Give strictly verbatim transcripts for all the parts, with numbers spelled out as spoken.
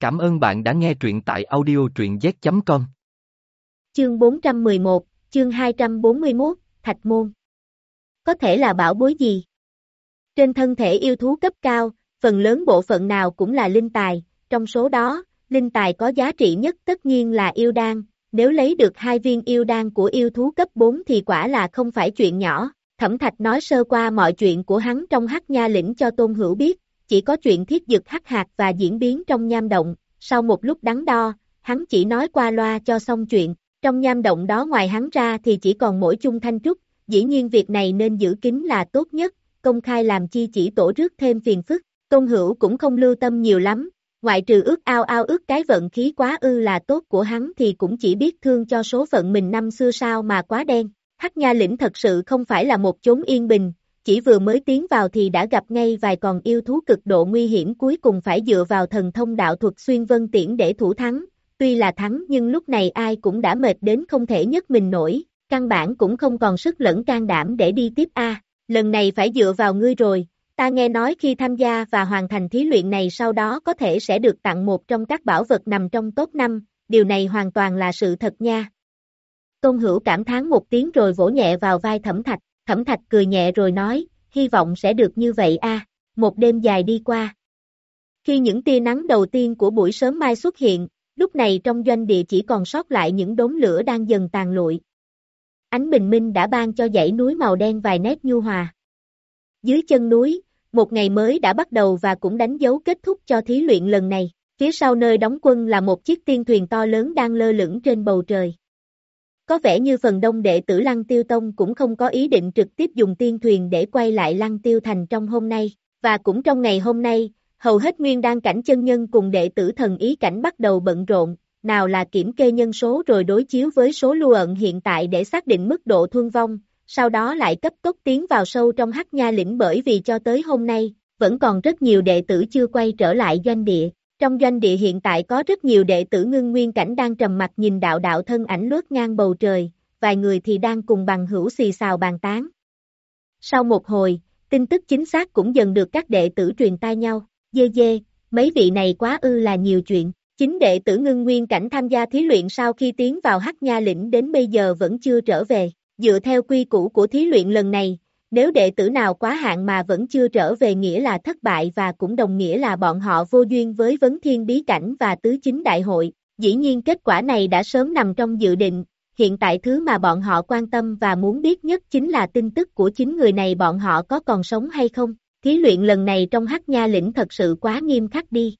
Cảm ơn bạn đã nghe truyện tại audio truyện z chấm com. Chương bốn trăm mười một, chương hai trăm bốn mươi mốt, Thạch Môn. Có thể là bảo bối gì? Trên thân thể yêu thú cấp cao, phần lớn bộ phận nào cũng là linh tài, trong số đó, linh tài có giá trị nhất tất nhiên là yêu đan, nếu lấy được hai viên yêu đan của yêu thú cấp bốn thì quả là không phải chuyện nhỏ. Thẩm Thạch nói sơ qua mọi chuyện của hắn trong Hắc Nha lĩnh cho Tôn Hữu biết, chỉ có chuyện thiết dực hắc hạt và diễn biến trong nham động, sau một lúc đắn đo, hắn chỉ nói qua loa cho xong chuyện, trong nham động đó ngoài hắn ra thì chỉ còn mỗi Chung Thanh Trúc, dĩ nhiên việc này nên giữ kín là tốt nhất, công khai làm chi chỉ tổ rước thêm phiền phức, Tôn Hữu cũng không lưu tâm nhiều lắm, ngoại trừ ước ao ao ước cái vận khí quá ư là tốt của hắn thì cũng chỉ biết thương cho số phận mình năm xưa sao mà quá đen. Hắc Nha lĩnh thật sự không phải là một chốn yên bình, chỉ vừa mới tiến vào thì đã gặp ngay vài con yêu thú cực độ nguy hiểm cuối cùng phải dựa vào thần thông đạo thuật xuyên vân tiễn để thủ thắng, tuy là thắng nhưng lúc này ai cũng đã mệt đến không thể nhấc mình nổi, căn bản cũng không còn sức lẫn can đảm để đi tiếp a. Lần này phải dựa vào ngươi rồi, ta nghe nói khi tham gia và hoàn thành thí luyện này sau đó có thể sẽ được tặng một trong các bảo vật nằm trong top năm, điều này hoàn toàn là sự thật nha. Tôn Hữu cảm thán một tiếng rồi vỗ nhẹ vào vai Thẩm Thạch, Thẩm Thạch cười nhẹ rồi nói, hy vọng sẽ được như vậy a. Một đêm dài đi qua. Khi những tia nắng đầu tiên của buổi sớm mai xuất hiện, lúc này trong doanh địa chỉ còn sót lại những đốm lửa đang dần tàn lụi. Ánh bình minh đã ban cho dãy núi màu đen vài nét nhu hòa. Dưới chân núi, một ngày mới đã bắt đầu và cũng đánh dấu kết thúc cho thí luyện lần này. Phía sau nơi đóng quân là một chiếc tiên thuyền to lớn đang lơ lửng trên bầu trời. Có vẻ như phần đông đệ tử Lăng Tiêu Tông cũng không có ý định trực tiếp dùng tiên thuyền để quay lại Lăng Tiêu Thành trong hôm nay, và cũng trong ngày hôm nay, hầu hết nguyên đan cảnh chân nhân cùng đệ tử thần ý cảnh bắt đầu bận rộn, nào là kiểm kê nhân số rồi đối chiếu với số lưu ẩn hiện tại để xác định mức độ thương vong, sau đó lại cấp tốc tiến vào sâu trong Hắc Nha lĩnh bởi vì cho tới hôm nay, vẫn còn rất nhiều đệ tử chưa quay trở lại doanh địa. Trong doanh địa hiện tại có rất nhiều đệ tử ngưng nguyên cảnh đang trầm mặc nhìn đạo đạo thân ảnh lướt ngang bầu trời, vài người thì đang cùng bằng hữu xì xào bàn tán. Sau một hồi, tin tức chính xác cũng dần được các đệ tử truyền tai nhau, dê dê, mấy vị này quá ư là nhiều chuyện, chính đệ tử ngưng nguyên cảnh tham gia thí luyện sau khi tiến vào Hắc Nha lĩnh đến bây giờ vẫn chưa trở về, dựa theo quy củ của thí luyện lần này. Nếu đệ tử nào quá hạn mà vẫn chưa trở về nghĩa là thất bại và cũng đồng nghĩa là bọn họ vô duyên với vấn thiên bí cảnh và tứ chính đại hội. Dĩ nhiên kết quả này đã sớm nằm trong dự định, hiện tại thứ mà bọn họ quan tâm và muốn biết nhất chính là tin tức của chính người này bọn họ có còn sống hay không. Thí luyện lần này trong Hắc Nha lĩnh thật sự quá nghiêm khắc đi.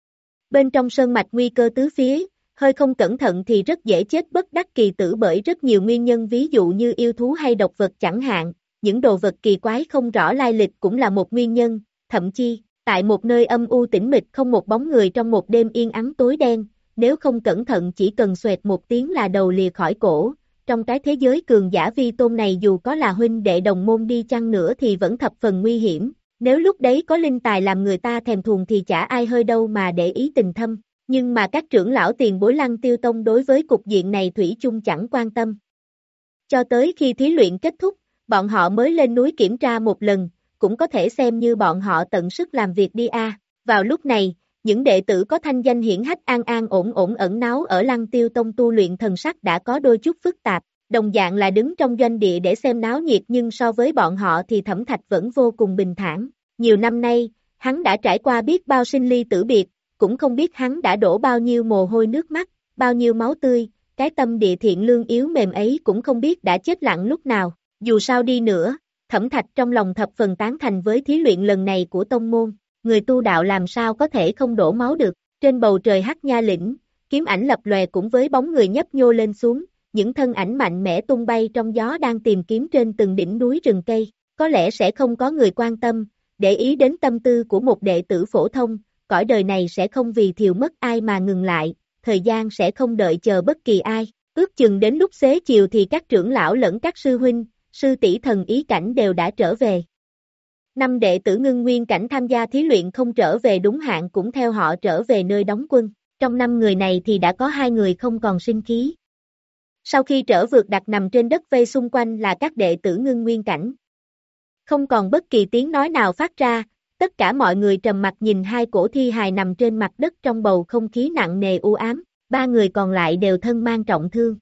Bên trong sơn mạch nguy cơ tứ phía, hơi không cẩn thận thì rất dễ chết bất đắc kỳ tử bởi rất nhiều nguyên nhân ví dụ như yêu thú hay độc vật chẳng hạn. Những đồ vật kỳ quái không rõ lai lịch cũng là một nguyên nhân, thậm chí, tại một nơi âm u tĩnh mịch không một bóng người trong một đêm yên ắng tối đen, nếu không cẩn thận chỉ cần xoẹt một tiếng là đầu lìa khỏi cổ, trong cái thế giới cường giả vi tôn này dù có là huynh đệ đồng môn đi chăng nữa thì vẫn thập phần nguy hiểm, nếu lúc đấy có linh tài làm người ta thèm thuồng thì chả ai hơi đâu mà để ý tình thâm, nhưng mà các trưởng lão tiền bối Lăng Tiêu Tông đối với cục diện này thủy chung chẳng quan tâm. Cho tới khi thí luyện kết thúc, bọn họ mới lên núi kiểm tra một lần, cũng có thể xem như bọn họ tận sức làm việc đi a. Vào lúc này, những đệ tử có thanh danh hiển hách an an ổn ổn ẩn náu ở Lăng Tiêu Tông tu luyện thần sắc đã có đôi chút phức tạp, đồng dạng là đứng trong doanh địa để xem náo nhiệt nhưng so với bọn họ thì Thẩm Thạch vẫn vô cùng bình thản. Nhiều năm nay, hắn đã trải qua biết bao sinh ly tử biệt, cũng không biết hắn đã đổ bao nhiêu mồ hôi nước mắt, bao nhiêu máu tươi, cái tâm địa thiện lương yếu mềm ấy cũng không biết đã chết lặng lúc nào. Dù sao đi nữa, Thẩm Thạch trong lòng thập phần tán thành với thí luyện lần này của tông môn, người tu đạo làm sao có thể không đổ máu được, trên bầu trời Hắc Nha lĩnh, kiếm ảnh lập lòe cũng với bóng người nhấp nhô lên xuống, những thân ảnh mạnh mẽ tung bay trong gió đang tìm kiếm trên từng đỉnh núi rừng cây, có lẽ sẽ không có người quan tâm, để ý đến tâm tư của một đệ tử phổ thông, cõi đời này sẽ không vì thiều mất ai mà ngừng lại, thời gian sẽ không đợi chờ bất kỳ ai, ước chừng đến lúc xế chiều thì các trưởng lão lẫn các sư huynh, sư tỷ thần ý cảnh đều đã trở về. Năm đệ tử ngưng nguyên cảnh tham gia thí luyện không trở về đúng hạn cũng theo họ trở về nơi đóng quân, trong năm người này thì đã có hai người không còn sinh khí. Sau khi trở vượt đặt nằm trên đất vây xung quanh là các đệ tử ngưng nguyên cảnh. Không còn bất kỳ tiếng nói nào phát ra, Tất cả mọi người trầm mặc nhìn hai cổ thi hài nằm trên mặt đất trong bầu không khí nặng nề u ám, ba người còn lại đều thân mang trọng thương.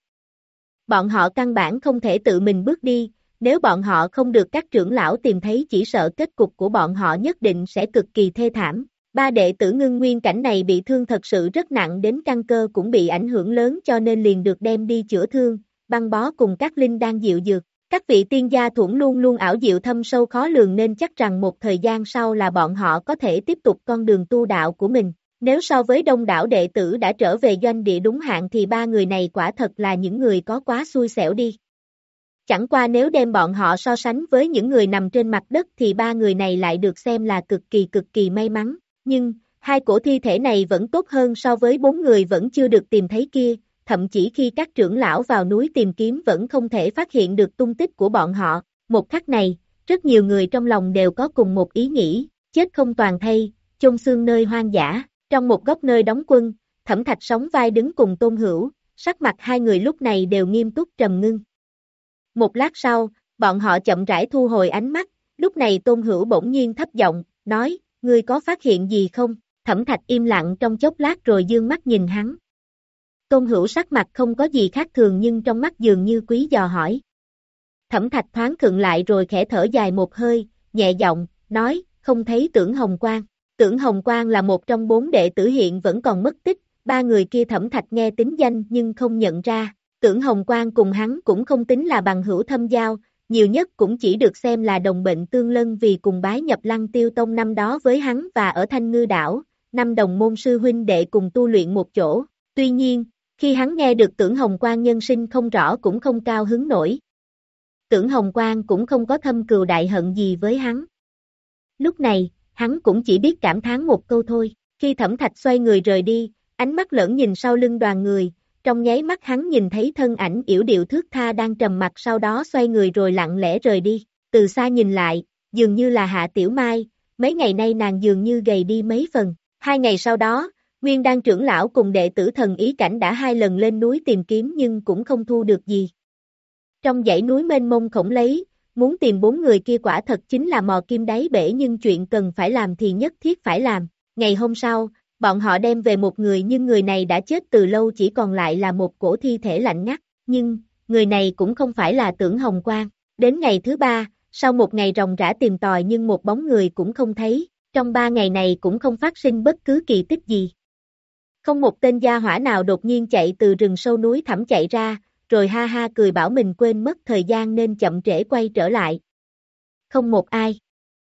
Bọn họ căn bản không thể tự mình bước đi, nếu bọn họ không được các trưởng lão tìm thấy chỉ sợ kết cục của bọn họ nhất định sẽ cực kỳ thê thảm. Ba đệ tử ngưng nguyên cảnh này bị thương thật sự rất nặng đến căn cơ cũng bị ảnh hưởng lớn cho nên liền được đem đi chữa thương, băng bó cùng các linh đan dịu dược. Các vị tiên gia thuẫn luôn luôn ảo diệu thâm sâu khó lường nên chắc rằng một thời gian sau là bọn họ có thể tiếp tục con đường tu đạo của mình. Nếu so với đông đảo đệ tử đã trở về doanh địa đúng hạn thì ba người này quả thật là những người có quá xui xẻo đi. Chẳng qua nếu đem bọn họ so sánh với những người nằm trên mặt đất thì ba người này lại được xem là cực kỳ cực kỳ may mắn. Nhưng, hai cổ thi thể này vẫn tốt hơn so với bốn người vẫn chưa được tìm thấy kia, thậm chí khi các trưởng lão vào núi tìm kiếm vẫn không thể phát hiện được tung tích của bọn họ. Một khắc này, rất nhiều người trong lòng đều có cùng một ý nghĩ, chết không toàn thây, chôn xương nơi hoang dã. Trong một góc nơi đóng quân, Thẩm Thạch sóng vai đứng cùng Tôn Hữu, sắc mặt hai người lúc này đều nghiêm túc trầm ngưng. Một lát sau, bọn họ chậm rãi thu hồi ánh mắt, lúc này Tôn Hữu bỗng nhiên thấp giọng, nói, ngươi có phát hiện gì không? Thẩm Thạch im lặng trong chốc lát rồi dương mắt nhìn hắn. Tôn Hữu sắc mặt không có gì khác thường nhưng trong mắt dường như quý dò hỏi. Thẩm Thạch thoáng khựng lại rồi khẽ thở dài một hơi, nhẹ giọng, nói, không thấy Tưởng Hồng Quang. Tưởng Hồng Quang là một trong bốn đệ tử hiện vẫn còn mất tích, ba người kia Thẩm Thạch nghe tính danh nhưng không nhận ra. Tưởng Hồng Quang cùng hắn cũng không tính là bằng hữu thâm giao, nhiều nhất cũng chỉ được xem là đồng bệnh tương lân vì cùng bái nhập Lăng Tiêu Tông năm đó với hắn và ở Thanh Ngư Đảo, năm đồng môn sư huynh đệ cùng tu luyện một chỗ. Tuy nhiên, khi hắn nghe được Tưởng Hồng Quang nhân sinh không rõ cũng không cao hứng nổi. Tưởng Hồng Quang cũng không có thâm cừu đại hận gì với hắn. Lúc này, hắn cũng chỉ biết cảm thán một câu thôi. Khi Thẩm Thạch xoay người rời đi, ánh mắt lẫn nhìn sau lưng đoàn người, trong nháy mắt hắn nhìn thấy thân ảnh yểu điệu thước tha đang trầm mặc sau đó xoay người rồi lặng lẽ rời đi. Từ xa nhìn lại, dường như là Hạ Tiểu Mai, mấy ngày nay nàng dường như gầy đi mấy phần. Hai ngày sau đó, Nguyên Đan trưởng lão cùng đệ tử thần ý cảnh đã hai lần lên núi tìm kiếm nhưng cũng không thu được gì. Trong dãy núi mênh mông khổng lấy, muốn tìm bốn người kia quả thật chính là mò kim đáy bể nhưng chuyện cần phải làm thì nhất thiết phải làm. Ngày hôm sau, bọn họ đem về một người nhưng người này đã chết từ lâu chỉ còn lại là một cổ thi thể lạnh ngắt, nhưng, người này cũng không phải là Tưởng Hồng Quang. Đến ngày thứ ba, sau một ngày ròng rã tìm tòi nhưng một bóng người cũng không thấy, trong ba ngày này cũng không phát sinh bất cứ kỳ tích gì. Không một tên gia hỏa nào đột nhiên chạy từ rừng sâu núi thẳm chạy ra, rồi ha ha cười bảo mình quên mất thời gian nên chậm trễ quay trở lại. Không một ai.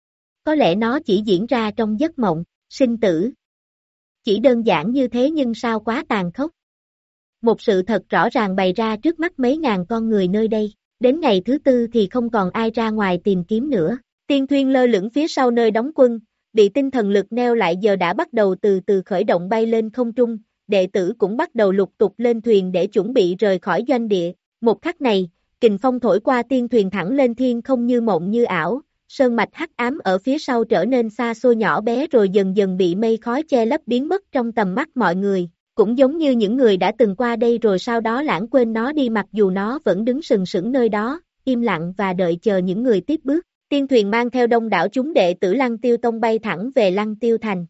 Có lẽ nó chỉ diễn ra trong giấc mộng, sinh tử. Chỉ đơn giản như thế nhưng sao quá tàn khốc. Một sự thật rõ ràng bày ra trước mắt mấy ngàn con người nơi đây. Đến ngày thứ tư thì không còn ai ra ngoài tìm kiếm nữa. Tiên thuyền lơ lửng phía sau nơi đóng quân, bị tinh thần lực neo lại giờ đã bắt đầu từ từ khởi động bay lên không trung. Đệ tử cũng bắt đầu lục tục lên thuyền để chuẩn bị rời khỏi doanh địa. Một khắc này, kình phong thổi qua tiên thuyền thẳng lên thiên không như mộng như ảo, sơn mạch hắc ám ở phía sau trở nên xa xôi nhỏ bé rồi dần dần bị mây khói che lấp biến mất trong tầm mắt mọi người. Cũng giống như những người đã từng qua đây rồi sau đó lãng quên nó đi mặc dù nó vẫn đứng sừng sững nơi đó, im lặng và đợi chờ những người tiếp bước. Tiên thuyền mang theo đông đảo chúng đệ tử Lăng Tiêu Tông bay thẳng về Lăng Tiêu Thành.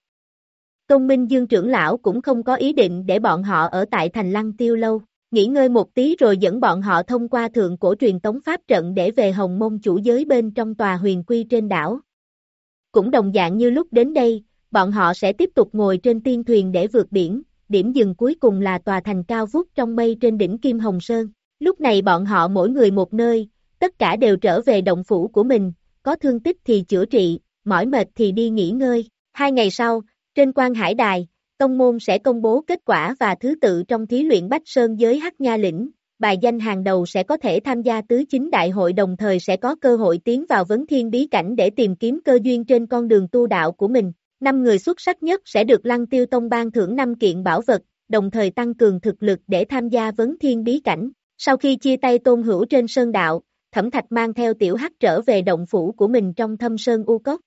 Tôn Minh Dương trưởng lão cũng không có ý định để bọn họ ở tại thành Lăng Tiêu lâu, nghỉ ngơi một tí rồi dẫn bọn họ thông qua thượng cổ truyền tống pháp trận để về Hồng Môn chủ giới bên trong tòa huyền quy trên đảo. Cũng đồng dạng như lúc đến đây, bọn họ sẽ tiếp tục ngồi trên tiên thuyền để vượt biển, điểm dừng cuối cùng là tòa thành cao vút trong mây trên đỉnh Kim Hồng Sơn. Lúc này bọn họ mỗi người một nơi, tất cả đều trở về động phủ của mình, có thương tích thì chữa trị, mỏi mệt thì đi nghỉ ngơi. Hai ngày sau, trên Quan Hải Đài, tông môn sẽ công bố kết quả và thứ tự trong thí luyện Bách Sơn giới Hắc Nha lĩnh, bài danh hàng đầu sẽ có thể tham gia tứ chính đại hội đồng thời sẽ có cơ hội tiến vào vấn thiên bí cảnh để tìm kiếm cơ duyên trên con đường tu đạo của mình. Năm người xuất sắc nhất sẽ được Lăng Tiêu Tông ban thưởng năm kiện bảo vật, đồng thời tăng cường thực lực để tham gia vấn thiên bí cảnh. Sau khi chia tay Tôn Hữu trên sơn đạo, Thẩm Thạch mang theo Tiểu Hắc trở về động phủ của mình trong thâm sơn u cốc.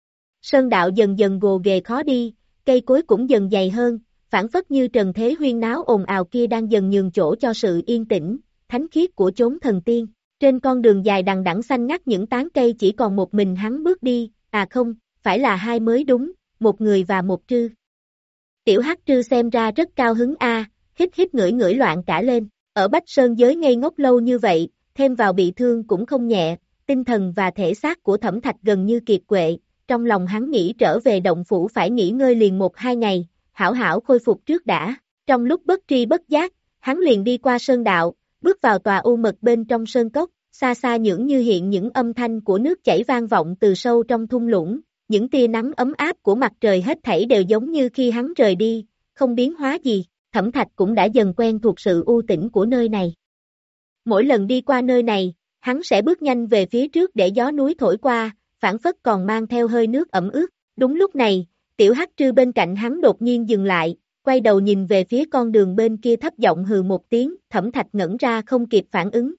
Sơn đạo dần dần gồ ghề khó đi, cây cối cũng dần dày hơn, phản phất như trần thế huyên náo ồn ào kia đang dần nhường chỗ cho sự yên tĩnh, thánh khiết của chốn thần tiên. Trên con đường dài đằng đẵng xanh ngắt những tán cây chỉ còn một mình hắn bước đi, à không, phải là hai mới đúng, một người và một trư. Tiểu Hắc Trư xem ra rất cao hứng a, hít hít ngửi ngửi loạn cả lên, ở Bách Sơn giới ngây ngốc lâu như vậy, thêm vào bị thương cũng không nhẹ, tinh thần và thể xác của Thẩm Thạch gần như kiệt quệ, trong lòng hắn nghĩ trở về động phủ phải nghỉ ngơi liền một hai ngày, hảo hảo khôi phục trước đã, trong lúc bất tri bất giác, hắn liền đi qua sơn đạo, bước vào tòa u mật bên trong sơn cốc, xa xa những như hiện những âm thanh của nước chảy vang vọng từ sâu trong thung lũng, những tia nắng ấm áp của mặt trời hết thảy đều giống như khi hắn rời đi, không biến hóa gì, Thẩm Thạch cũng đã dần quen thuộc sự u tĩnh của nơi này. Mỗi lần đi qua nơi này, hắn sẽ bước nhanh về phía trước để gió núi thổi qua, phảng phất còn mang theo hơi nước ẩm ướt. Đúng lúc này, Tiểu Hắc Trư bên cạnh hắn đột nhiên dừng lại, quay đầu nhìn về phía con đường bên kia thấp giọng hừ một tiếng, Thẩm Thạch ngẩn ra không kịp phản ứng.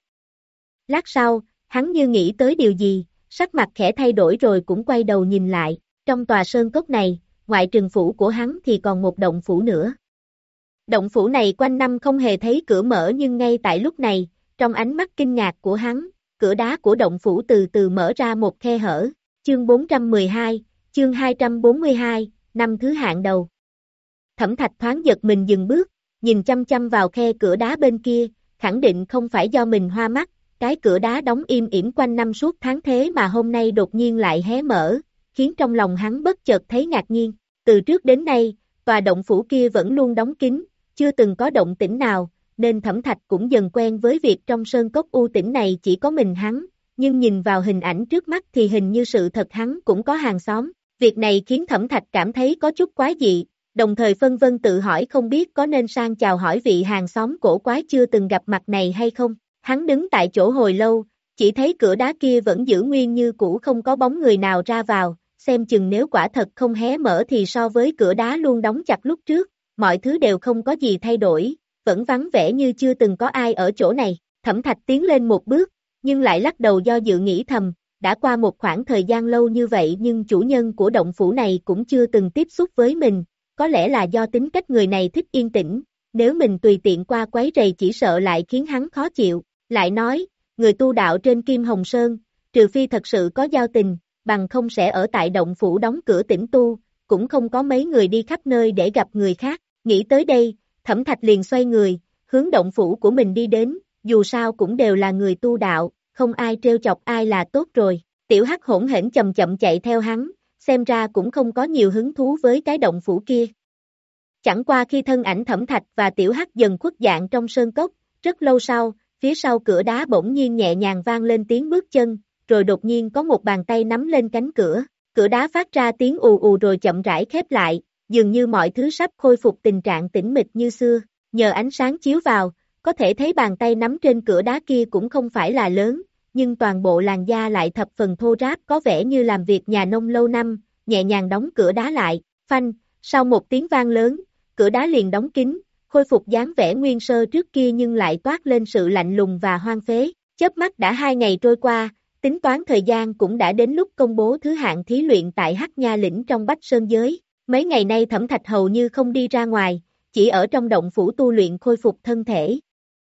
Lát sau, hắn như nghĩ tới điều gì, sắc mặt khẽ thay đổi rồi cũng quay đầu nhìn lại, trong tòa sơn cốc này, ngoại trừ phủ của hắn thì còn một động phủ nữa. Động phủ này quanh năm không hề thấy cửa mở nhưng ngay tại lúc này, trong ánh mắt kinh ngạc của hắn, cửa đá của động phủ từ từ mở ra một khe hở, chương bốn trăm mười hai, chương hai trăm bốn mươi hai, năm thứ hạng đầu. Thẩm Thạch thoáng giật mình dừng bước, nhìn chăm chăm vào khe cửa đá bên kia, khẳng định không phải do mình hoa mắt, cái cửa đá đóng im ỉm quanh năm suốt tháng thế mà hôm nay đột nhiên lại hé mở, khiến trong lòng hắn bất chợt thấy ngạc nhiên. Từ trước đến nay, tòa động phủ kia vẫn luôn đóng kín, chưa từng có động tĩnh nào, nên Thẩm Thạch cũng dần quen với việc trong sơn cốc u tĩnh này chỉ có mình hắn, nhưng nhìn vào hình ảnh trước mắt thì hình như sự thật hắn cũng có hàng xóm. Việc này khiến Thẩm Thạch cảm thấy có chút quái dị, đồng thời phân vân tự hỏi không biết có nên sang chào hỏi vị hàng xóm cổ quái chưa từng gặp mặt này hay không. Hắn đứng tại chỗ hồi lâu, chỉ thấy cửa đá kia vẫn giữ nguyên như cũ không có bóng người nào ra vào, xem chừng nếu quả thật không hé mở thì so với cửa đá luôn đóng chặt lúc trước, mọi thứ đều không có gì thay đổi, vẫn vắng vẻ như chưa từng có ai ở chỗ này. Thẩm Thạch tiến lên một bước, nhưng lại lắc đầu do dự nghĩ thầm, đã qua một khoảng thời gian lâu như vậy nhưng chủ nhân của động phủ này cũng chưa từng tiếp xúc với mình, có lẽ là do tính cách người này thích yên tĩnh, nếu mình tùy tiện qua quấy rầy chỉ sợ lại khiến hắn khó chịu. Lại nói, người tu đạo trên Kim Hồng Sơn, trừ phi thật sự có giao tình, bằng không sẽ ở tại động phủ đóng cửa tĩnh tu, cũng không có mấy người đi khắp nơi để gặp người khác. Nghĩ tới đây, Thẩm Thạch liền xoay người, hướng động phủ của mình đi đến, dù sao cũng đều là người tu đạo, không ai trêu chọc ai là tốt rồi. Tiểu Hắc hỗn hển chậm chậm chạy theo hắn, xem ra cũng không có nhiều hứng thú với cái động phủ kia. Chẳng qua khi thân ảnh Thẩm Thạch và Tiểu Hắc dần khuất dạng trong sơn cốc, rất lâu sau, phía sau cửa đá bỗng nhiên nhẹ nhàng vang lên tiếng bước chân, rồi đột nhiên có một bàn tay nắm lên cánh cửa, cửa đá phát ra tiếng ù ù rồi chậm rãi khép lại, dường như mọi thứ sắp khôi phục tình trạng tĩnh mịch như xưa, nhờ ánh sáng chiếu vào, có thể thấy bàn tay nắm trên cửa đá kia cũng không phải là lớn, nhưng toàn bộ làn da lại thập phần thô ráp có vẻ như làm việc nhà nông lâu năm, nhẹ nhàng đóng cửa đá lại, phanh, sau một tiếng vang lớn, cửa đá liền đóng kín, khôi phục dáng vẻ nguyên sơ trước kia nhưng lại toát lên sự lạnh lùng và hoang phế. Chớp mắt đã hai ngày trôi qua, tính toán thời gian cũng đã đến lúc công bố thứ hạng thí luyện tại Hắc Nha Lĩnh trong Bách Sơn Giới. Mấy ngày nay Thẩm Thạch hầu như không đi ra ngoài, chỉ ở trong động phủ tu luyện khôi phục thân thể.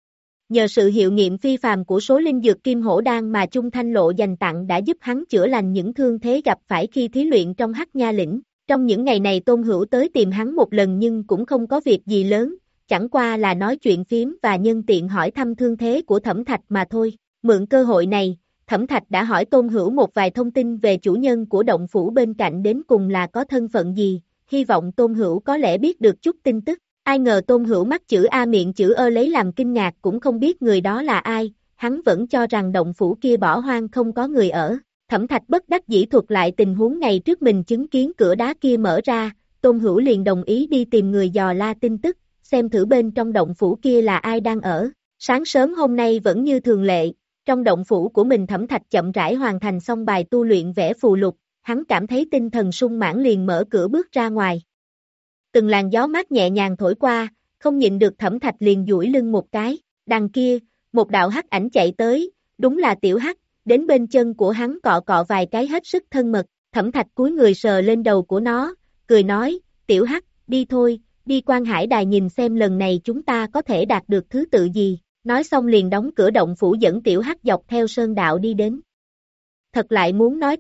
Nhờ sự hiệu nghiệm phi phàm của số linh dược Kim Hổ Đan mà Chung Thanh Lộ dành tặng đã giúp hắn chữa lành những thương thế gặp phải khi thí luyện trong Hắc Nha Lĩnh. Trong những ngày này Tôn Hữu tới tìm hắn một lần nhưng cũng không có việc gì lớn, chẳng qua là nói chuyện phiếm và nhân tiện hỏi thăm thương thế của Thẩm Thạch mà thôi. Mượn cơ hội này, Thẩm Thạch đã hỏi Tôn Hữu một vài thông tin về chủ nhân của động phủ bên cạnh đến cùng là có thân phận gì, hy vọng Tôn Hữu có lẽ biết được chút tin tức. Ai ngờ Tôn Hữu mắt chữ A miệng chữ ơ lấy làm kinh ngạc cũng không biết người đó là ai, hắn vẫn cho rằng động phủ kia bỏ hoang không có người ở. Thẩm Thạch bất đắc dĩ thuật lại tình huống ngày trước mình chứng kiến cửa đá kia mở ra, Tôn Hữu liền đồng ý đi tìm người dò la tin tức, xem thử bên trong động phủ kia là ai đang ở. Sáng sớm hôm nay vẫn như thường lệ, trong động phủ của mình Thẩm Thạch chậm rãi hoàn thành xong bài tu luyện vẽ phù lục, hắn cảm thấy tinh thần sung mãn liền mở cửa bước ra ngoài. Từng làn gió mát nhẹ nhàng thổi qua, không nhịn được Thẩm Thạch liền duỗi lưng một cái, đằng kia, một đạo hắc ảnh chạy tới, đúng là Tiểu Hắc, đến bên chân của hắn cọ cọ vài cái hết sức thân mật, Thẩm Thạch cúi người sờ lên đầu của nó, cười nói, Tiểu Hắc, đi thôi, đi Quan Hải Đài nhìn xem lần này chúng ta có thể đạt được thứ tự gì, nói xong liền đóng cửa động phủ dẫn Tiểu Hắc dọc theo sơn đạo đi đến. Thật lại muốn nói tiếp,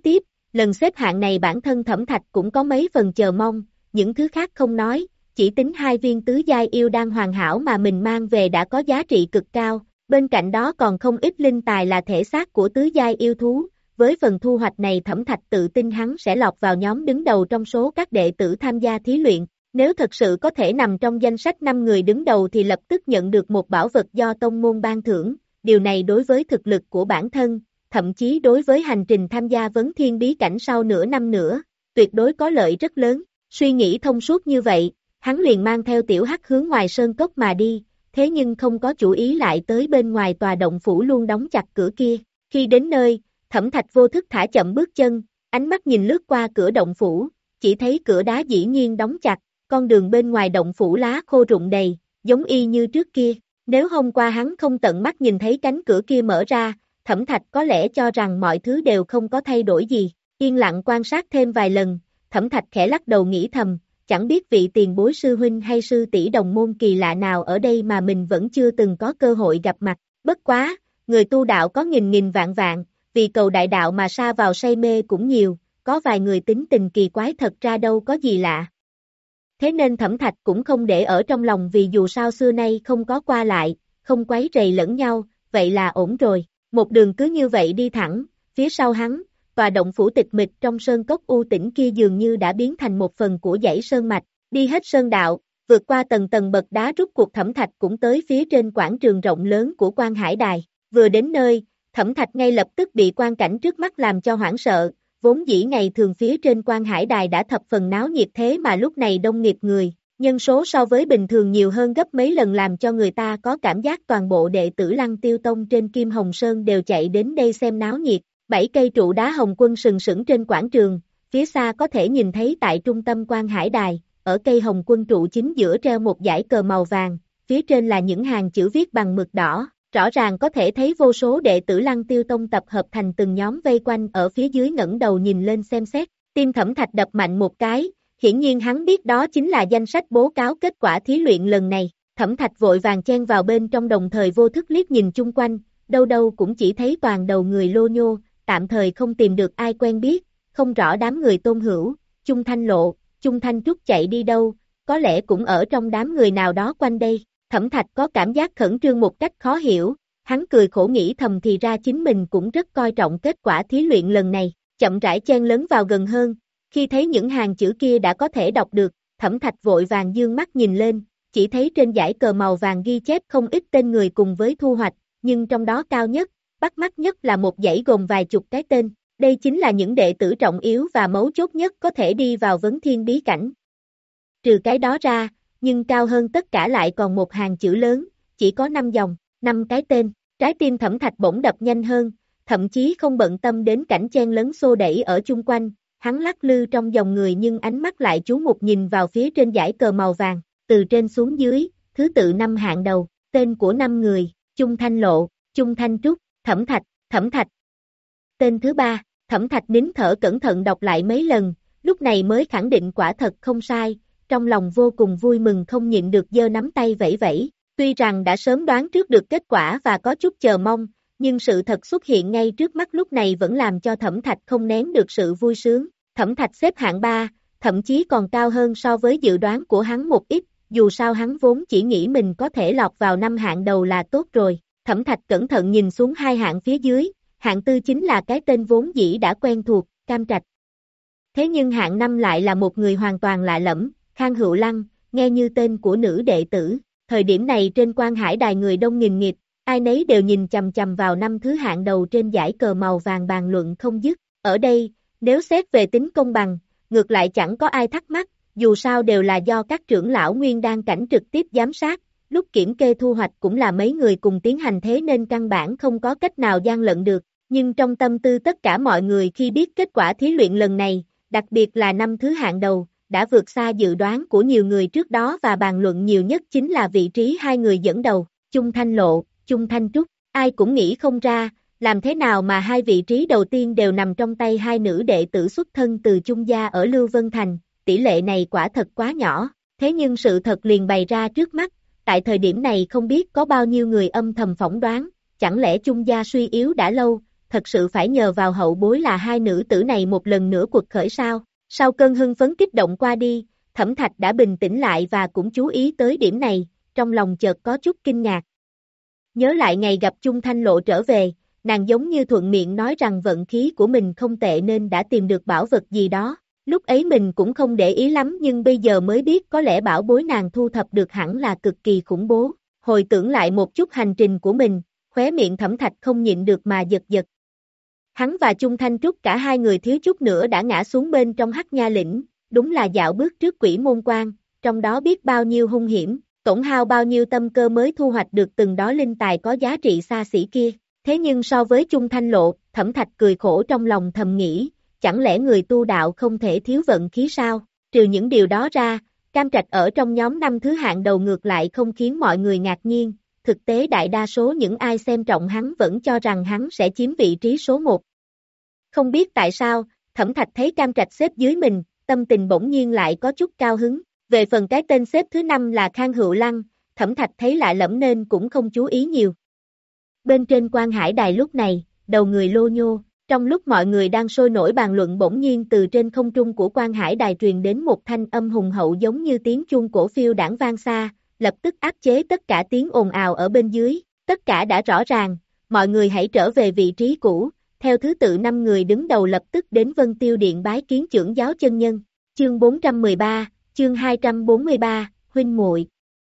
lần xếp hạng này bản thân Thẩm Thạch cũng có mấy phần chờ mong, những thứ khác không nói, chỉ tính hai viên tứ giai yêu đan hoàn hảo mà mình mang về đã có giá trị cực cao, bên cạnh đó còn không ít linh tài là thể xác của tứ giai yêu thú, với phần thu hoạch này Thẩm Thạch tự tin hắn sẽ lọt vào nhóm đứng đầu trong số các đệ tử tham gia thí luyện, nếu thật sự có thể nằm trong danh sách năm người đứng đầu thì lập tức nhận được một bảo vật do tông môn ban thưởng, điều này đối với thực lực của bản thân, thậm chí đối với hành trình tham gia vấn thiên bí cảnh sau nửa năm nữa, tuyệt đối có lợi rất lớn, suy nghĩ thông suốt như vậy, hắn liền mang theo tiểu hắc hướng ngoài sơn cốc mà đi, thế nhưng không có chủ ý lại tới bên ngoài tòa động phủ luôn đóng chặt cửa kia, khi đến nơi, Thẩm Thạch vô thức thả chậm bước chân, ánh mắt nhìn lướt qua cửa động phủ, chỉ thấy cửa đá dĩ nhiên đóng chặt, con đường bên ngoài động phủ lá khô rụng đầy, giống y như trước kia, nếu hôm qua hắn không tận mắt nhìn thấy cánh cửa kia mở ra, Thẩm Thạch có lẽ cho rằng mọi thứ đều không có thay đổi gì, yên lặng quan sát thêm vài lần, Thẩm Thạch khẽ lắc đầu nghĩ thầm, chẳng biết vị tiền bối sư huynh hay sư tỷ đồng môn kỳ lạ nào ở đây mà mình vẫn chưa từng có cơ hội gặp mặt, bất quá, người tu đạo có nghìn nghìn vạn vạn, vì cầu đại đạo mà sa vào say mê cũng nhiều, có vài người tính tình kỳ quái thật ra đâu có gì lạ. Thế nên Thẩm Thạch cũng không để ở trong lòng vì dù sao xưa nay không có qua lại, không quấy rầy lẫn nhau, vậy là ổn rồi. Một đường cứ như vậy đi thẳng, phía sau hắn, tòa động phủ tịch mịch trong sơn cốc u tĩnh kia dường như đã biến thành một phần của dãy sơn mạch, đi hết sơn đạo, vượt qua tầng tầng bậc đá rút cuộc Thẩm Thạch cũng tới phía trên quảng trường rộng lớn của Quan Hải Đài, vừa đến nơi, Thẩm Thạch ngay lập tức bị quang cảnh trước mắt làm cho hoảng sợ, vốn dĩ ngày thường phía trên Quan Hải Đài đã thập phần náo nhiệt thế mà lúc này đông nghịt người, nhân số so với bình thường nhiều hơn gấp mấy lần làm cho người ta có cảm giác toàn bộ đệ tử Lăng Tiêu Tông trên Kim Hồng Sơn đều chạy đến đây xem náo nhiệt, bảy cây trụ đá hồng quân sừng sững trên quảng trường, phía xa có thể nhìn thấy tại trung tâm Quan Hải Đài, ở cây hồng quân trụ chính giữa treo một dải cờ màu vàng, phía trên là những hàng chữ viết bằng mực đỏ. Rõ ràng có thể thấy vô số đệ tử Lăng Tiêu Tông tập hợp thành từng nhóm vây quanh ở phía dưới ngẩng đầu nhìn lên xem xét, tim Thẩm Thạch đập mạnh một cái, hiển nhiên hắn biết đó chính là danh sách bố cáo kết quả thí luyện lần này, Thẩm Thạch vội vàng chen vào bên trong đồng thời vô thức liếc nhìn chung quanh, đâu đâu cũng chỉ thấy toàn đầu người lô nhô, tạm thời không tìm được ai quen biết, không rõ đám người Tôn Hữu, Chung Thanh Lộ, Chung Thanh Trúc chạy đi đâu, có lẽ cũng ở trong đám người nào đó quanh đây. Thẩm Thạch có cảm giác khẩn trương một cách khó hiểu, hắn cười khổ nghĩ thầm thì ra chính mình cũng rất coi trọng kết quả thí luyện lần này, chậm rãi chen lấn vào gần hơn, khi thấy những hàng chữ kia đã có thể đọc được, Thẩm Thạch vội vàng dương mắt nhìn lên, chỉ thấy trên dải cờ màu vàng ghi chép không ít tên người cùng với thu hoạch, nhưng trong đó cao nhất, bắt mắt nhất là một dãy gồm vài chục cái tên, đây chính là những đệ tử trọng yếu và mấu chốt nhất có thể đi vào vấn thiên bí cảnh. Trừ cái đó ra, nhưng cao hơn tất cả lại còn một hàng chữ lớn, chỉ có năm dòng, năm cái tên, trái tim Thẩm Thạch bỗng đập nhanh hơn, thậm chí không bận tâm đến cảnh chen lấn xô đẩy ở chung quanh, hắn lắc lư trong dòng người nhưng ánh mắt lại chú mục nhìn vào phía trên dải cờ màu vàng, từ trên xuống dưới, thứ tự năm hạng đầu, tên của năm người, Chung Thanh Lộ, Chung Thanh Trúc, Thẩm Thạch, Thẩm Thạch. Tên thứ ba, Thẩm Thạch nín thở cẩn thận đọc lại mấy lần, lúc này mới khẳng định quả thật không sai. Trong lòng vô cùng vui mừng không nhịn được giơ nắm tay vẫy vẫy, tuy rằng đã sớm đoán trước được kết quả và có chút chờ mong, nhưng sự thật xuất hiện ngay trước mắt lúc này vẫn làm cho Thẩm Thạch không nén được sự vui sướng. Thẩm Thạch xếp hạng ba, thậm chí còn cao hơn so với dự đoán của hắn một ít, dù sao hắn vốn chỉ nghĩ mình có thể lọt vào năm hạng đầu là tốt rồi. Thẩm Thạch cẩn thận nhìn xuống hai hạng phía dưới, hạng tư chính là cái tên vốn dĩ đã quen thuộc, Cam Trạch. Thế nhưng hạng năm lại là một người hoàn toàn lạ lẫm, Khang Hữu Lăng, nghe như tên của nữ đệ tử, thời điểm này trên Quan Hải Đài người đông nghìn nghịt, ai nấy đều nhìn chằm chằm vào năm thứ hạng đầu trên dải cờ màu vàng bàn luận không dứt, ở đây, nếu xét về tính công bằng, ngược lại chẳng có ai thắc mắc, dù sao đều là do các trưởng lão nguyên đan cảnh trực tiếp giám sát, lúc kiểm kê thu hoạch cũng là mấy người cùng tiến hành thế nên căn bản không có cách nào gian lận được, nhưng trong tâm tư tất cả mọi người khi biết kết quả thí luyện lần này, đặc biệt là năm thứ hạng đầu, đã vượt xa dự đoán của nhiều người trước đó và bàn luận nhiều nhất chính là vị trí hai người dẫn đầu, Chung Thanh Lộ, Chung Thanh Trúc, ai cũng nghĩ không ra, làm thế nào mà hai vị trí đầu tiên đều nằm trong tay hai nữ đệ tử xuất thân từ Chung gia ở Lưu Vân Thành, tỷ lệ này quả thật quá nhỏ, thế nhưng sự thật liền bày ra trước mắt, tại thời điểm này không biết có bao nhiêu người âm thầm phỏng đoán, chẳng lẽ Chung gia suy yếu đã lâu, thật sự phải nhờ vào hậu bối là hai nữ tử này một lần nữa quật khởi sao? Sau cơn hưng phấn kích động qua đi, Thẩm Thạch đã bình tĩnh lại và cũng chú ý tới điểm này, trong lòng chợt có chút kinh ngạc. Nhớ lại ngày gặp Chung Thanh Lộ trở về, nàng giống như thuận miệng nói rằng vận khí của mình không tệ nên đã tìm được bảo vật gì đó. Lúc ấy mình cũng không để ý lắm nhưng bây giờ mới biết có lẽ bảo bối nàng thu thập được hẳn là cực kỳ khủng bố. Hồi tưởng lại một chút hành trình của mình, khóe miệng Thẩm Thạch không nhịn được mà giật giật. Hắn và Chung Thanh Trúc cả hai người thiếu chút nữa đã ngã xuống bên trong Hắc Nha Lĩnh, đúng là dạo bước trước quỷ môn quan, trong đó biết bao nhiêu hung hiểm, tổn hao bao nhiêu tâm cơ mới thu hoạch được từng đó linh tài có giá trị xa xỉ kia. Thế nhưng so với Chung Thanh Lộ, Thẩm Thạch cười khổ trong lòng thầm nghĩ, chẳng lẽ người tu đạo không thể thiếu vận khí sao? Trừ những điều đó ra, Cam Trạch ở trong nhóm năm thứ hạng đầu ngược lại không khiến mọi người ngạc nhiên, thực tế đại đa số những ai xem trọng hắn vẫn cho rằng hắn sẽ chiếm vị trí số một. Không biết tại sao, Thẩm Thạch thấy Cam Trạch xếp dưới mình, tâm tình bỗng nhiên lại có chút cao hứng. Về phần cái tên xếp thứ năm là Khang Hữu Lăng, Thẩm Thạch thấy lạ lẫm nên cũng không chú ý nhiều. Bên trên Quan Hải Đài lúc này, đầu người lô nhô, trong lúc mọi người đang sôi nổi bàn luận bỗng nhiên từ trên không trung của Quan Hải Đài truyền đến một thanh âm hùng hậu giống như tiếng chuông cổ phiêu đãng vang xa, lập tức áp chế tất cả tiếng ồn ào ở bên dưới, tất cả đã rõ ràng, mọi người hãy trở về vị trí cũ, theo thứ tự năm người đứng đầu lập tức đến Vân Tiêu Điện bái kiến trưởng giáo chân nhân, chương bốn trăm mười ba, chương hai trăm bốn mươi ba, huynh muội.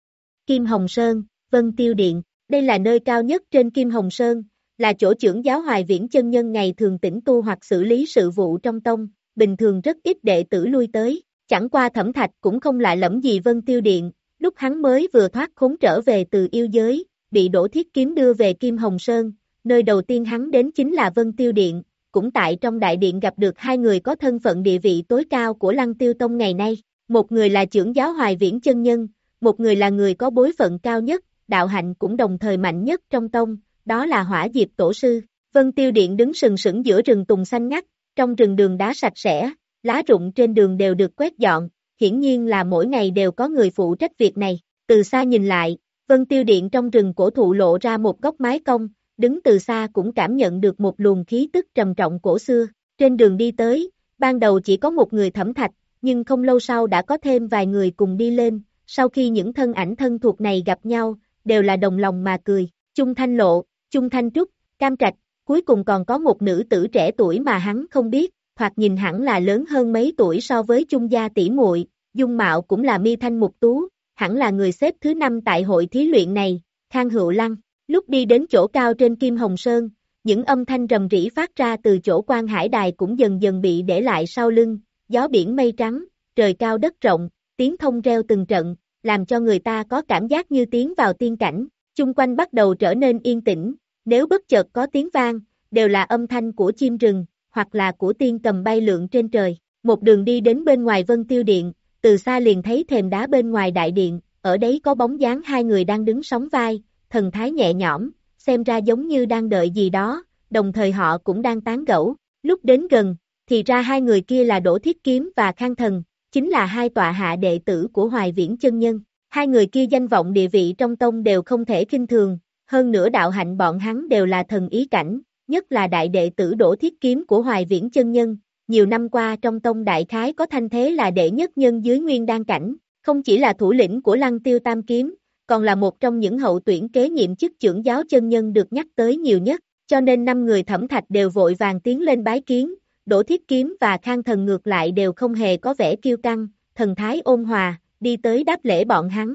Kim Hồng Sơn, Vân Tiêu Điện, đây là nơi cao nhất trên Kim Hồng Sơn, là chỗ trưởng giáo Hoài Viễn chân nhân ngày thường tĩnh tu hoặc xử lý sự vụ trong tông, bình thường rất ít đệ tử lui tới, chẳng qua Thẩm Thạch cũng không lạ lẫm gì Vân Tiêu Điện, lúc hắn mới vừa thoát khốn trở về từ yêu giới, bị Đỗ Thiết Kiếm đưa về Kim Hồng Sơn, nơi đầu tiên hắn đến chính là Vân Tiêu Điện, cũng tại trong đại điện gặp được hai người có thân phận địa vị tối cao của Lăng Tiêu Tông ngày nay, một người là trưởng giáo Hoài Viễn chân nhân, một người là người có bối phận cao nhất, đạo hạnh cũng đồng thời mạnh nhất trong tông, đó là Hỏa Diệp Tổ Sư. Vân Tiêu Điện đứng sừng sững giữa rừng tùng xanh ngắt, trong rừng đường đá sạch sẽ, lá rụng trên đường đều được quét dọn, hiển nhiên là mỗi ngày đều có người phụ trách việc này. Từ xa nhìn lại, Vân Tiêu Điện trong rừng cổ thụ lộ ra một góc mái cong, đứng từ xa cũng cảm nhận được một luồng khí tức trầm trọng cổ xưa. Trên đường đi tới, ban đầu chỉ có một người Thẩm Thạch, nhưng không lâu sau đã có thêm vài người cùng đi lên, sau khi những thân ảnh thân thuộc này gặp nhau, đều là đồng lòng mà cười. Chung Thanh Lộ, Chung Thanh Trúc, Cam Trạch, cuối cùng còn có một nữ tử trẻ tuổi mà hắn không biết, thoạt nhìn hẳn là lớn hơn mấy tuổi so với Chung gia tỷ muội, dung mạo cũng là mi thanh mục tú, hẳn là người xếp thứ năm tại hội thí luyện này, Khang Hữu Lăng. Lúc đi đến chỗ cao trên Kim Hồng Sơn, những âm thanh rầm rĩ phát ra từ chỗ Quan Hải Đài cũng dần dần bị để lại sau lưng, gió biển mây trắng, trời cao đất rộng, tiếng thông reo từng trận, làm cho người ta có cảm giác như tiến vào tiên cảnh, chung quanh bắt đầu trở nên yên tĩnh, nếu bất chợt có tiếng vang, đều là âm thanh của chim rừng, hoặc là của tiên cầm bay lượn trên trời. Một đường đi đến bên ngoài Vân Tiêu Điện, từ xa liền thấy thềm đá bên ngoài đại điện, ở đấy có bóng dáng hai người đang đứng sóng vai, thần thái nhẹ nhõm, xem ra giống như đang đợi gì đó, đồng thời họ cũng đang tán gẫu. Lúc đến gần, thì ra hai người kia là Đỗ Thiết Kiếm và Khang Thần, chính là hai tọa hạ đệ tử của Hoài Viễn chân nhân. Hai người kia danh vọng địa vị trong tông đều không thể khinh thường, hơn nữa đạo hạnh bọn hắn đều là thần ý cảnh, nhất là đại đệ tử Đỗ Thiết Kiếm của Hoài Viễn chân nhân, nhiều năm qua trong tông đại khái có thanh thế là đệ nhất nhân dưới nguyên đan cảnh, không chỉ là thủ lĩnh của Lăng Tiêu Tam Kiếm, còn là một trong những hậu tuyển kế nhiệm chức trưởng giáo chân nhân được nhắc tới nhiều nhất, cho nên năm người Thẩm Thạch đều vội vàng tiến lên bái kiến, Đỗ Thiết Kiếm và Khang Thần ngược lại đều không hề có vẻ kiêu căng, thần thái ôn hòa, đi tới đáp lễ bọn hắn.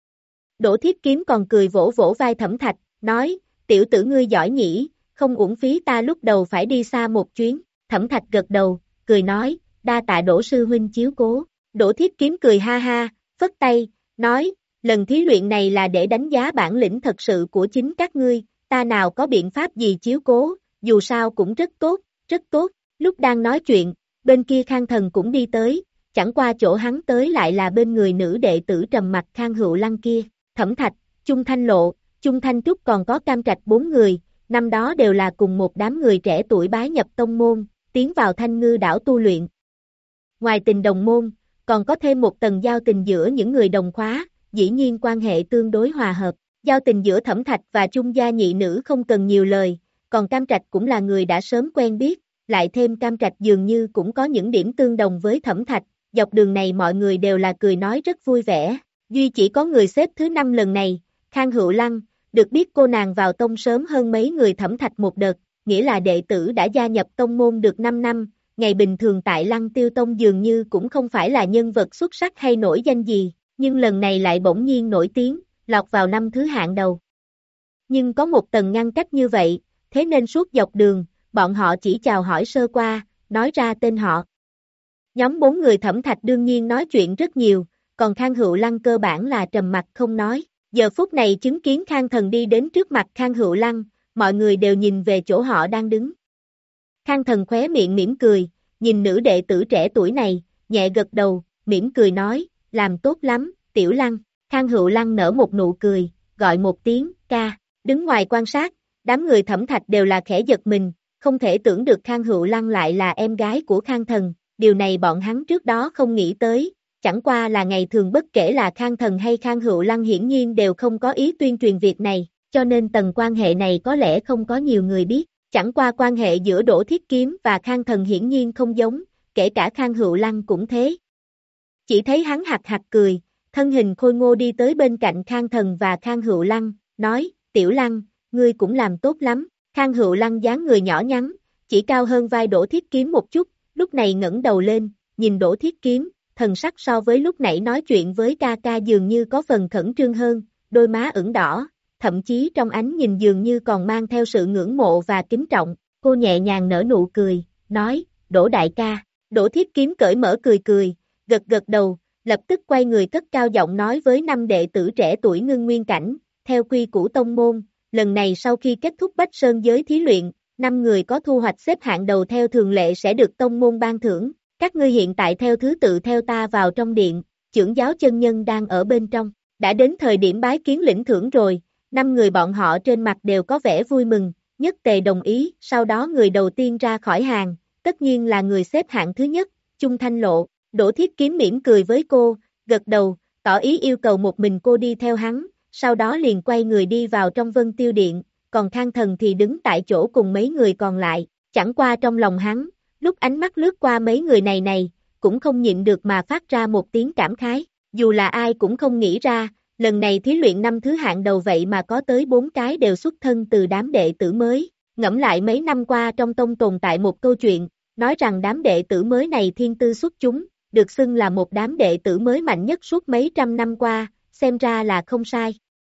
Đỗ Thiết Kiếm còn cười vỗ vỗ vai Thẩm Thạch, nói, tiểu tử ngươi giỏi nhỉ, không uổng phí ta lúc đầu phải đi xa một chuyến. Thẩm Thạch gật đầu, cười nói, đa tạ Đỗ sư huynh chiếu cố. Đỗ Thiết Kiếm cười ha ha, phất tay, nói, lần thí luyện này là để đánh giá bản lĩnh thật sự của chính các ngươi, ta nào có biện pháp gì chiếu cố, dù sao cũng rất tốt, rất tốt. Lúc đang nói chuyện, bên kia Khang Thần cũng đi tới, chẳng qua chỗ hắn tới lại là bên người nữ đệ tử trầm mặc Khang Hữu Lăng kia. Thẩm Thạch, Chung Thanh Lộ, Chung Thanh Trúc còn có Cam Trạch bốn người, năm đó đều là cùng một đám người trẻ tuổi bái nhập tông môn, tiến vào Thanh Ngư đảo tu luyện. Ngoài tình đồng môn, còn có thêm một tầng giao tình giữa những người đồng khóa, dĩ nhiên quan hệ tương đối hòa hợp. Giao tình giữa Thẩm Thạch và Chung gia nhị nữ không cần nhiều lời, còn Cam Trạch cũng là người đã sớm quen biết, lại thêm Cam Trạch dường như cũng có những điểm tương đồng với Thẩm Thạch, dọc đường này mọi người đều là cười nói rất vui vẻ, duy chỉ có người xếp thứ năm lần này, Khang Hữu Lăng, được biết cô nàng vào tông sớm hơn mấy người Thẩm Thạch một đợt, nghĩa là đệ tử đã gia nhập tông môn được năm năm, ngày bình thường tại Lăng Tiêu Tông dường như cũng không phải là nhân vật xuất sắc hay nổi danh gì, nhưng lần này lại bỗng nhiên nổi tiếng, lọt vào năm thứ hạng đầu. Nhưng có một tầng ngăn cách như vậy, thế nên suốt dọc đường, bọn họ chỉ chào hỏi sơ qua, nói ra tên họ. Nhóm bốn người Thẩm Thạch đương nhiên nói chuyện rất nhiều, còn Khang Hữu Lăng cơ bản là trầm mặc không nói. Giờ phút này chứng kiến Khang Thần đi đến trước mặt Khang Hữu Lăng, mọi người đều nhìn về chỗ họ đang đứng. Khang Thần khóe miệng mỉm cười, nhìn nữ đệ tử trẻ tuổi này, nhẹ gật đầu, mỉm cười nói, làm tốt lắm, Tiểu Lăng. Khang Hữu Lăng nở một nụ cười, gọi một tiếng, ca. Đứng ngoài quan sát, đám người Thẩm Thạch đều là khẽ giật mình, không thể tưởng được Khang Hữu Lăng lại là em gái của Khang Thần, điều này bọn hắn trước đó không nghĩ tới, chẳng qua là ngày thường bất kể là Khang Thần hay Khang Hữu Lăng hiển nhiên đều không có ý tuyên truyền việc này, cho nên tầng quan hệ này có lẽ không có nhiều người biết, chẳng qua quan hệ giữa Đỗ Thiết Kiếm và Khang Thần hiển nhiên không giống, kể cả Khang Hữu Lăng cũng thế. Chỉ thấy hắn hạc hạc cười, thân hình khôi ngô đi tới bên cạnh Khang Thần và Khang Hữu Lăng, nói, Tiểu Lăng, ngươi cũng làm tốt lắm. Khang Hữu Lăng dáng người nhỏ nhắn, chỉ cao hơn vai Đỗ Thiết Kiếm một chút, lúc này ngẩng đầu lên, nhìn Đỗ Thiết Kiếm, thần sắc so với lúc nãy nói chuyện với ca ca dường như có phần khẩn trương hơn, đôi má ửng đỏ, thậm chí trong ánh nhìn dường như còn mang theo sự ngưỡng mộ và kính trọng, cô nhẹ nhàng nở nụ cười, nói, Đỗ đại ca. Đỗ Thiết Kiếm cởi mở cười cười, gật gật đầu, lập tức quay người cất cao giọng nói với năm đệ tử trẻ tuổi ngưng nguyên cảnh, theo quy củ tông môn, lần này sau khi kết thúc Bách Sơn giới thí luyện, năm người có thu hoạch xếp hạng đầu theo thường lệ sẽ được tông môn ban thưởng, các ngươi hiện tại theo thứ tự theo ta vào trong điện, trưởng giáo chân nhân đang ở bên trong, đã đến thời điểm bái kiến lĩnh thưởng rồi, năm người bọn họ trên mặt đều có vẻ vui mừng, nhất tề đồng ý, sau đó người đầu tiên ra khỏi hàng, tất nhiên là người xếp hạng thứ nhất, Chung Thanh Lộ. Đỗ Thiết Kiếm mỉm cười với cô, gật đầu, tỏ ý yêu cầu một mình cô đi theo hắn, sau đó liền quay người đi vào trong Vân Tiêu Điện, còn Khang Thần thì đứng tại chỗ cùng mấy người còn lại, chẳng qua trong lòng hắn, lúc ánh mắt lướt qua mấy người này này, cũng không nhịn được mà phát ra một tiếng cảm khái, dù là ai cũng không nghĩ ra, lần này thí luyện năm thứ hạng đầu vậy mà có tới bốn cái đều xuất thân từ đám đệ tử mới, ngẫm lại mấy năm qua trong tông tồn tại một câu chuyện, nói rằng đám đệ tử mới này thiên tư xuất chúng, được xưng là một đám đệ tử mới mạnh nhất suốt mấy trăm năm qua, xem ra là không sai.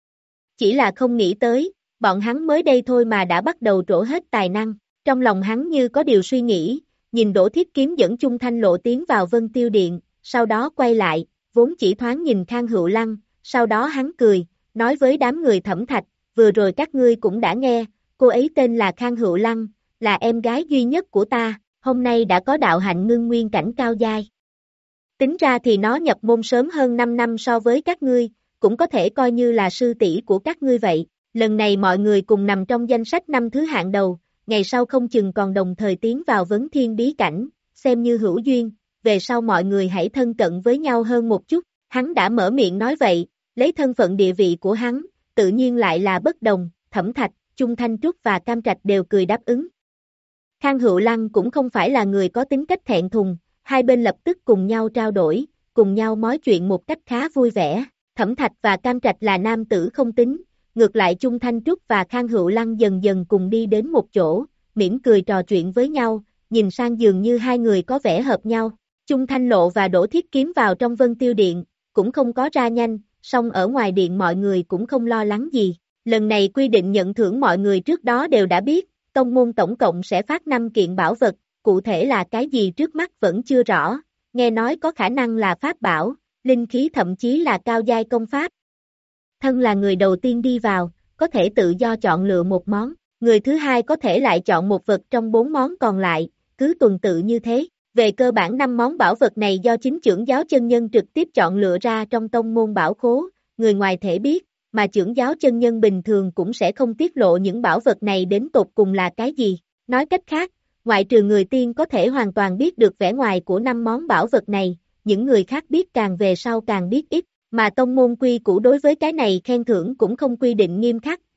Chỉ là không nghĩ tới, bọn hắn mới đây thôi mà đã bắt đầu trổ hết tài năng, trong lòng hắn như có điều suy nghĩ, nhìn Đỗ Thiết Kiếm dẫn Chung Thanh Lộ tiến vào Vân Tiêu Điện, sau đó quay lại, vốn chỉ thoáng nhìn Khang Hữu Lăng, sau đó hắn cười, nói với đám người Thẩm Thạch, vừa rồi các ngươi cũng đã nghe, cô ấy tên là Khang Hữu Lăng, là em gái duy nhất của ta, hôm nay đã có đạo hạnh ngưng nguyên cảnh cao giai. Tính ra thì nó nhập môn sớm hơn năm năm so với các ngươi, cũng có thể coi như là sư tỷ của các ngươi vậy. Lần này mọi người cùng nằm trong danh sách năm thứ hạng đầu, ngày sau không chừng còn đồng thời tiến vào vấn thiên bí cảnh, xem như hữu duyên, về sau mọi người hãy thân cận với nhau hơn một chút. Hắn đã mở miệng nói vậy, lấy thân phận địa vị của hắn, tự nhiên lại là bất đồng, Thẩm Thạch, Chung Thanh Trúc và Cam Trạch đều cười đáp ứng. Khang Hữu Lăng cũng không phải là người có tính cách thẹn thùng, hai bên lập tức cùng nhau trao đổi, cùng nhau nói chuyện một cách khá vui vẻ. Thẩm Thạch và Cam Trạch là nam tử không tính, ngược lại Chung Thanh Trúc và Khang Hữu Lăng dần dần cùng đi đến một chỗ, mỉm cười trò chuyện với nhau, nhìn sang dường như hai người có vẻ hợp nhau. Chung Thanh Lộ và Đỗ Thiết Kiếm vào trong Vân Tiêu Điện, cũng không có ra nhanh, song ở ngoài điện mọi người cũng không lo lắng gì. Lần này quy định nhận thưởng mọi người trước đó đều đã biết, tông môn tổng cộng sẽ phát năm kiện bảo vật, cụ thể là cái gì trước mắt vẫn chưa rõ, nghe nói có khả năng là pháp bảo, linh khí thậm chí là cao giai công pháp. Thân là người đầu tiên đi vào, có thể tự do chọn lựa một món, người thứ hai có thể lại chọn một vật trong bốn món còn lại, cứ tuần tự như thế. Về cơ bản năm món bảo vật này do chính trưởng giáo chân nhân trực tiếp chọn lựa ra trong tông môn bảo khố, người ngoài thể biết, mà trưởng giáo chân nhân bình thường cũng sẽ không tiết lộ những bảo vật này đến tột cùng là cái gì. Nói cách khác, ngoại trừ người tiên có thể hoàn toàn biết được vẻ ngoài của năm món bảo vật này, những người khác biết càng về sau càng biết ít, mà tông môn quy củ đối với cái này khen thưởng cũng không quy định nghiêm khắc,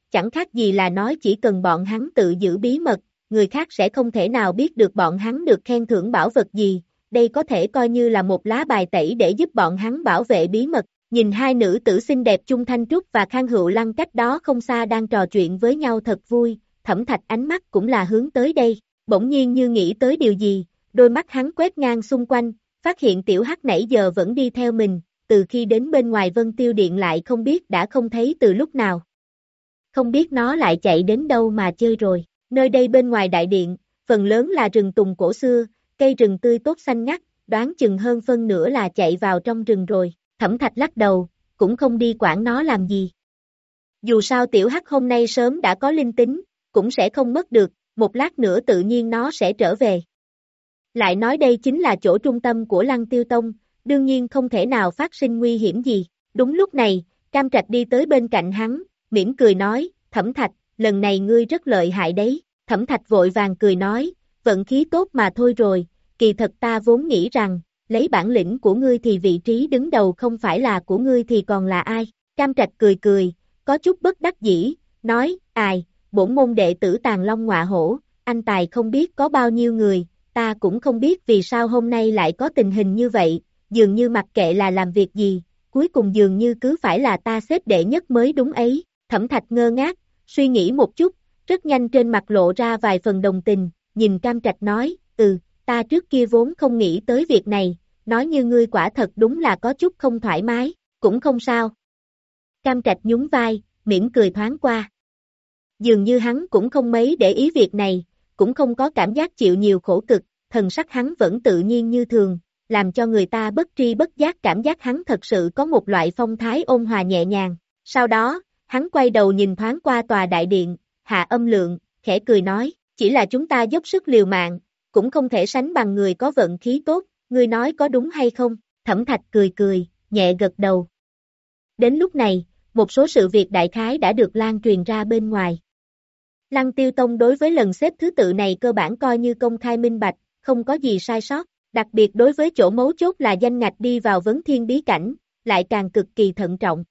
chẳng khác gì là nói chỉ cần bọn hắn tự giữ bí mật, người khác sẽ không thể nào biết được bọn hắn được khen thưởng bảo vật gì, đây có thể coi như là một lá bài tẩy để giúp bọn hắn bảo vệ bí mật. Nhìn hai nữ tử xinh đẹp Chung Thanh Trúc và Khang Hữu Lăng cách đó không xa đang trò chuyện với nhau thật vui, Thẩm Thạch ánh mắt cũng là hướng tới đây, bỗng nhiên như nghĩ tới điều gì, đôi mắt hắn quét ngang xung quanh, phát hiện tiểu hắc nãy giờ vẫn đi theo mình, từ khi đến bên ngoài Vân Tiêu Điện lại không biết đã không thấy từ lúc nào. Không biết nó lại chạy đến đâu mà chơi rồi, nơi đây bên ngoài đại điện, phần lớn là rừng tùng cổ xưa, cây rừng tươi tốt xanh ngắt, đoán chừng hơn phân nửa là chạy vào trong rừng rồi. Thẩm Thạch lắc đầu, cũng không đi quản nó làm gì. Dù sao tiểu hắc hôm nay sớm đã có linh tính, cũng sẽ không mất được, một lát nữa tự nhiên nó sẽ trở về. Lại nói đây chính là chỗ trung tâm của Lăng Tiêu Tông, đương nhiên không thể nào phát sinh nguy hiểm gì. Đúng lúc này, Cam Trạch đi tới bên cạnh hắn, mỉm cười nói, Thẩm Thạch, lần này ngươi rất lợi hại đấy. Thẩm Thạch vội vàng cười nói, vận khí tốt mà thôi rồi, kỳ thật ta vốn nghĩ rằng, lấy bản lĩnh của ngươi thì vị trí đứng đầu không phải là của ngươi thì còn là ai? Cam Trạch cười cười, có chút bất đắc dĩ, nói, ai, bổn môn đệ tử Tàng Long Ngọa Hổ, anh tài không biết có bao nhiêu người, ta cũng không biết vì sao hôm nay lại có tình hình như vậy, dường như mặc kệ là làm việc gì, cuối cùng dường như cứ phải là ta xếp đệ nhất mới đúng ấy. Thẩm Thạch ngơ ngác, suy nghĩ một chút, rất nhanh trên mặt lộ ra vài phần đồng tình, nhìn Cam Trạch nói, ừ, ta trước kia vốn không nghĩ tới việc này, nói như ngươi quả thật đúng là có chút không thoải mái, cũng không sao. Cam Trạch nhún vai, mỉm cười thoáng qua. Dường như hắn cũng không mấy để ý việc này, cũng không có cảm giác chịu nhiều khổ cực, thần sắc hắn vẫn tự nhiên như thường, làm cho người ta bất tri bất giác cảm giác hắn thật sự có một loại phong thái ôn hòa nhẹ nhàng. Sau đó, hắn quay đầu nhìn thoáng qua tòa đại điện, hạ âm lượng, khẽ cười nói, chỉ là chúng ta dốc sức liều mạng, cũng không thể sánh bằng người có vận khí tốt, ngươi nói có đúng hay không? Thẩm Thạch cười cười, nhẹ gật đầu. Đến lúc này, một số sự việc đại khái đã được lan truyền ra bên ngoài. Lăng Tiêu Tông đối với lần xếp thứ tự này cơ bản coi như công khai minh bạch, không có gì sai sót, đặc biệt đối với chỗ mấu chốt là danh ngạch đi vào vấn thiên bí cảnh, lại càng cực kỳ thận trọng.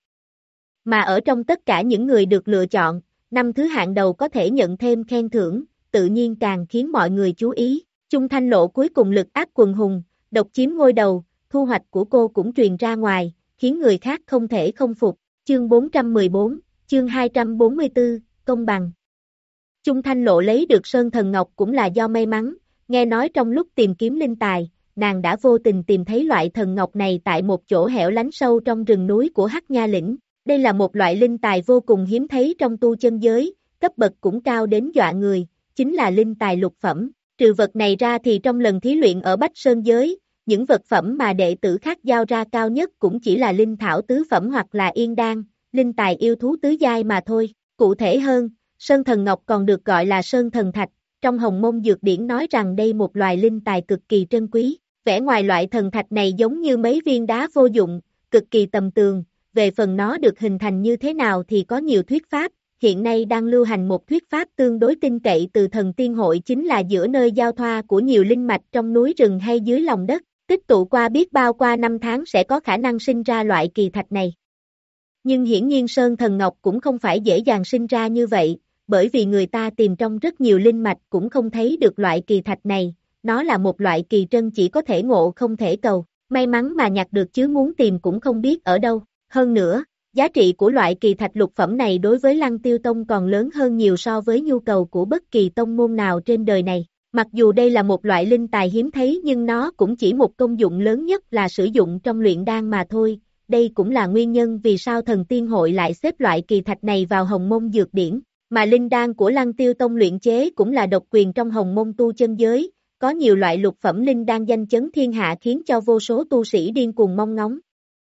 Mà ở trong tất cả những người được lựa chọn, năm thứ hạng đầu có thể nhận thêm khen thưởng, tự nhiên càng khiến mọi người chú ý. Chung Thanh Lộ cuối cùng lực áp quần hùng, độc chiếm ngôi đầu, thu hoạch của cô cũng truyền ra ngoài, khiến người khác không thể không phục. Chương bốn trăm mười bốn, chương hai trăm bốn mươi tư, công bằng. Chung Thanh Lộ lấy được Sơn Thần Ngọc cũng là do may mắn, nghe nói trong lúc tìm kiếm linh tài, nàng đã vô tình tìm thấy loại thần ngọc này tại một chỗ hẻo lánh sâu trong rừng núi của Hắc Nha Lĩnh. Đây là một loại linh tài vô cùng hiếm thấy trong tu chân giới, cấp bậc cũng cao đến dọa người, chính là linh tài lục phẩm. Trừ vật này ra thì trong lần thí luyện ở Bách Sơn giới, những vật phẩm mà đệ tử khác giao ra cao nhất cũng chỉ là linh thảo tứ phẩm hoặc là yên đan, linh tài yêu thú tứ giai mà thôi. Cụ thể hơn, Sơn Thần Ngọc còn được gọi là Sơn Thần Thạch, trong Hồng Môn Dược Điển nói rằng đây một loài linh tài cực kỳ trân quý. Vẻ ngoài loại thần thạch này giống như mấy viên đá vô dụng, cực kỳ tầm thường, về phần nó được hình thành như thế nào thì có nhiều thuyết pháp. Hiện nay đang lưu hành một thuyết pháp tương đối tin cậy từ thần tiên hội chính là giữa nơi giao thoa của nhiều linh mạch trong núi rừng hay dưới lòng đất, tích tụ qua biết bao qua năm tháng sẽ có khả năng sinh ra loại kỳ thạch này. Nhưng hiển nhiên Sơn Thần Ngọc cũng không phải dễ dàng sinh ra như vậy, bởi vì người ta tìm trong rất nhiều linh mạch cũng không thấy được loại kỳ thạch này, nó là một loại kỳ trân chỉ có thể ngộ không thể cầu, may mắn mà nhặt được chứ muốn tìm cũng không biết ở đâu. Hơn nữa, giá trị của loại kỳ thạch lục phẩm này đối với Lăng Tiêu Tông còn lớn hơn nhiều so với nhu cầu của bất kỳ tông môn nào trên đời này. Mặc dù đây là một loại linh tài hiếm thấy nhưng nó cũng chỉ một công dụng lớn nhất là sử dụng trong luyện đan mà thôi. Đây cũng là nguyên nhân vì sao thần tiên hội lại xếp loại kỳ thạch này vào Hồng Môn Dược Điển. Mà linh đan của Lăng Tiêu Tông luyện chế cũng là độc quyền trong Hồng Môn tu chân giới. Có nhiều loại lục phẩm linh đan danh chấn thiên hạ khiến cho vô số tu sĩ điên cuồng mong ngóng.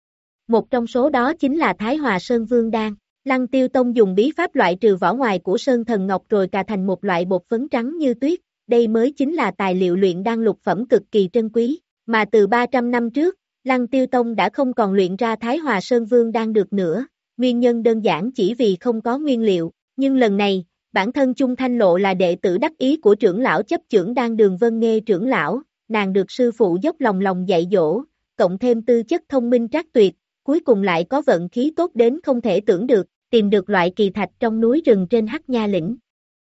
Một trong số đó chính là Thái Hòa Sơn Vương Đan. Lăng Tiêu Tông dùng bí pháp loại trừ vỏ ngoài của Sơn Thần Ngọc rồi cà thành một loại bột phấn trắng như tuyết. Đây mới chính là tài liệu luyện đan lục phẩm cực kỳ trân quý. Mà từ ba trăm năm trước, Lăng Tiêu Tông đã không còn luyện ra Thái Hòa Sơn Vương Đan được nữa. Nguyên nhân đơn giản chỉ vì không có nguyên liệu. Nhưng lần này, bản thân Chung Thanh Lộ là đệ tử đắc ý của trưởng lão chấp chưởng đan đường Vân Nghê trưởng lão. Nàng được sư phụ dốc lòng lòng dạy dỗ, cộng thêm tư chất thông minh trác tuyệt. Cuối cùng lại có vận khí tốt đến không thể tưởng được, tìm được loại kỳ thạch trong núi rừng trên Hắc Nha lĩnh.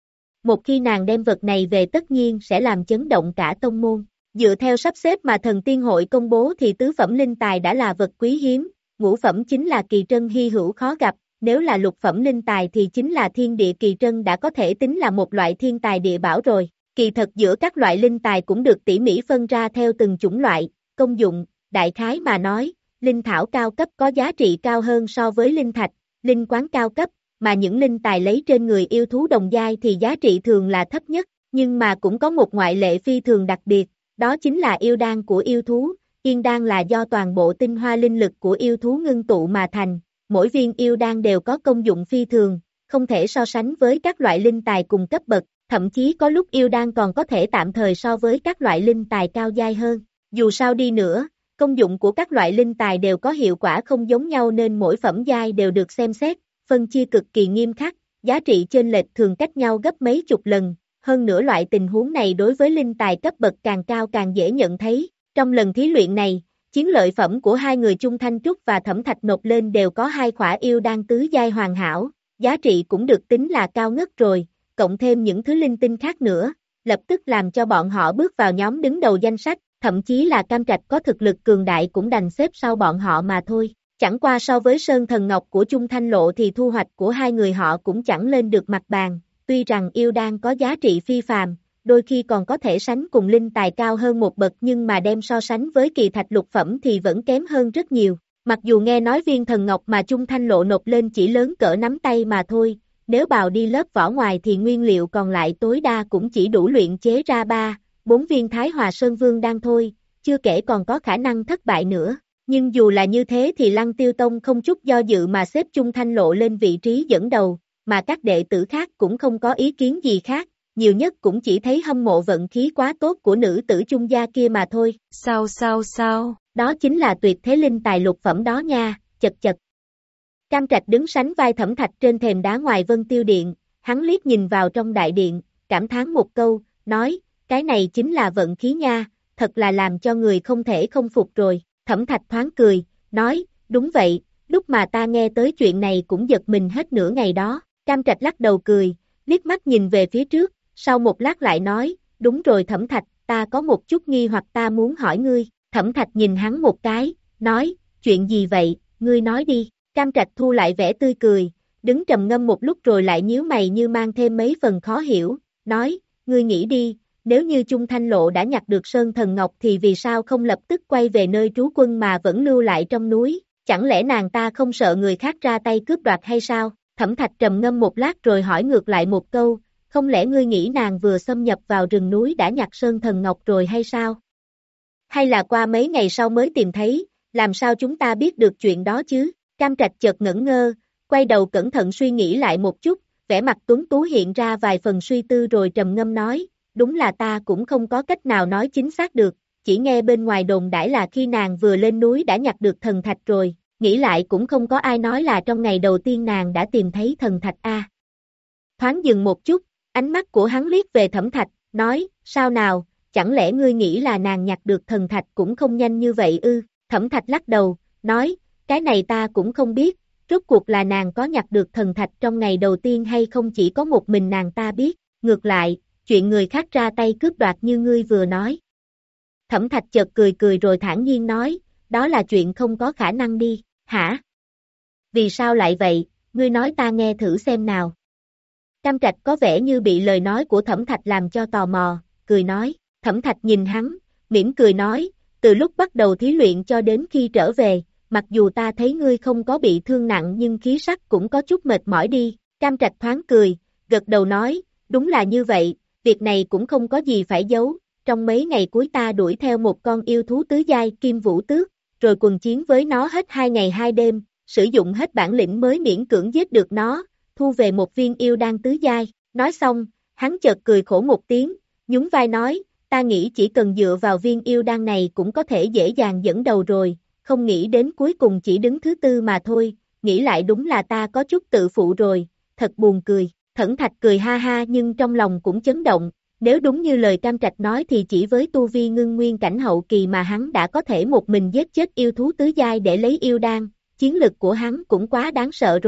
Một khi nàng đem vật này về tất nhiên sẽ làm chấn động cả tông môn. Dựa theo sắp xếp mà thần tiên hội công bố thì tứ phẩm linh tài đã là vật quý hiếm, ngũ phẩm chính là kỳ trân hy hữu khó gặp, nếu là lục phẩm linh tài thì chính là thiên địa kỳ trân đã có thể tính là một loại thiên tài địa bảo rồi. Kỳ thật giữa các loại linh tài cũng được tỉ mỉ phân ra theo từng chủng loại, công dụng, đại khái mà nói, linh thảo cao cấp có giá trị cao hơn so với linh thạch, linh quán cao cấp, mà những linh tài lấy trên người yêu thú đồng giai thì giá trị thường là thấp nhất, nhưng mà cũng có một ngoại lệ phi thường đặc biệt, đó chính là yêu đan của yêu thú. Yên đan là do toàn bộ tinh hoa linh lực của yêu thú ngưng tụ mà thành, mỗi viên yêu đan đều có công dụng phi thường, không thể so sánh với các loại linh tài cùng cấp bậc, thậm chí có lúc yêu đan còn có thể tạm thời so với các loại linh tài cao giai hơn. Dù sao đi nữa, công dụng của các loại linh tài đều có hiệu quả không giống nhau nên mỗi phẩm giai đều được xem xét, phân chia cực kỳ nghiêm khắc, giá trị chênh lệch thường cách nhau gấp mấy chục lần, hơn nữa loại tình huống này đối với linh tài cấp bậc càng cao càng dễ nhận thấy. Trong lần thí luyện này, chiến lợi phẩm của hai người Chung Thanh Trúc và Thẩm Thạch nộp lên đều có hai khỏa yêu đan tứ giai hoàn hảo, giá trị cũng được tính là cao ngất rồi, cộng thêm những thứ linh tinh khác nữa, lập tức làm cho bọn họ bước vào nhóm đứng đầu danh sách, thậm chí là Cam Trạch có thực lực cường đại cũng đành xếp sau bọn họ mà thôi. Chẳng qua so với Sơn Thần Ngọc của Chung Thanh Lộ thì thu hoạch của hai người họ cũng chẳng lên được mặt bàn, tuy rằng yêu đan có giá trị phi phàm, đôi khi còn có thể sánh cùng linh tài cao hơn một bậc nhưng mà đem so sánh với kỳ thạch lục phẩm thì vẫn kém hơn rất nhiều. Mặc dù nghe nói viên thần ngọc mà Chung Thanh Lộ nộp lên chỉ lớn cỡ nắm tay mà thôi, nếu bào đi lớp vỏ ngoài thì nguyên liệu còn lại tối đa cũng chỉ đủ luyện chế ra ba, bốn viên Thái Hòa Sơn Vương đan thôi, chưa kể còn có khả năng thất bại nữa. Nhưng dù là như thế thì Lăng Tiêu Tông không chút do dự mà xếp Chung Thanh Lộ lên vị trí dẫn đầu, mà các đệ tử khác cũng không có ý kiến gì khác. Nhiều nhất cũng chỉ thấy hâm mộ vận khí quá tốt của nữ tử Chung gia kia mà thôi. Sao sao sao? Đó chính là tuyệt thế linh tài lục phẩm đó nha, chật chật. Cam Trạch đứng sánh vai Thẩm Thạch trên thềm đá ngoài Vân Tiêu Điện, hắn liếc nhìn vào trong đại điện, cảm thán một câu, nói, cái này chính là vận khí nha, thật là làm cho người không thể không phục rồi. Thẩm Thạch thoáng cười, nói, đúng vậy, lúc mà ta nghe tới chuyện này cũng giật mình hết nửa ngày đó. Cam Trạch lắc đầu cười, liếc mắt nhìn về phía trước. Sau một lát lại nói, đúng rồi Thẩm Thạch, ta có một chút nghi hoặc ta muốn hỏi ngươi. Thẩm Thạch nhìn hắn một cái, nói, chuyện gì vậy, ngươi nói đi. Cam Trạch thu lại vẻ tươi cười, đứng trầm ngâm một lúc rồi lại nhíu mày như mang thêm mấy phần khó hiểu, nói, ngươi nghĩ đi, nếu như Chung Thanh Lộ đã nhặt được Sơn Thần Ngọc thì vì sao không lập tức quay về nơi trú quân mà vẫn lưu lại trong núi, chẳng lẽ nàng ta không sợ người khác ra tay cướp đoạt hay sao? Thẩm Thạch trầm ngâm một lát rồi hỏi ngược lại một câu, không lẽ ngươi nghĩ nàng vừa xâm nhập vào rừng núi đã nhặt Sơn Thần Ngọc rồi hay sao? Hay là qua mấy ngày sau mới tìm thấy, làm sao chúng ta biết được chuyện đó chứ? Cam Trạch chợt ngẩn ngơ, quay đầu cẩn thận suy nghĩ lại một chút, vẻ mặt tuấn tú hiện ra vài phần suy tư rồi trầm ngâm nói, đúng là ta cũng không có cách nào nói chính xác được, chỉ nghe bên ngoài đồn đãi là khi nàng vừa lên núi đã nhặt được thần thạch rồi, nghĩ lại cũng không có ai nói là trong ngày đầu tiên nàng đã tìm thấy thần thạch a. Thoáng dừng một chút, ánh mắt của hắn liếc về Thẩm Thạch, nói, sao nào, chẳng lẽ ngươi nghĩ là nàng nhặt được thần thạch cũng không nhanh như vậy ư? Thẩm Thạch lắc đầu, nói, cái này ta cũng không biết, rốt cuộc là nàng có nhặt được thần thạch trong ngày đầu tiên hay không chỉ có một mình nàng ta biết, ngược lại, chuyện người khác ra tay cướp đoạt như ngươi vừa nói. Thẩm Thạch chợt cười cười rồi thản nhiên nói, đó là chuyện không có khả năng đi, hả? Vì sao lại vậy, ngươi nói ta nghe thử xem nào. Cam Trạch có vẻ như bị lời nói của Thẩm Thạch làm cho tò mò, cười nói, Thẩm Thạch nhìn hắn, mỉm cười nói, từ lúc bắt đầu thí luyện cho đến khi trở về, mặc dù ta thấy ngươi không có bị thương nặng nhưng khí sắc cũng có chút mệt mỏi đi. Cam Trạch thoáng cười, gật đầu nói, đúng là như vậy, việc này cũng không có gì phải giấu, trong mấy ngày cuối ta đuổi theo một con yêu thú tứ giai Kim Vũ Tước, rồi quần chiến với nó hết hai ngày hai đêm, sử dụng hết bản lĩnh mới miễn cưỡng giết được nó, thu về một viên yêu đan tứ giai. Nói xong, hắn chợt cười khổ một tiếng, nhún vai nói, ta nghĩ chỉ cần dựa vào viên yêu đan này cũng có thể dễ dàng dẫn đầu rồi, không nghĩ đến cuối cùng chỉ đứng thứ tư mà thôi, nghĩ lại đúng là ta có chút tự phụ rồi, thật buồn cười. Thẩm Thạch cười ha ha nhưng trong lòng cũng chấn động, nếu đúng như lời Cam Trạch nói thì chỉ với tu vi ngưng nguyên cảnh hậu kỳ mà hắn đã có thể một mình giết chết yêu thú tứ giai để lấy yêu đan, chiến lực của hắn cũng quá đáng sợ rồi,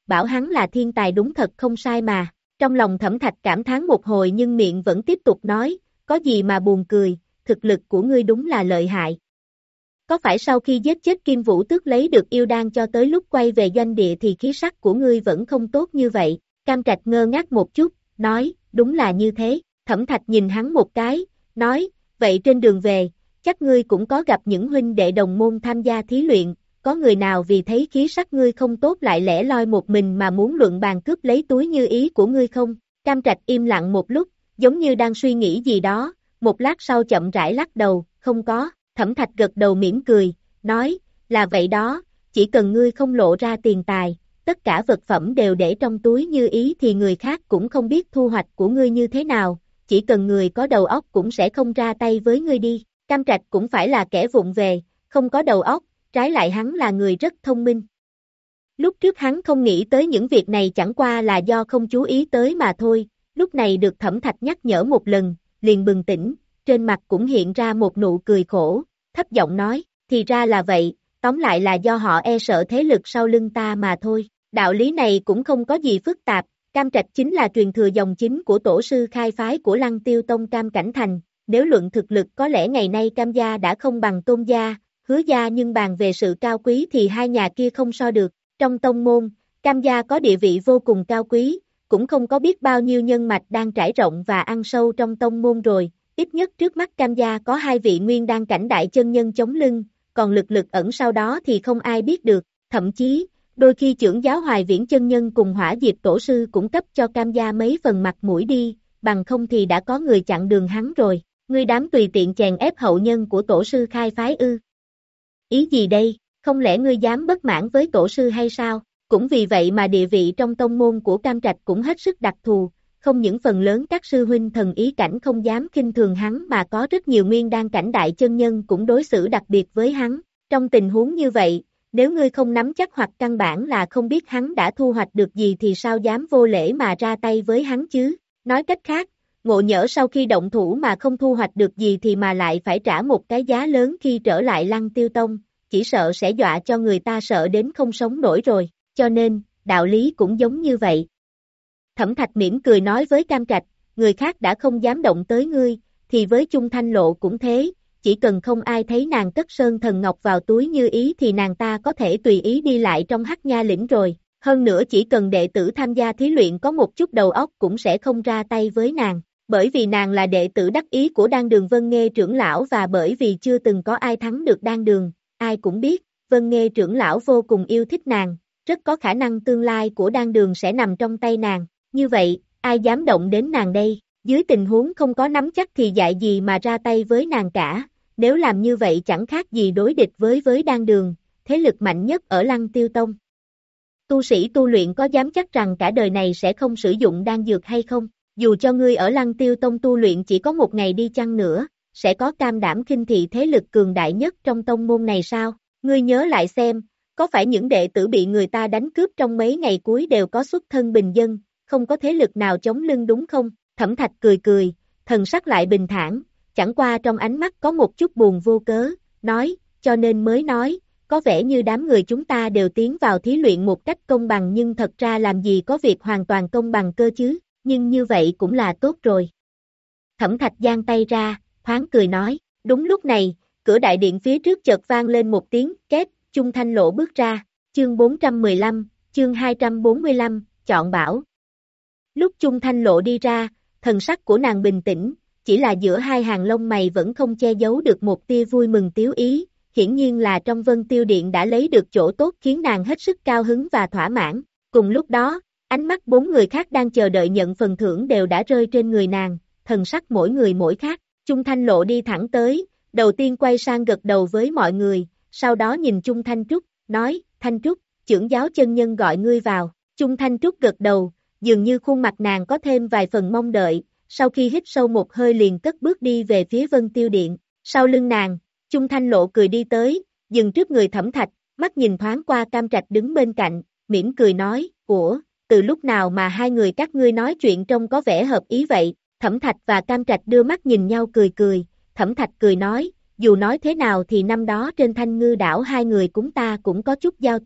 bảo hắn là thiên tài đúng thật không sai mà. Trong lòng Thẩm Thạch cảm thán một hồi nhưng miệng vẫn tiếp tục nói, có gì mà buồn cười, thực lực của ngươi đúng là lợi hại. Có phải sau khi giết chết Kim Vũ Tước lấy được yêu đan cho tới lúc quay về doanh địa thì khí sắc của ngươi vẫn không tốt như vậy? Cam Trạch ngơ ngác một chút, nói, đúng là như thế. Thẩm Thạch nhìn hắn một cái, nói, vậy trên đường về, chắc ngươi cũng có gặp những huynh đệ đồng môn tham gia thí luyện, có người nào vì thấy khí sắc ngươi không tốt lại lẻ loi một mình mà muốn luận bàn cướp lấy túi như ý của ngươi không? Cam Trạch im lặng một lúc, giống như đang suy nghĩ gì đó, một lát sau chậm rãi lắc đầu, không có. Thẩm Thạch gật đầu mỉm cười, nói, là vậy đó, chỉ cần ngươi không lộ ra tiền tài, tất cả vật phẩm đều để trong túi như ý thì người khác cũng không biết thu hoạch của ngươi như thế nào, chỉ cần người có đầu óc cũng sẽ không ra tay với ngươi đi. Cam Trạch cũng phải là kẻ vụng về, không có đầu óc, trái lại hắn là người rất thông minh. Lúc trước hắn không nghĩ tới những việc này chẳng qua là do không chú ý tới mà thôi, lúc này được Thẩm Thạch nhắc nhở một lần, liền bừng tỉnh, trên mặt cũng hiện ra một nụ cười khổ, thấp giọng nói, thì ra là vậy, tóm lại là do họ e sợ thế lực sau lưng ta mà thôi. Đạo lý này cũng không có gì phức tạp, Cam Trạch chính là truyền thừa dòng chính của tổ sư khai phái của Lăng Tiêu Tông Cam Cảnh Thành, nếu luận thực lực có lẽ ngày nay Cam gia đã không bằng Tôn gia, Hứa gia nhưng bàn về sự cao quý thì hai nhà kia không so được. Trong tông môn, Cam gia có địa vị vô cùng cao quý, cũng không có biết bao nhiêu nhân mạch đang trải rộng và ăn sâu trong tông môn rồi, ít nhất trước mắt Cam gia có hai vị nguyên đan cảnh đại chân nhân chống lưng, còn lực lực ẩn sau đó thì không ai biết được, thậm chí, đôi khi trưởng giáo Hoài Viễn chân nhân cùng Hỏa Diệp tổ sư cũng cấp cho Cam gia mấy phần mặt mũi đi, bằng không thì đã có người chặn đường hắn rồi, ngươi dám tùy tiện chèn ép hậu nhân của tổ sư khai phái ư? Ý gì đây, không lẽ ngươi dám bất mãn với tổ sư hay sao? Cũng vì vậy mà địa vị trong tông môn của Cam Trạch cũng hết sức đặc thù, không những phần lớn các sư huynh thần ý cảnh không dám khinh thường hắn mà có rất nhiều nguyên đan cảnh đại chân nhân cũng đối xử đặc biệt với hắn. Trong tình huống như vậy, nếu ngươi không nắm chắc hoặc căn bản là không biết hắn đã thu hoạch được gì thì sao dám vô lễ mà ra tay với hắn chứ? Nói cách khác, ngộ nhỡ sau khi động thủ mà không thu hoạch được gì thì mà lại phải trả một cái giá lớn khi trở lại Lăng Tiêu Tông, chỉ sợ sẽ dọa cho người ta sợ đến không sống nổi rồi, cho nên, đạo lý cũng giống như vậy. Thẩm Thạch mỉm cười nói với Cam Trạch, người khác đã không dám động tới ngươi, thì với Chung Thanh Lộ cũng thế, chỉ cần không ai thấy nàng cất sơn thần ngọc vào túi như ý thì nàng ta có thể tùy ý đi lại trong Hắc Nha lĩnh rồi, hơn nữa chỉ cần đệ tử tham gia thí luyện có một chút đầu óc cũng sẽ không ra tay với nàng, bởi vì nàng là đệ tử đắc ý của Đan Đường Vân Nghê trưởng lão và bởi vì chưa từng có ai thắng được Đan Đường, ai cũng biết, Vân Nghê trưởng lão vô cùng yêu thích nàng, rất có khả năng tương lai của Đan Đường sẽ nằm trong tay nàng. Như vậy, ai dám động đến nàng đây, dưới tình huống không có nắm chắc thì dại gì mà ra tay với nàng cả, nếu làm như vậy chẳng khác gì đối địch với với Đan Đường, thế lực mạnh nhất ở Lăng Tiêu Tông. Tu sĩ tu luyện có dám chắc rằng cả đời này sẽ không sử dụng đan dược hay không, dù cho ngươi ở Lăng Tiêu Tông tu luyện chỉ có một ngày đi chăng nữa, sẽ có cam đảm khinh thị thế lực cường đại nhất trong tông môn này sao, ngươi nhớ lại xem, có phải những đệ tử bị người ta đánh cướp trong mấy ngày cuối đều có xuất thân bình dân, không có thế lực nào chống lưng đúng không? Thẩm Thạch cười cười, thần sắc lại bình thản, chẳng qua trong ánh mắt có một chút buồn vô cớ, nói, cho nên mới nói, có vẻ như đám người chúng ta đều tiến vào thí luyện một cách công bằng nhưng thật ra làm gì có việc hoàn toàn công bằng cơ chứ, nhưng như vậy cũng là tốt rồi. Thẩm Thạch giang tay ra, thoáng cười nói, đúng lúc này, cửa đại điện phía trước chợt vang lên một tiếng, két, Chung Thanh Lộ bước ra, chương bốn trăm mười lăm, chương hai trăm bốn mươi lăm, chọn bảo. Lúc Chung Thanh Lộ đi ra, thần sắc của nàng bình tĩnh, chỉ là giữa hai hàng lông mày vẫn không che giấu được một tia vui mừng tiếu ý, hiển nhiên là trong Vân Tiêu Điện đã lấy được chỗ tốt khiến nàng hết sức cao hứng và thỏa mãn. Cùng lúc đó, ánh mắt bốn người khác đang chờ đợi nhận phần thưởng đều đã rơi trên người nàng, thần sắc mỗi người mỗi khác. Chung Thanh Lộ đi thẳng tới, đầu tiên quay sang gật đầu với mọi người, sau đó nhìn Chung Thanh Trúc, nói, Thanh Trúc, trưởng giáo chân nhân gọi ngươi vào. Chung Thanh Trúc gật đầu, dường như khuôn mặt nàng có thêm vài phần mong đợi, sau khi hít sâu một hơi liền cất bước đi về phía Vân Tiêu Điện. Sau lưng nàng, Chung Thanh Lộ cười đi tới, dừng trước người Thẩm Thạch, mắt nhìn thoáng qua Cam Trạch đứng bên cạnh, mỉm cười nói, ủa, từ lúc nào mà hai người các ngươi nói chuyện trông có vẻ hợp ý vậy? Thẩm Thạch và Cam Trạch đưa mắt nhìn nhau cười cười, Thẩm Thạch cười nói, dù nói thế nào thì năm đó trên Thanh Ngư đảo hai người chúng ta cũng có chút giao tình,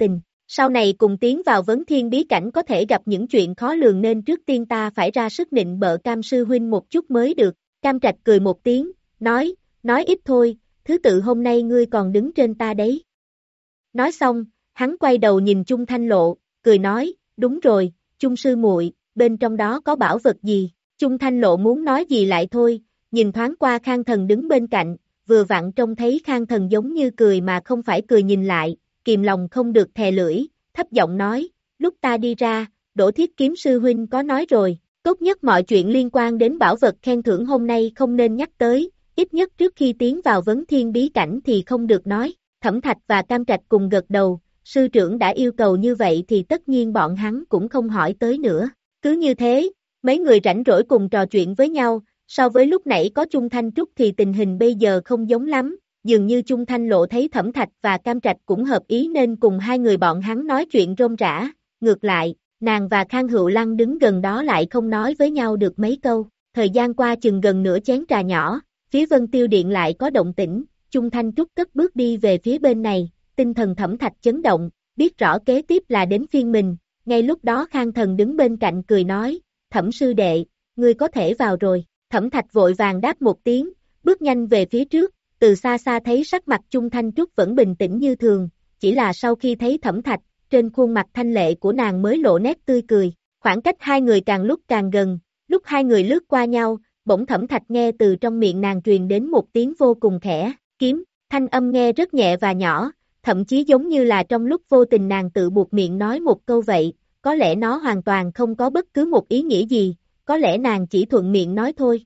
Sau này cùng tiến vào vấn thiên bí cảnh có thể gặp những chuyện khó lường nên trước tiên ta phải ra sức nịnh bợ Cam sư huynh một chút mới được. Cam Trạch cười một tiếng, nói, nói ít thôi, thứ tự hôm nay ngươi còn đứng trên ta đấy. Nói xong, hắn quay đầu nhìn Chung Thanh Lộ, cười nói, đúng rồi, Chung sư muội, bên trong đó có bảo vật gì? Chung Thanh Lộ muốn nói gì lại thôi, nhìn thoáng qua Khang Thần đứng bên cạnh, vừa vặn trông thấy Khang Thần giống như cười mà không phải cười nhìn lại, kìm lòng không được thè lưỡi, thấp giọng nói, lúc ta đi ra, Đỗ Thiết Kiếm sư huynh có nói rồi, tốt nhất mọi chuyện liên quan đến bảo vật khen thưởng hôm nay không nên nhắc tới, ít nhất trước khi tiến vào vấn thiên bí cảnh thì không được nói. Thẩm Thạch và Cam Trạch cùng gật đầu, sư trưởng đã yêu cầu như vậy thì tất nhiên bọn hắn cũng không hỏi tới nữa. Cứ như thế, mấy người rảnh rỗi cùng trò chuyện với nhau, so với lúc nãy có Chung Thanh Trúc thì tình hình bây giờ không giống lắm, dường như Chung Thanh Lộ thấy Thẩm Thạch và Cam Trạch cũng hợp ý nên cùng hai người bọn hắn nói chuyện rôm rả, ngược lại, nàng và Khang Hữu Lăng đứng gần đó lại không nói với nhau được mấy câu. Thời gian qua chừng gần nửa chén trà nhỏ, phía Vân Tiêu Điện lại có động tĩnh. Chung Thanh Trúc cất bước đi về phía bên này, tinh thần Thẩm Thạch chấn động, biết rõ kế tiếp là đến phiên mình, ngay lúc đó Khang Thần đứng bên cạnh cười nói, Thẩm sư đệ, ngươi có thể vào rồi. Thẩm Thạch vội vàng đáp một tiếng, bước nhanh về phía trước, từ xa xa thấy sắc mặt Chung Thanh Trúc vẫn bình tĩnh như thường, chỉ là sau khi thấy Thẩm Thạch, trên khuôn mặt thanh lệ của nàng mới lộ nét tươi cười, khoảng cách hai người càng lúc càng gần, lúc hai người lướt qua nhau, bỗng Thẩm Thạch nghe từ trong miệng nàng truyền đến một tiếng vô cùng khẽ, kiếm, thanh âm nghe rất nhẹ và nhỏ, thậm chí giống như là trong lúc vô tình nàng tự buộc miệng nói một câu vậy, có lẽ nó hoàn toàn không có bất cứ một ý nghĩa gì, có lẽ nàng chỉ thuận miệng nói thôi.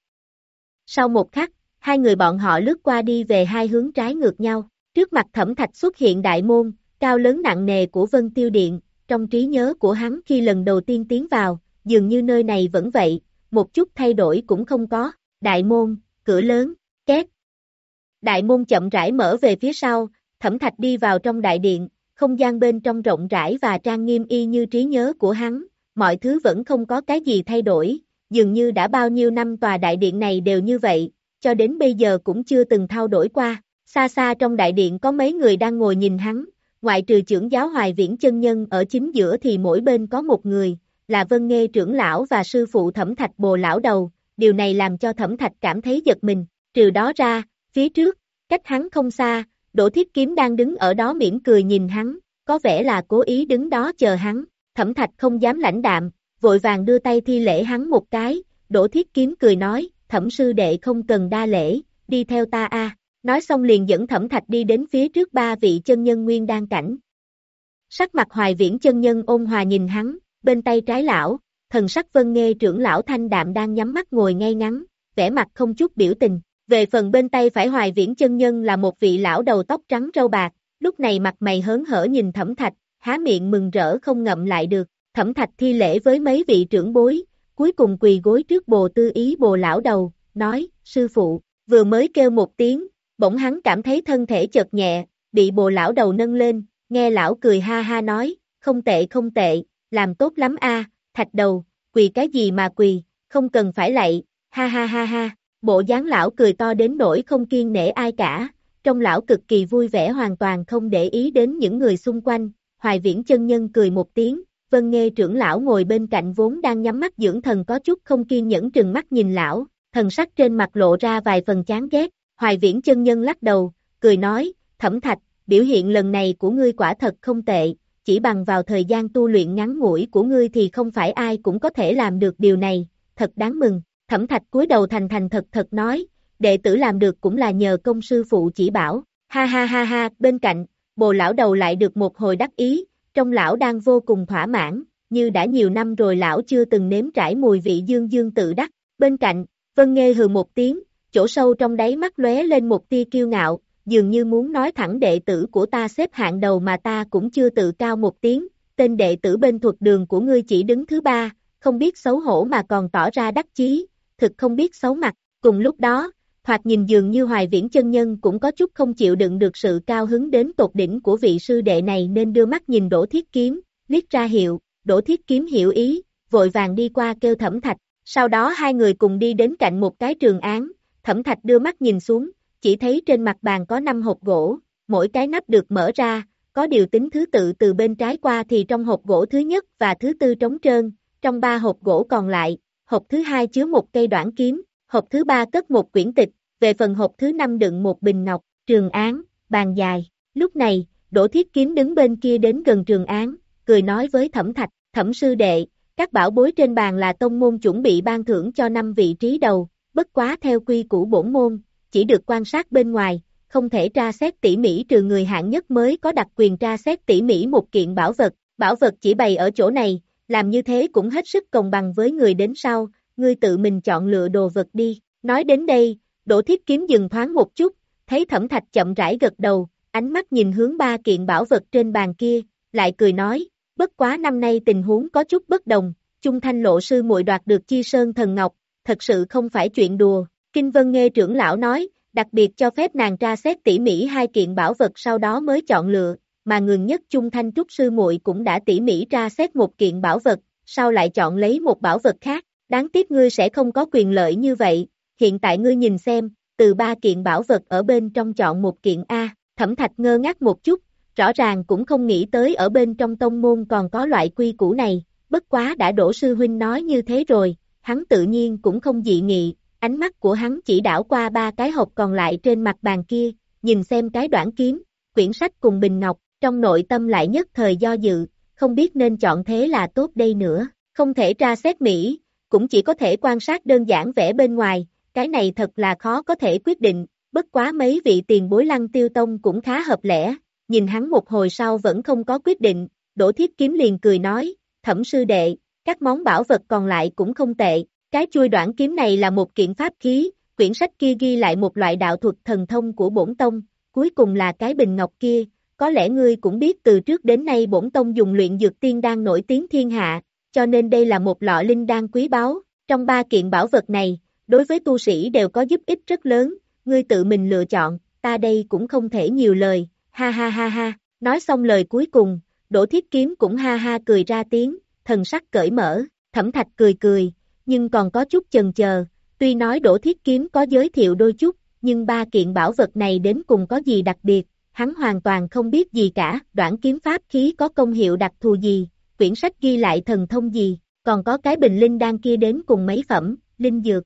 Sau một khắc, hai người bọn họ lướt qua đi về hai hướng trái ngược nhau, trước mặt Thẩm Thạch xuất hiện đại môn, cao lớn nặng nề của Vân Tiêu Điện, trong trí nhớ của hắn khi lần đầu tiên tiến vào, dường như nơi này vẫn vậy, một chút thay đổi cũng không có, đại môn, cửa lớn, két. Đại môn chậm rãi mở về phía sau, Thẩm Thạch đi vào trong đại điện, không gian bên trong rộng rãi và trang nghiêm y như trí nhớ của hắn, mọi thứ vẫn không có cái gì thay đổi, dường như đã bao nhiêu năm tòa đại điện này đều như vậy, cho đến bây giờ cũng chưa từng thay đổi qua. Xa xa trong đại điện có mấy người đang ngồi nhìn hắn, ngoại trừ trưởng giáo Hoài Viễn chân nhân ở chính giữa thì mỗi bên có một người, là Vân Nghê trưởng lão và sư phụ Thẩm Thạch Bồ lão đầu, điều này làm cho Thẩm Thạch cảm thấy giật mình, trừ đó ra, phía trước, cách hắn không xa, Đỗ Thiết Kiếm đang đứng ở đó mỉm cười nhìn hắn, có vẻ là cố ý đứng đó chờ hắn, Thẩm Thạch không dám lãnh đạm, vội vàng đưa tay thi lễ hắn một cái, Đỗ Thiết Kiếm cười nói, Thẩm sư đệ không cần đa lễ, đi theo ta a. Nói xong liền dẫn Thẩm Thạch đi đến phía trước ba vị chân nhân nguyên đan cảnh. Sắc mặt Hoài Viễn chân nhân ôn hòa nhìn hắn, bên tay trái lão, thần sắc Vân Nghê trưởng lão thanh đạm đang nhắm mắt ngồi ngay ngắn, vẻ mặt không chút biểu tình. Về phần bên tay phải Hoài Viễn chân nhân là một vị lão đầu tóc trắng râu bạc, lúc này mặt mày hớn hở nhìn Thẩm Thạch, há miệng mừng rỡ không ngậm lại được. Thẩm Thạch thi lễ với mấy vị trưởng bối, cuối cùng quỳ gối trước Bồ Tư Ý Bồ lão đầu, nói, sư phụ, vừa mới kêu một tiếng, bỗng hắn cảm thấy thân thể chợt nhẹ, bị Bồ lão đầu nâng lên, nghe lão cười ha ha nói, không tệ không tệ, làm tốt lắm a, Thạch đầu, quỳ cái gì mà quỳ, không cần phải lạy, ha ha ha ha. Bộ dáng lão cười to đến nỗi không kiêng nể ai cả, trong lão cực kỳ vui vẻ hoàn toàn không để ý đến những người xung quanh. Hoài Viễn chân nhân cười một tiếng, Vân Nghê trưởng lão ngồi bên cạnh vốn đang nhắm mắt dưỡng thần có chút không kiên nhẫn trừng mắt nhìn lão, thần sắc trên mặt lộ ra vài phần chán ghét. Hoài Viễn chân nhân lắc đầu, cười nói, Thẩm Thạch, biểu hiện lần này của ngươi quả thật không tệ, chỉ bằng vào thời gian tu luyện ngắn ngủi của ngươi thì không phải ai cũng có thể làm được điều này, thật đáng mừng. Thẩm Thạch cúi đầu thành thành thật thật nói, đệ tử làm được cũng là nhờ công sư phụ chỉ bảo, ha ha ha ha, bên cạnh, Bồ lão đầu lại được một hồi đắc ý, trong lão đang vô cùng thỏa mãn, như đã nhiều năm rồi lão chưa từng nếm trải mùi vị dương dương tự đắc. Bên cạnh, Vân Nghê hừ một tiếng, chỗ sâu trong đáy mắt lóe lên một tia kiêu ngạo, dường như muốn nói thẳng đệ tử của ta xếp hạng đầu mà ta cũng chưa tự cao một tiếng, tên đệ tử bên thuật đường của ngươi chỉ đứng thứ ba, không biết xấu hổ mà còn tỏ ra đắc chí, thực không biết xấu mặt. Cùng lúc đó, thoạt nhìn dường như Hoài Viễn chân nhân cũng có chút không chịu đựng được sự cao hứng đến tột đỉnh của vị sư đệ này nên đưa mắt nhìn Đỗ Thiết Kiếm, liếc ra hiệu, Đỗ Thiết Kiếm hiểu ý, vội vàng đi qua kêu Thẩm Thạch, sau đó hai người cùng đi đến cạnh một cái trường án, Thẩm Thạch đưa mắt nhìn xuống, chỉ thấy trên mặt bàn có năm hộp gỗ, mỗi cái nắp được mở ra, có điều tính thứ tự từ bên trái qua thì trong hộp gỗ thứ nhất và thứ tư trống trơn, trong ba hộp gỗ còn lại, hộp thứ hai chứa một cây đoản kiếm, hộp thứ ba cất một quyển tịch, về phần hộp thứ năm đựng một bình ngọc, Trường Án, bàn dài. Lúc này, Đỗ Thiết Kiếm đứng bên kia đến gần Trường Án, cười nói với Thẩm Thạch, Thẩm sư đệ, các bảo bối trên bàn là tông môn chuẩn bị ban thưởng cho năm vị trí đầu, bất quá theo quy củ bổn môn, chỉ được quan sát bên ngoài, không thể tra xét tỉ mỉ trừ người hạng nhất mới có đặc quyền tra xét tỉ mỉ một kiện bảo vật, bảo vật chỉ bày ở chỗ này, làm như thế cũng hết sức công bằng với người đến sau, ngươi tự mình chọn lựa đồ vật đi. Nói đến đây, Đỗ Thiết Kiếm dừng thoáng một chút, thấy Thẩm Thạch chậm rãi gật đầu, ánh mắt nhìn hướng ba kiện bảo vật trên bàn kia, lại cười nói, bất quá năm nay tình huống có chút bất đồng, Chung Thanh Lộ sư muội đoạt được Chi Sơn Thần Ngọc, thật sự không phải chuyện đùa. Kinh Vân nghe trưởng lão nói, đặc biệt cho phép nàng tra xét tỉ mỉ hai kiện bảo vật sau đó mới chọn lựa, mà ngừng nhất Chung Thanh Trúc sư muội cũng đã tỉ mỉ tra xét một kiện bảo vật, sau lại chọn lấy một bảo vật khác, đáng tiếc ngươi sẽ không có quyền lợi như vậy, hiện tại ngươi nhìn xem, từ ba kiện bảo vật ở bên trong chọn một kiện A, Thẩm Thạch ngơ ngác một chút, rõ ràng cũng không nghĩ tới ở bên trong tông môn còn có loại quy củ này, bất quá đã Đỗ sư huynh nói như thế rồi, hắn tự nhiên cũng không dị nghị, ánh mắt của hắn chỉ đảo qua ba cái hộp còn lại trên mặt bàn kia, nhìn xem cái đoản kiếm, quyển sách cùng bình ngọc, trong nội tâm lại nhất thời do dự, không biết nên chọn thế là tốt đây nữa, không thể tra xét mỹ, cũng chỉ có thể quan sát đơn giản vẽ bên ngoài, cái này thật là khó có thể quyết định, bất quá mấy vị tiền bối Lăng Tiêu Tông cũng khá hợp lẽ, nhìn hắn một hồi sau vẫn không có quyết định, Đỗ Thiết Kiếm liền cười nói, Thẩm sư đệ, các món bảo vật còn lại cũng không tệ, cái chuôi đoản kiếm này là một kiện pháp khí, quyển sách kia ghi lại một loại đạo thuật thần thông của bổn tông, cuối cùng là cái bình ngọc kia, có lẽ ngươi cũng biết từ trước đến nay bổn tông dùng luyện dược tiên đan nổi tiếng thiên hạ, cho nên đây là một lọ linh đan quý báu, trong ba kiện bảo vật này, đối với tu sĩ đều có giúp ích rất lớn, ngươi tự mình lựa chọn, ta đây cũng không thể nhiều lời, ha ha ha ha, nói xong lời cuối cùng, Đỗ Thiết Kiếm cũng ha ha cười ra tiếng, thần sắc cởi mở, Thẩm Thạch cười cười, nhưng còn có chút chần chờ, tuy nói Đỗ Thiết Kiếm có giới thiệu đôi chút, nhưng ba kiện bảo vật này đến cùng có gì đặc biệt, hắn hoàn toàn không biết gì cả, đoản kiếm pháp khí có công hiệu đặc thù gì, quyển sách ghi lại thần thông gì, còn có cái bình linh đan kia đến cùng mấy phẩm, linh dược.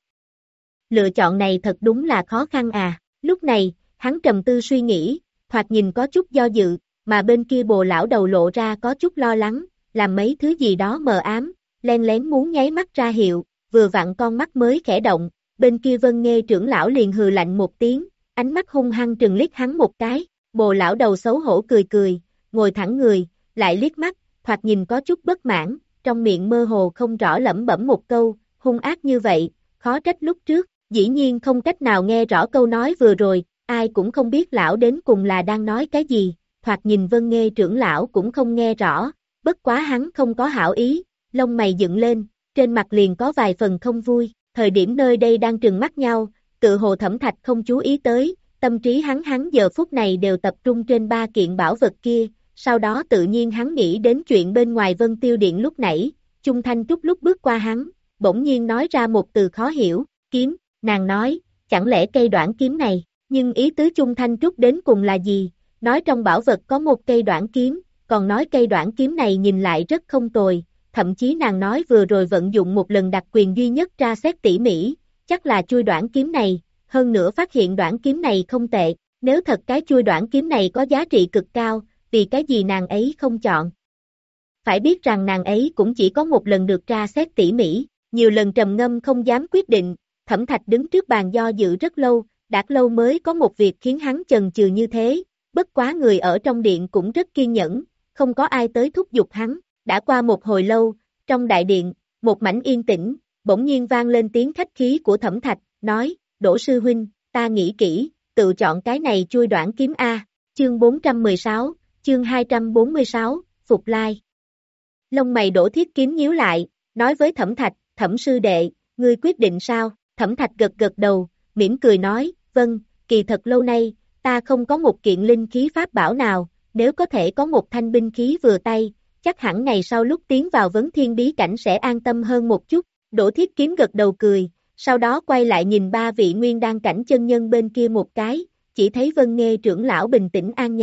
Lựa chọn này thật đúng là khó khăn à, lúc này, hắn trầm tư suy nghĩ, thoạt nhìn có chút do dự, mà bên kia Bồ lão đầu lộ ra có chút lo lắng, làm mấy thứ gì đó mờ ám, len lén muốn nháy mắt ra hiệu, vừa vặn con mắt mới khẽ động, bên kia Vân Nghê trưởng lão liền hừ lạnh một tiếng, ánh mắt hung hăng trừng liếc hắn một cái, Bồ lão đầu xấu hổ cười cười, ngồi thẳng người, lại liếc mắt, thoạt nhìn có chút bất mãn, trong miệng mơ hồ không rõ lẩm bẩm một câu, hung ác như vậy, khó trách lúc trước, dĩ nhiên không cách nào nghe rõ câu nói vừa rồi, ai cũng không biết lão đến cùng là đang nói cái gì, thoạt nhìn Vân Nghê trưởng lão cũng không nghe rõ, bất quá hắn không có hảo ý, lông mày dựng lên, trên mặt liền có vài phần không vui, thời điểm nơi đây đang trừng mắt nhau, tự hồ Thẩm Thạch không chú ý tới, tâm trí hắn hắn giờ phút này đều tập trung trên ba kiện bảo vật kia, sau đó tự nhiên hắn nghĩ đến chuyện bên ngoài Vân Tiêu Điện lúc nãy, Chung Thanh Trúc lúc bước qua hắn, bỗng nhiên nói ra một từ khó hiểu, kiếm, nàng nói, chẳng lẽ cây đoản kiếm này, nhưng ý tứ Chung Thanh Trúc đến cùng là gì, nói trong bảo vật có một cây đoản kiếm, còn nói cây đoản kiếm này nhìn lại rất không tồi, thậm chí nàng nói vừa rồi vận dụng một lần đặc quyền duy nhất tra xét tỉ mỉ, chắc là chuôi đoản kiếm này, hơn nữa phát hiện đoản kiếm này không tệ, nếu thật cái chuôi đoản kiếm này có giá trị cực cao, vì cái gì nàng ấy không chọn. Phải biết rằng nàng ấy cũng chỉ có một lần được tra xét tỉ mỉ, nhiều lần trầm ngâm không dám quyết định, Thẩm Thạch đứng trước bàn do dự rất lâu, đã lâu mới có một việc khiến hắn chần chừ như thế, bất quá người ở trong điện cũng rất kiên nhẫn, không có ai tới thúc giục hắn, đã qua một hồi lâu, trong đại điện, một mảnh yên tĩnh, bỗng nhiên vang lên tiếng khách khí của Thẩm Thạch, nói, Đỗ sư huynh, ta nghĩ kỹ, tự chọn cái này chui đoản kiếm A, chương bốn trăm mười sáu, chương hai trăm bốn mươi sáu, Phục Lai. Lông mày Đỗ Thiết Kiếm nhíu lại, nói với Thẩm Thạch, Thẩm sư đệ, ngươi quyết định sao? Thẩm Thạch gật gật đầu, mỉm cười nói, vâng, kỳ thật lâu nay, ta không có một kiện linh khí pháp bảo nào, nếu có thể có một thanh binh khí vừa tay, chắc hẳn ngày sau lúc tiến vào vấn thiên bí cảnh sẽ an tâm hơn một chút. Đỗ Thiết Kiếm gật đầu cười, sau đó quay lại nhìn ba vị nguyên đan cảnh chân nhân bên kia một cái, chỉ thấy Vân Nghê trưởng lão bình tĩnh an nhàn,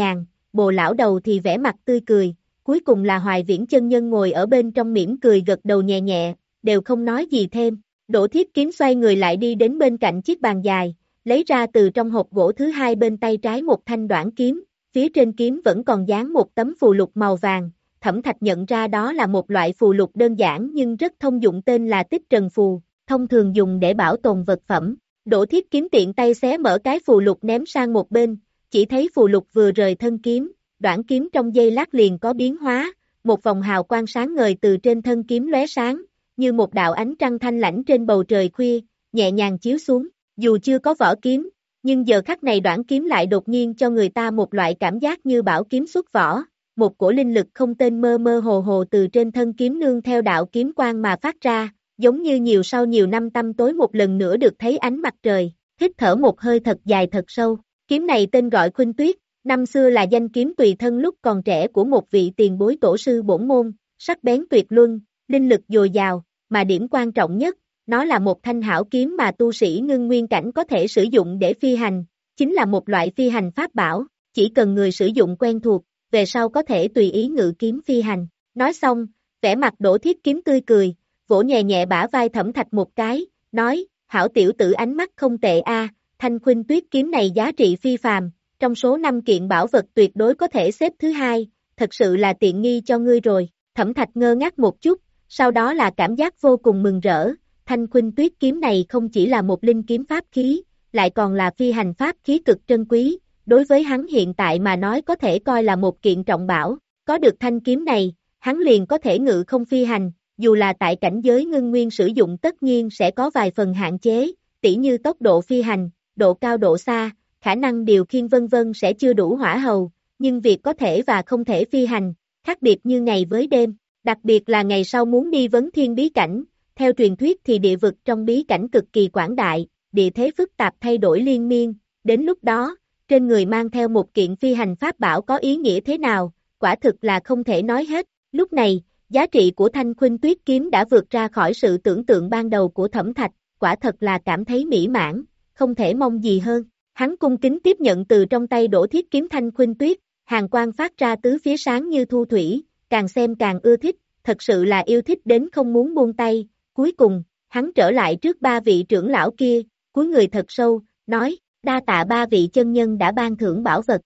Bồ lão đầu thì vẻ mặt tươi cười, cuối cùng là Hoài Viễn chân nhân ngồi ở bên trong mỉm cười gật đầu nhẹ nhẹ, đều không nói gì thêm. Đỗ Thiết Kiếm xoay người lại đi đến bên cạnh chiếc bàn dài, lấy ra từ trong hộp gỗ thứ hai bên tay trái một thanh đoản kiếm, phía trên kiếm vẫn còn dán một tấm phù lục màu vàng. Thẩm Thạch nhận ra đó là một loại phù lục đơn giản nhưng rất thông dụng tên là Tích Trần Phù, thông thường dùng để bảo tồn vật phẩm. Đỗ Thiết Kiếm tiện tay xé mở cái phù lục ném sang một bên, chỉ thấy phù lục vừa rời thân kiếm, đoản kiếm trong giây lát liền có biến hóa, một vòng hào quang sáng ngời từ trên thân kiếm lóe sáng, như một đạo ánh trăng thanh lãnh trên bầu trời khuya, nhẹ nhàng chiếu xuống. Dù chưa có vỏ kiếm, nhưng giờ khắc này đoản kiếm lại đột nhiên cho người ta một loại cảm giác như bảo kiếm xuất vỏ, một cổ linh lực không tên mơ mơ hồ hồ từ trên thân kiếm nương theo đạo kiếm quang mà phát ra, giống như nhiều sau nhiều năm tăm tối một lần nữa được thấy ánh mặt trời. Hít thở một hơi thật dài thật sâu. Kiếm này tên gọi Khuynh Tuyết, năm xưa là danh kiếm tùy thân lúc còn trẻ của một vị tiền bối tổ sư bổn môn, sắc bén tuyệt luân, linh lực dồi dào, mà điểm quan trọng nhất, nó là một thanh hảo kiếm mà tu sĩ ngưng nguyên cảnh có thể sử dụng để phi hành, chính là một loại phi hành pháp bảo, chỉ cần người sử dụng quen thuộc, về sau có thể tùy ý ngự kiếm phi hành. Nói xong, vẻ mặt Đỗ Thiết Kiếm tươi cười, vỗ nhẹ nhẹ bả vai Thẩm Thạch một cái, nói, hảo tiểu tử ánh mắt không tệ a, thanh Khuynh Tuyết kiếm này giá trị phi phàm, trong số năm kiện bảo vật tuyệt đối có thể xếp thứ hai, thật sự là tiện nghi cho ngươi rồi. Thẩm Thạch ngơ ngác một chút, sau đó là cảm giác vô cùng mừng rỡ, thanh Khuynh Tuyết kiếm này không chỉ là một linh kiếm pháp khí, lại còn là phi hành pháp khí cực trân quý, đối với hắn hiện tại mà nói có thể coi là một kiện trọng bảo, có được thanh kiếm này, hắn liền có thể ngự không phi hành, dù là tại cảnh giới ngưng nguyên sử dụng tất nhiên sẽ có vài phần hạn chế, tỉ như tốc độ phi hành, độ cao độ xa, khả năng điều khiển vân vân sẽ chưa đủ hỏa hầu, nhưng việc có thể và không thể phi hành, khác biệt như ngày với đêm, đặc biệt là ngày sau muốn đi vấn thiên bí cảnh, theo truyền thuyết thì địa vực trong bí cảnh cực kỳ quảng đại, địa thế phức tạp thay đổi liên miên, đến lúc đó, trên người mang theo một kiện phi hành pháp bảo có ý nghĩa thế nào, quả thực là không thể nói hết. Lúc này, giá trị của thanh Khuynh Tuyết kiếm đã vượt ra khỏi sự tưởng tượng ban đầu của Thẩm Thạch, quả thật là cảm thấy mỹ mãn, không thể mong gì hơn. Hắn cung kính tiếp nhận từ trong tay Đỗ Thiết kiếm thanh Khuynh Tuyết, hàn quang phát ra tứ phía sáng như thu thủy, càng xem càng ưa thích, thật sự là yêu thích đến không muốn buông tay. Cuối cùng, hắn trở lại trước ba vị trưởng lão kia, cúi người thật sâu, nói, đa tạ ba vị chân nhân đã ban thưởng bảo vật.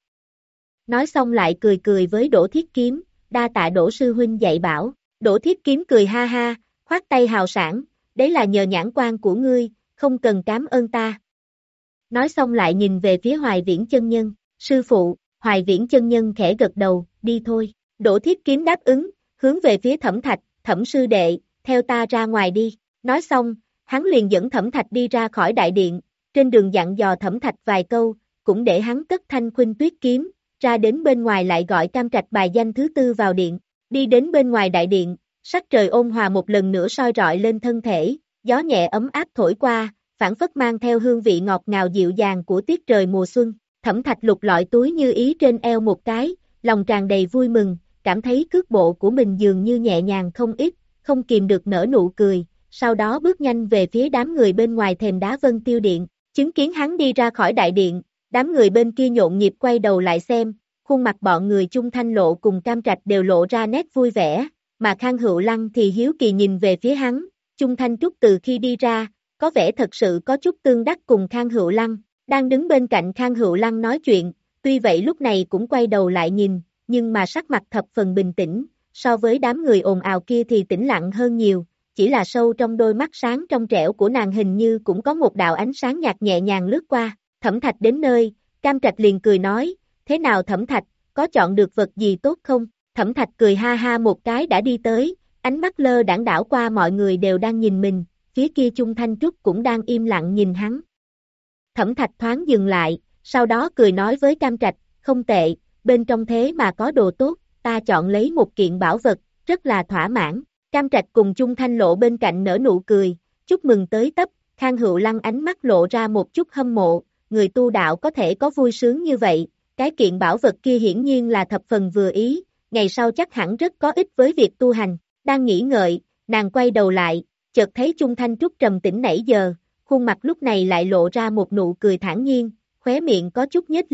Nói xong lại cười cười với Đỗ Thiết Kiếm, đa tạ Đỗ sư huynh dạy bảo. Đỗ Thiết Kiếm cười ha ha, khoát tay hào sảng, đấy là nhờ nhãn quan của ngươi, không cần cám ơn ta. Nói xong lại nhìn về phía Hoài Viễn chân nhân, sư phụ. Hoài Viễn chân nhân khẽ gật đầu, đi thôi. Đỗ Thiết Kiếm đáp ứng, hướng về phía Thẩm Thạch, Thẩm sư đệ, theo ta ra ngoài đi. Nói xong, hắn liền dẫn Thẩm Thạch đi ra khỏi đại điện, trên đường dặn dò Thẩm Thạch vài câu, cũng để hắn cất thanh Khuynh Tuyết kiếm, ra đến bên ngoài lại gọi Cam Trạch bài danh thứ tư vào điện. Đi đến bên ngoài đại điện, sắc trời ôn hòa một lần nữa soi rọi lên thân thể, gió nhẹ ấm áp thổi qua, phảng phất mang theo hương vị ngọt ngào dịu dàng của tiết trời mùa xuân. Thẩm Thạch lục lọi túi như ý trên eo một cái, lòng tràn đầy vui mừng, cảm thấy cước bộ của mình dường như nhẹ nhàng không ít, không kìm được nở nụ cười, sau đó bước nhanh về phía đám người bên ngoài thềm đá Vân Tiêu Điện. Chứng kiến hắn đi ra khỏi đại điện, đám người bên kia nhộn nhịp quay đầu lại xem, khuôn mặt bọn người Chung Thanh Lộ cùng Cam Trạch đều lộ ra nét vui vẻ, mà Khang Hữu Lăng thì hiếu kỳ nhìn về phía hắn. Chung Thanh Trúc từ khi đi ra, có vẻ thật sự có chút tương đắc cùng Khang Hữu Lăng, đang đứng bên cạnh Khang Hữu Lăng nói chuyện, tuy vậy lúc này cũng quay đầu lại nhìn, nhưng mà sắc mặt thập phần bình tĩnh, so với đám người ồn ào kia thì tĩnh lặng hơn nhiều, chỉ là sâu trong đôi mắt sáng trong trẻo của nàng hình như cũng có một đạo ánh sáng nhạt nhẹ nhàng lướt qua. Thẩm Thạch đến nơi, Cam Trạch liền cười nói, thế nào Thẩm Thạch, có chọn được vật gì tốt không? Thẩm Thạch cười ha ha một cái đã đi tới, ánh mắt lơ đãng đảo qua mọi người đều đang nhìn mình, phía kia Chung Thanh Trúc cũng đang im lặng nhìn hắn. Thẩm Thạch thoáng dừng lại, sau đó cười nói với Cam Trạch, không tệ, bên trong thế mà có đồ tốt, ta chọn lấy một kiện bảo vật, rất là thỏa mãn. Cam Trạch cùng Chung Thanh Lộ bên cạnh nở nụ cười, chúc mừng tới tấp. Khang Hữu Lăng ánh mắt lộ ra một chút hâm mộ, người tu đạo có thể có vui sướng như vậy, cái kiện bảo vật kia hiển nhiên là thập phần vừa ý, ngày sau chắc hẳn rất có ích với việc tu hành. Đang nghĩ ngợi, nàng quay đầu lại, chợt thấy Chung Thanh Trúc trầm tĩnh nãy giờ, khuôn mặt lúc này lại lộ ra một nụ cười thản nhiên, khóe miệng có chút nhếch lên,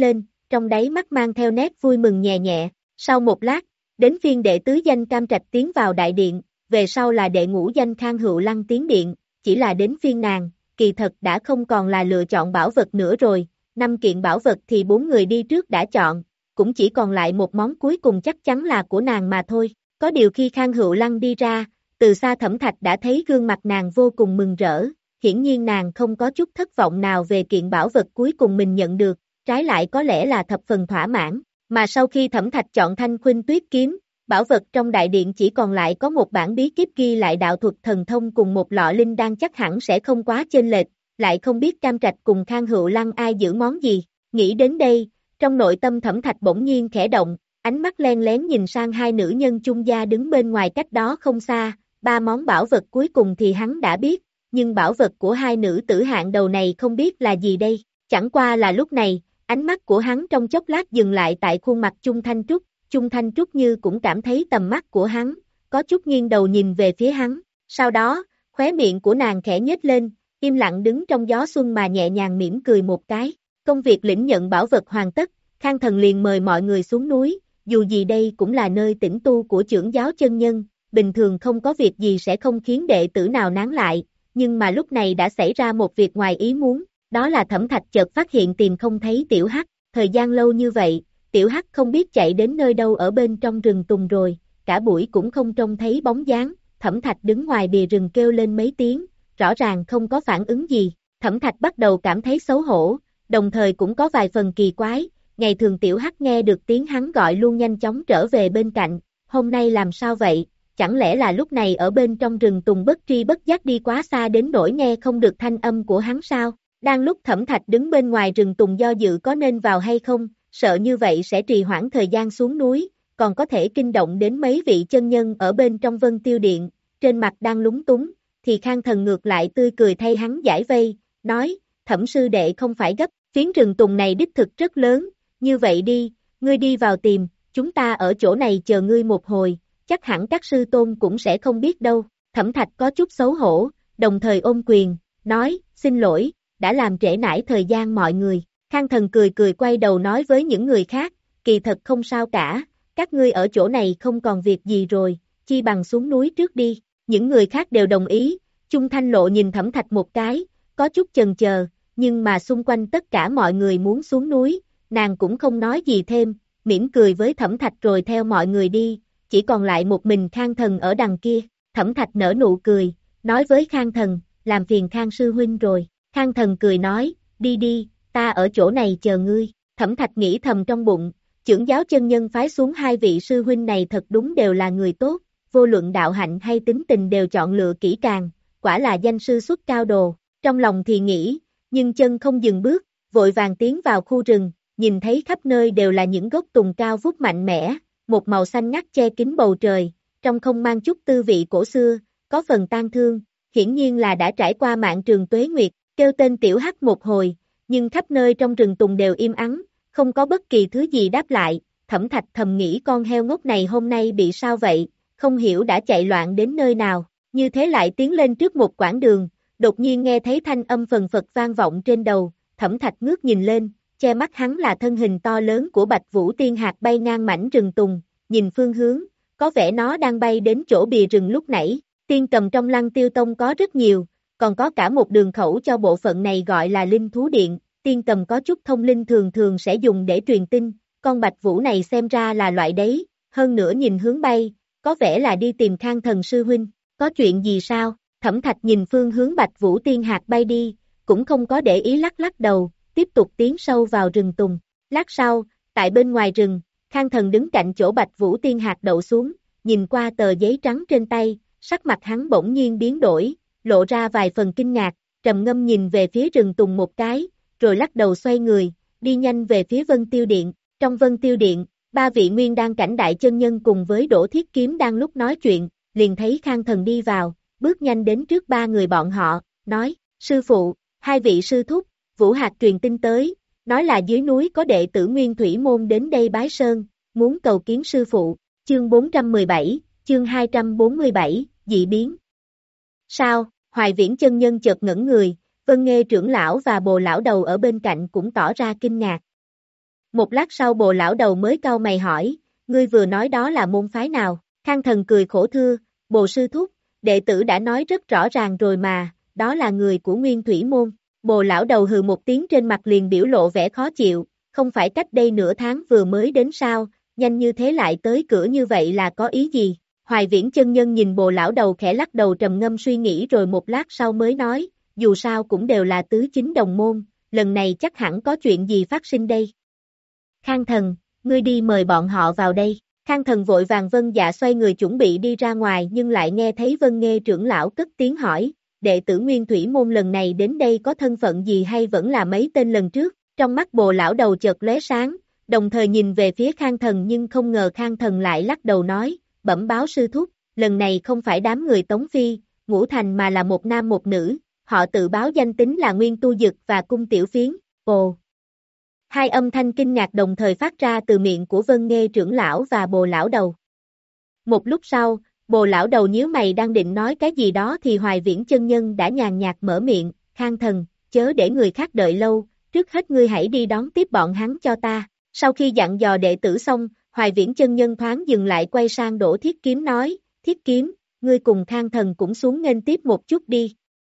trong đáy mắt mang theo nét vui mừng nhẹ nhẹ. Sau một lát, đến phiên đệ tứ danh Cam Trạch tiến vào đại điện, về sau là đệ ngũ danh Khang Hữu Lăng tiến điện, chỉ là đến phiên nàng, kỳ thật đã không còn là lựa chọn bảo vật nữa rồi, năm kiện bảo vật thì bốn người đi trước đã chọn, cũng chỉ còn lại một món cuối cùng chắc chắn là của nàng mà thôi. Có điều khi Khang Hữu Lăng đi ra, từ xa Thẩm Thạch đã thấy gương mặt nàng vô cùng mừng rỡ, hiển nhiên nàng không có chút thất vọng nào về kiện bảo vật cuối cùng mình nhận được, trái lại có lẽ là thập phần thỏa mãn, mà sau khi Thẩm Thạch chọn Thanh Khuynh Tuyết kiếm, bảo vật trong đại điện chỉ còn lại có một bản bí kíp ghi lại đạo thuật thần thông cùng một lọ linh đan chắc hẳn sẽ không quá chênh lệch, lại không biết Cam Trạch cùng Khang Hữu Lăng ai giữ món gì, nghĩ đến đây, trong nội tâm Thẩm Thạch bỗng nhiên khẽ động, ánh mắt len lén nhìn sang hai nữ nhân chung gia đứng bên ngoài cách đó không xa, ba món bảo vật cuối cùng thì hắn đã biết, nhưng bảo vật của hai nữ tử hạng đầu này không biết là gì đây, chẳng qua là lúc này, ánh mắt của hắn trong chốc lát dừng lại tại khuôn mặt Chung Thanh Trúc, Chung Thanh Trúc như cũng cảm thấy tầm mắt của hắn, có chút nghiêng đầu nhìn về phía hắn, sau đó, khóe miệng của nàng khẽ nhếch lên, im lặng đứng trong gió xuân mà nhẹ nhàng mỉm cười một cái, công việc lĩnh nhận bảo vật hoàn tất, Khang Thần liền mời mọi người xuống núi, dù gì đây cũng là nơi tĩnh tu của trưởng giáo chân nhân, bình thường không có việc gì sẽ không khiến đệ tử nào nán lại, nhưng mà lúc này đã xảy ra một việc ngoài ý muốn, đó là Thẩm Thạch chợt phát hiện tìm không thấy Tiểu Hắc, thời gian lâu như vậy, Tiểu Hắc không biết chạy đến nơi đâu ở bên trong rừng tùng rồi, cả buổi cũng không trông thấy bóng dáng, Thẩm Thạch đứng ngoài bìa rừng kêu lên mấy tiếng, rõ ràng không có phản ứng gì, Thẩm Thạch bắt đầu cảm thấy xấu hổ, đồng thời cũng có vài phần kỳ quái, ngày thường Tiểu Hắc nghe được tiếng hắn gọi luôn nhanh chóng trở về bên cạnh, hôm nay làm sao vậy, chẳng lẽ là lúc này ở bên trong rừng tùng bất tri bất giác đi quá xa đến nỗi nghe không được thanh âm của hắn sao, đang lúc Thẩm Thạch đứng bên ngoài rừng tùng do dự có nên vào hay không, sợ như vậy sẽ trì hoãn thời gian xuống núi, còn có thể kinh động đến mấy vị chân nhân ở bên trong Vân Tiêu Điện, trên mặt đang lúng túng, thì Khang Thần ngược lại tươi cười thay hắn giải vây, nói, Thẩm sư đệ không phải gấp, phiến rừng tùng này đích thực rất lớn, như vậy đi, ngươi đi vào tìm, chúng ta ở chỗ này chờ ngươi một hồi, chắc hẳn các sư tôn cũng sẽ không biết đâu, Thẩm Thạch có chút xấu hổ, đồng thời ôm quyền, nói, xin lỗi, đã làm trễ nải thời gian mọi người, Khang Thần cười cười quay đầu nói với những người khác, kỳ thật không sao cả, các ngươi ở chỗ này không còn việc gì rồi, chi bằng xuống núi trước đi, những người khác đều đồng ý, Chung Thanh Lộ nhìn Thẩm Thạch một cái, có chút chần chờ, nhưng mà xung quanh tất cả mọi người muốn xuống núi, nàng cũng không nói gì thêm, mỉm cười với Thẩm Thạch rồi theo mọi người đi, chỉ còn lại một mình Khang Thần ở đằng kia, Thẩm Thạch nở nụ cười, nói với Khang Thần, làm phiền Khang sư huynh rồi, Khang Thần cười nói, đi đi, ta ở chỗ này chờ ngươi, Thẩm Thạch nghĩ thầm trong bụng, trưởng giáo chân nhân phái xuống hai vị sư huynh này thật đúng đều là người tốt, vô luận đạo hạnh hay tính tình đều chọn lựa kỹ càng, quả là danh sư xuất cao đồ, trong lòng thì nghĩ, nhưng chân không dừng bước, vội vàng tiến vào khu rừng, nhìn thấy khắp nơi đều là những gốc tùng cao vút mạnh mẽ, một màu xanh ngắt che kín bầu trời, trong không mang chút tư vị cổ xưa, có phần tang thương, hiển nhiên là đã trải qua mạng trường tuế nguyệt, kêu tên Tiểu Hắc một hồi, nhưng khắp nơi trong rừng tùng đều im ắng, không có bất kỳ thứ gì đáp lại, Thẩm Thạch thầm nghĩ con heo ngốc này hôm nay bị sao vậy, không hiểu đã chạy loạn đến nơi nào, như thế lại tiến lên trước một quãng đường, đột nhiên nghe thấy thanh âm phần phật vang vọng trên đầu, Thẩm Thạch ngước nhìn lên, che mắt hắn là thân hình to lớn của Bạch Vũ Tiên Hạc bay ngang mảnh rừng tùng, nhìn phương hướng, có vẻ nó đang bay đến chỗ bìa rừng lúc nãy, tiên cầm trong Lăng Tiêu Tông có rất nhiều, còn có cả một đường khẩu cho bộ phận này gọi là Linh Thú Điện, tiên cầm có chút thông linh thường thường sẽ dùng để truyền tin, con Bạch Vũ này xem ra là loại đấy, hơn nữa nhìn hướng bay, có vẻ là đi tìm Khang Thần sư huynh, có chuyện gì sao, Thẩm Thạch nhìn phương hướng Bạch Vũ Tiên Hạc bay đi, cũng không có để ý lắc lắc đầu, tiếp tục tiến sâu vào rừng tùng, lát sau, tại bên ngoài rừng, Khang Thần đứng cạnh chỗ Bạch Vũ Tiên Hạc đậu xuống, nhìn qua tờ giấy trắng trên tay, sắc mặt hắn bỗng nhiên biến đổi, lộ ra vài phần kinh ngạc, trầm ngâm nhìn về phía rừng tùng một cái, rồi lắc đầu xoay người, đi nhanh về phía Vân Tiêu Điện, trong Vân Tiêu Điện, ba vị nguyên đan cảnh đại chân nhân cùng với Đỗ Thiết Kiếm đang lúc nói chuyện, liền thấy Khang Thần đi vào, bước nhanh đến trước ba người bọn họ, nói, sư phụ, hai vị sư thúc, Vũ Hạc truyền tin tới, nói là dưới núi có đệ tử Nguyên Thủy Môn đến đây bái sơn, muốn cầu kiến sư phụ, chương bốn trăm mười bảy, chương hai trăm bốn mươi bảy, dị biến. Sao, Hoài Viễn chân nhân chợt ngẩn người, Vân Nghê trưởng lão và Bồ lão đầu ở bên cạnh cũng tỏ ra kinh ngạc. Một lát sau Bồ lão đầu mới cau mày hỏi, ngươi vừa nói đó là môn phái nào? Khang Thần cười khổ thưa, Bồ sư thúc, đệ tử đã nói rất rõ ràng rồi mà, đó là người của Nguyên Thủy môn. Bồ lão đầu hừ một tiếng trên mặt liền biểu lộ vẻ khó chịu, không phải cách đây nửa tháng vừa mới đến sao, nhanh như thế lại tới cửa như vậy là có ý gì? Hoài Viễn chân nhân nhìn Bồ lão đầu khẽ lắc đầu trầm ngâm suy nghĩ rồi một lát sau mới nói, dù sao cũng đều là tứ chính đồng môn, lần này chắc hẳn có chuyện gì phát sinh đây. Khang Thần, ngươi đi mời bọn họ vào đây. Khang Thần vội vàng vâng dạ xoay người chuẩn bị đi ra ngoài nhưng lại nghe thấy Vân Nghê trưởng lão cất tiếng hỏi, đệ tử Nguyên Thủy môn lần này đến đây có thân phận gì hay vẫn là mấy tên lần trước? Trong mắt Bồ lão đầu chợt lóe sáng, đồng thời nhìn về phía Khang Thần nhưng không ngờ Khang Thần lại lắc đầu nói, bẩm báo sư thúc, lần này không phải đám người Tống Phi, Ngũ Thành mà là một nam một nữ, họ tự báo danh tính là Nguyên Tu Dực và Cung Tiểu Phiến. Ồ! Hai âm thanh kinh ngạc đồng thời phát ra từ miệng của Vân Nghê trưởng lão và Bồ lão đầu. Một lúc sau, Bồ lão đầu nhíu mày đang định nói cái gì đó thì Hoài Viễn chân nhân đã nhàn nhạt mở miệng, Khang Thần, chớ để người khác đợi lâu, trước hết ngươi hãy đi đón tiếp bọn hắn cho ta. Sau khi dặn dò đệ tử xong, Hoài Viễn chân nhân thoáng dừng lại quay sang Đỗ Thiết Kiếm nói, Thiết Kiếm, ngươi cùng Khang Thần cũng xuống nghênh tiếp một chút đi.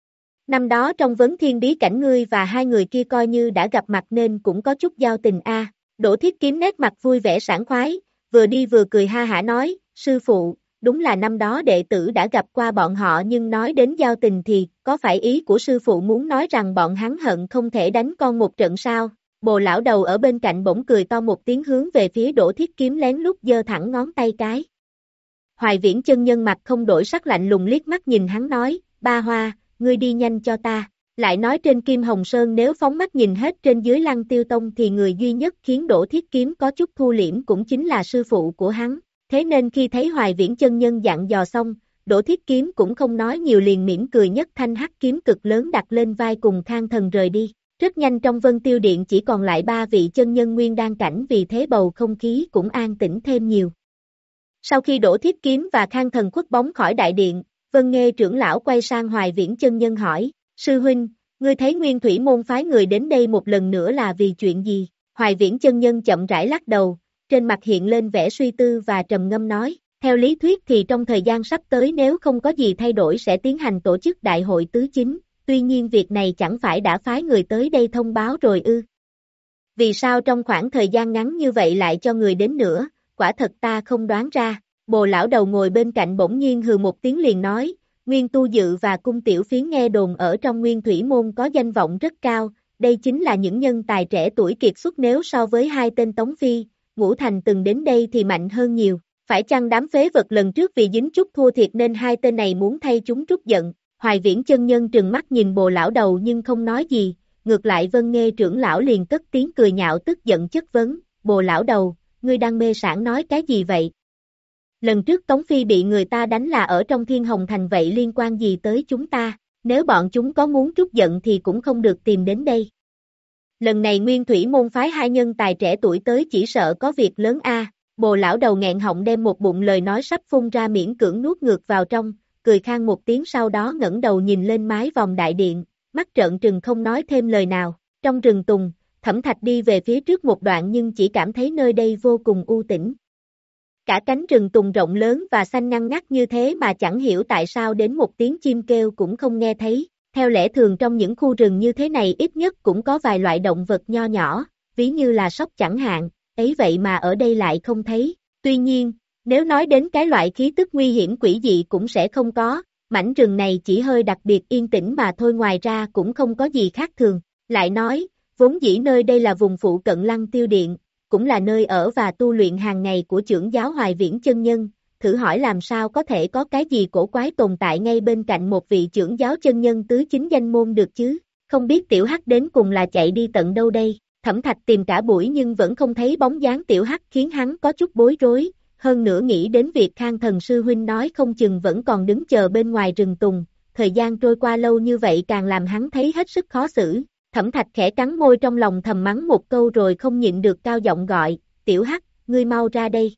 Năm đó trong vấn thiên bí cảnh ngươi và hai người kia coi như đã gặp mặt nên cũng có chút giao tình a. À. Đỗ Thiết Kiếm nét mặt vui vẻ sảng khoái, vừa đi vừa cười ha hả nói, sư phụ, đúng là năm đó đệ tử đã gặp qua bọn họ nhưng nói đến giao tình thì, có phải ý của sư phụ muốn nói rằng bọn hắn hận không thể đánh con một trận sao? Bồ lão đầu ở bên cạnh bỗng cười to một tiếng hướng về phía Đỗ Thiết Kiếm lén lút giơ thẳng ngón tay cái. Hoài Viễn chân nhân mặt không đổi sắc lạnh lùng liếc mắt nhìn hắn nói, Ba Hoa, ngươi đi nhanh cho ta. Lại nói trên Kim Hồng Sơn nếu phóng mắt nhìn hết trên dưới Lăng Tiêu Tông thì người duy nhất khiến Đỗ Thiết Kiếm có chút thu liễm cũng chính là sư phụ của hắn. Thế nên khi thấy Hoài Viễn chân nhân dặn dò xong, Đỗ Thiết Kiếm cũng không nói nhiều liền mỉm cười nhất thanh hắc kiếm cực lớn đặt lên vai cùng Khang Thần rời đi. Rất nhanh trong Vân Tiêu Điện chỉ còn lại ba vị chân nhân nguyên đan cảnh vì thế bầu không khí cũng an tĩnh thêm nhiều. Sau khi Đỗ Thiết Kiếm và Khang Thần khuất bóng khỏi đại điện, Vân Nghê trưởng lão quay sang Hoài Viễn chân nhân hỏi, sư huynh, ngươi thấy Nguyên Thủy môn phái người đến đây một lần nữa là vì chuyện gì? Hoài Viễn chân nhân chậm rãi lắc đầu, trên mặt hiện lên vẻ suy tư và trầm ngâm nói, theo lý thuyết thì trong thời gian sắp tới nếu không có gì thay đổi sẽ tiến hành tổ chức đại hội tứ chính, tuy nhiên việc này chẳng phải đã phái người tới đây thông báo rồi ư? Vì sao trong khoảng thời gian ngắn như vậy lại cho người đến nữa, quả thật ta không đoán ra. Bồ lão đầu ngồi bên cạnh bỗng nhiên hừ một tiếng liền nói, Nguyên Tu Dự và Cung Tiểu Phiến nghe đồn ở trong Nguyên Thủy môn có danh vọng rất cao, đây chính là những nhân tài trẻ tuổi kiệt xuất nếu so với hai tên Tống Phi, Ngũ Thành từng đến đây thì mạnh hơn nhiều, phải chăng đám phế vật lần trước vì dính chút thua thiệt nên hai tên này muốn thay chúng trút giận? Hoài Viễn chân nhân trừng mắt nhìn Bồ lão đầu nhưng không nói gì, ngược lại Vân Nghê trưởng lão liền cất tiếng cười nhạo tức giận chất vấn, Bồ lão đầu, ngươi đang mê sảng nói cái gì vậy? Lần trước Tống Phi bị người ta đánh là ở trong Thiên Hồng Thành vậy liên quan gì tới chúng ta, nếu bọn chúng có muốn trút giận thì cũng không được tìm đến đây. Lần này Nguyên Thủy môn phái hai nhân tài trẻ tuổi tới chỉ sợ có việc lớn a. Bồ lão đầu nghẹn họng đem một bụng lời nói sắp phun ra miễn cưỡng nuốt ngược vào trong, cười khang một tiếng sau đó ngẩng đầu nhìn lên mái vòng đại điện, mắt trợn trừng không nói thêm lời nào. Trong rừng tùng, Thẩm Thạch đi về phía trước một đoạn nhưng chỉ cảm thấy nơi đây vô cùng u tĩnh. Cả cánh rừng tùng rộng lớn và xanh ngăn ngắt như thế mà chẳng hiểu tại sao đến một tiếng chim kêu cũng không nghe thấy. Theo lẽ thường trong những khu rừng như thế này ít nhất cũng có vài loại động vật nho nhỏ, ví như là sóc chẳng hạn, ấy vậy mà ở đây lại không thấy. Tuy nhiên, nếu nói đến cái loại khí tức nguy hiểm quỷ dị cũng sẽ không có, mảnh rừng này chỉ hơi đặc biệt yên tĩnh mà thôi ngoài ra cũng không có gì khác thường. Lại nói, vốn dĩ nơi đây là vùng phụ cận Lăng Tiêu Điện, cũng là nơi ở và tu luyện hàng ngày của trưởng giáo Hoài Viễn chân nhân, thử hỏi làm sao có thể có cái gì cổ quái tồn tại ngay bên cạnh một vị trưởng giáo chân nhân tứ chính danh môn được chứ, không biết tiểu hắc đến cùng là chạy đi tận đâu đây. Thẩm Thạch tìm cả buổi nhưng vẫn không thấy bóng dáng tiểu hắc khiến hắn có chút bối rối, hơn nữa nghĩ đến việc Khang Thần sư huynh nói không chừng vẫn còn đứng chờ bên ngoài rừng tùng, thời gian trôi qua lâu như vậy càng làm hắn thấy hết sức khó xử. Thẩm Thạch khẽ cắn môi trong lòng thầm mắng một câu rồi không nhịn được cao giọng gọi, tiểu hắc, ngươi mau ra đây.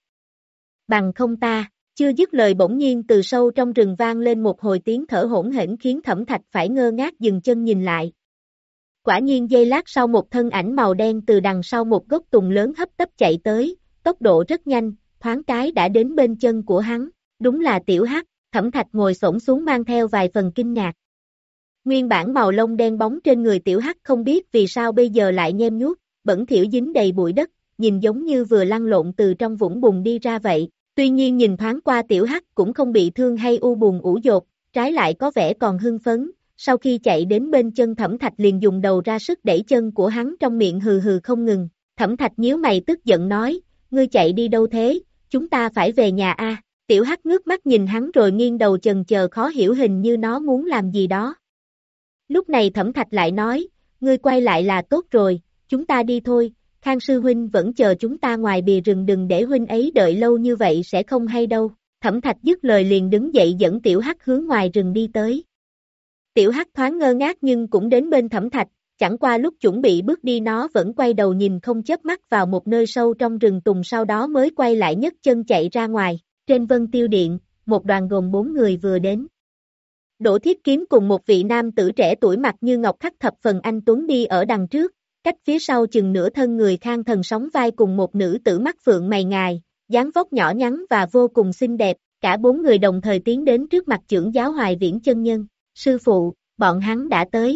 Bằng không ta, chưa dứt lời bỗng nhiên từ sâu trong rừng vang lên một hồi tiếng thở hỗn hển khiến Thẩm Thạch phải ngơ ngác dừng chân nhìn lại. Quả nhiên giây lát sau một thân ảnh màu đen từ đằng sau một gốc tùng lớn hấp tấp chạy tới, tốc độ rất nhanh, thoáng cái đã đến bên chân của hắn, đúng là Tiểu Hắc. Thẩm Thạch ngồi xổm xuống mang theo vài phần kinh ngạc. Nguyên bản màu lông đen bóng trên người Tiểu Hắc không biết vì sao bây giờ lại nhem nhuốc, bẩn thỉu dính đầy bụi đất, nhìn giống như vừa lăn lộn từ trong vũng bùn đi ra vậy. Tuy nhiên nhìn thoáng qua Tiểu Hắc cũng không bị thương hay u buồn ủ dột, trái lại có vẻ còn hưng phấn. Sau khi chạy đến bên chân Thẩm Thạch liền dùng đầu ra sức đẩy chân của hắn trong miệng hừ hừ không ngừng. Thẩm Thạch nhíu mày tức giận nói, ngươi chạy đi đâu thế, chúng ta phải về nhà a. Tiểu Hắc ngước mắt nhìn hắn rồi nghiêng đầu chần chờ khó hiểu hình như nó muốn làm gì đó. Lúc này Thẩm Thạch lại nói, ngươi quay lại là tốt rồi, chúng ta đi thôi, Khang sư huynh vẫn chờ chúng ta ngoài bìa rừng, đừng để huynh ấy đợi lâu như vậy sẽ không hay đâu. Thẩm Thạch dứt lời liền đứng dậy dẫn Tiểu Hắc hướng ngoài rừng đi tới. Tiểu Hắc thoáng ngơ ngác nhưng cũng đến bên Thẩm Thạch, chẳng qua lúc chuẩn bị bước đi nó vẫn quay đầu nhìn không chớp mắt vào một nơi sâu trong rừng tùng, sau đó mới quay lại nhấc chân chạy ra ngoài. Trên Vân Tiêu Điện, một đoàn gồm bốn người vừa đến. Đỗ Thiết Kiếm cùng một vị nam tử trẻ tuổi mặt như ngọc khắc thập phần anh tuấn đi ở đằng trước, cách phía sau chừng nửa thân người Khang Thần sóng vai cùng một nữ tử mắt phượng mày ngài, dáng vóc nhỏ nhắn và vô cùng xinh đẹp, cả bốn người đồng thời tiến đến trước mặt trưởng giáo Hoài Viễn chân nhân. Sư phụ, bọn hắn đã tới.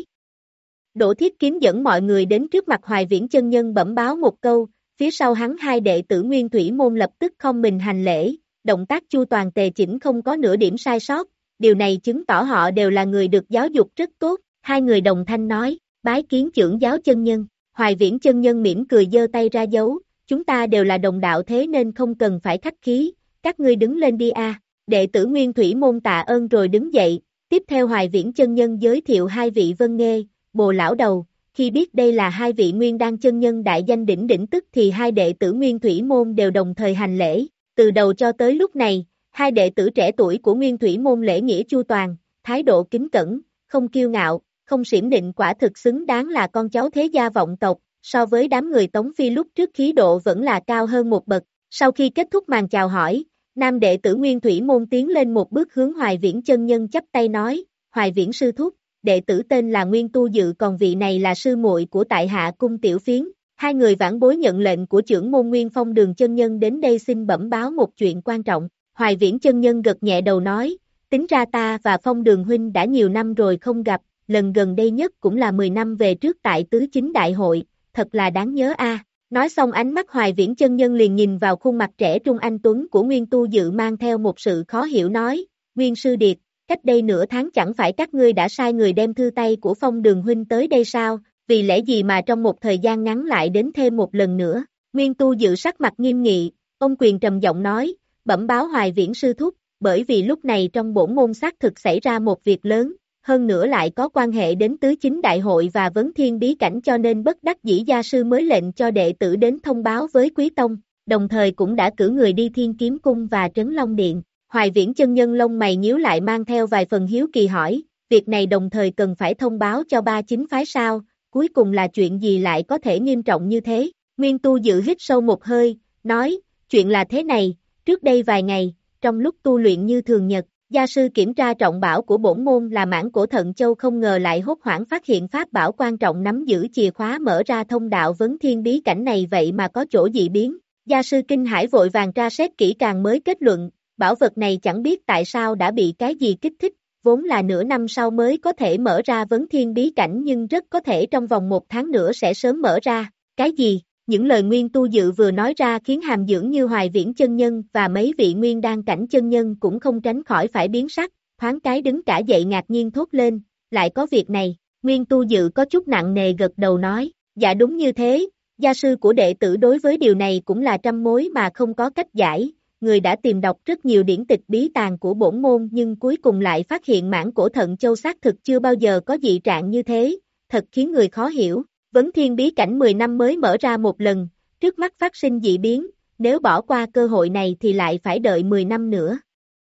Đỗ Thiết Kiếm dẫn mọi người đến trước mặt Hoài Viễn chân nhân bẩm báo một câu, phía sau hắn hai đệ tử Nguyên Thủy môn lập tức không mình hành lễ, động tác chu toàn tề chỉnh không có nửa điểm sai sót, điều này chứng tỏ họ đều là người được giáo dục rất tốt. Hai người đồng thanh nói, bái kiến trưởng giáo chân nhân. Hoài Viễn chân nhân mỉm cười giơ tay ra dấu, chúng ta đều là đồng đạo thế nên không cần phải khách khí, các ngươi đứng lên đi a. Đệ tử Nguyên Thủy môn tạ ơn rồi đứng dậy, tiếp theo Hoài Viễn chân nhân giới thiệu hai vị Vân Nghê, Bồ lão đầu. Khi biết đây là hai vị Nguyên Đan chân nhân đại danh đỉnh đỉnh tức thì hai đệ tử Nguyên Thủy môn đều đồng thời hành lễ. Từ đầu cho tới lúc này, hai đệ tử trẻ tuổi của Nguyên Thủy môn lễ nghĩa chu toàn, thái độ kính cẩn, không kiêu ngạo, không xiểm định, quả thực xứng đáng là con cháu thế gia vọng tộc, so với đám người Tống Phi lúc trước khí độ vẫn là cao hơn một bậc. Sau khi kết thúc màn chào hỏi, nam đệ tử Nguyên Thủy môn tiến lên một bước hướng Hoài Viễn chân nhân chắp tay nói, Hoài Viễn sư thúc, đệ tử tên là Nguyên Tu Dự, còn vị này là sư muội của tại hạ Cung Tiểu Phiến. Hai người vãn bối nhận lệnh của trưởng môn Nguyên Phong Đường chân nhân đến đây xin bẩm báo một chuyện quan trọng. Hoài Viễn chân nhân gật nhẹ đầu nói, tính ra ta và Phong Đường huynh đã nhiều năm rồi không gặp, lần gần đây nhất cũng là mười năm về trước tại tứ chính đại hội, thật là đáng nhớ a. Nói xong ánh mắt Hoài Viễn chân nhân liền nhìn vào khuôn mặt trẻ trung anh tuấn của Nguyên Tu Dự mang theo một sự khó hiểu nói, Nguyên sư điệt, cách đây nửa tháng chẳng phải các ngươi đã sai người đem thư tay của Phong Đường huynh tới đây sao, vì lẽ gì mà trong một thời gian ngắn lại đến thêm một lần nữa. Nguyên Tu Dự sắc mặt nghiêm nghị, ông quyền trầm giọng nói, bẩm báo Hoài Viễn sư thúc, bởi vì lúc này trong bổn môn xác thực xảy ra một việc lớn, hơn nữa lại có quan hệ đến tứ chính đại hội và vấn thiên bí cảnh, cho nên bất đắc dĩ gia sư mới lệnh cho đệ tử đến thông báo với Quý Tông, đồng thời cũng đã cử người đi Thiên Kiếm Cung và Trấn Long Điện. Hoài Viễn chân nhân lông mày nhíu lại mang theo vài phần hiếu kỳ hỏi, việc này đồng thời cần phải thông báo cho ba chính phái sao, cuối cùng là chuyện gì lại có thể nghiêm trọng như thế? Nguyên Tu Dự hít sâu một hơi, nói, chuyện là thế này, trước đây vài ngày, trong lúc tu luyện như thường nhật, gia sư kiểm tra trọng bảo của bổn môn là Mãn Cổ Thận Châu, không ngờ lại hốt hoảng phát hiện pháp bảo quan trọng nắm giữ chìa khóa mở ra thông đạo vấn thiên bí cảnh này vậy mà có chỗ dị biến. Gia sư kinh hãi vội vàng tra xét kỹ càng mới kết luận, bảo vật này chẳng biết tại sao đã bị cái gì kích thích, vốn là nửa năm sau mới có thể mở ra vấn thiên bí cảnh nhưng rất có thể trong vòng một tháng nữa sẽ sớm mở ra. Cái gì? Những lời Nguyên Tu Dự vừa nói ra khiến hàm dưỡng như Hoài Viễn chân nhân và mấy vị Nguyên Đan cảnh chân nhân cũng không tránh khỏi phải biến sắc, thoáng cái đứng cả dậy ngạc nhiên thốt lên, lại có việc này. Nguyên Tu Dự có chút nặng nề gật đầu nói, dạ đúng như thế, gia sư của đệ tử đối với điều này cũng là trăm mối mà không có cách giải, người đã tìm đọc rất nhiều điển tịch bí tàng của bổn môn nhưng cuối cùng lại phát hiện Mãn Cổ Thận Châu xác thực chưa bao giờ có dị trạng như thế, thật khiến người khó hiểu. Vấn thiên bí cảnh mười năm mới mở ra một lần, trước mắt phát sinh dị biến, nếu bỏ qua cơ hội này thì lại phải đợi mười năm nữa.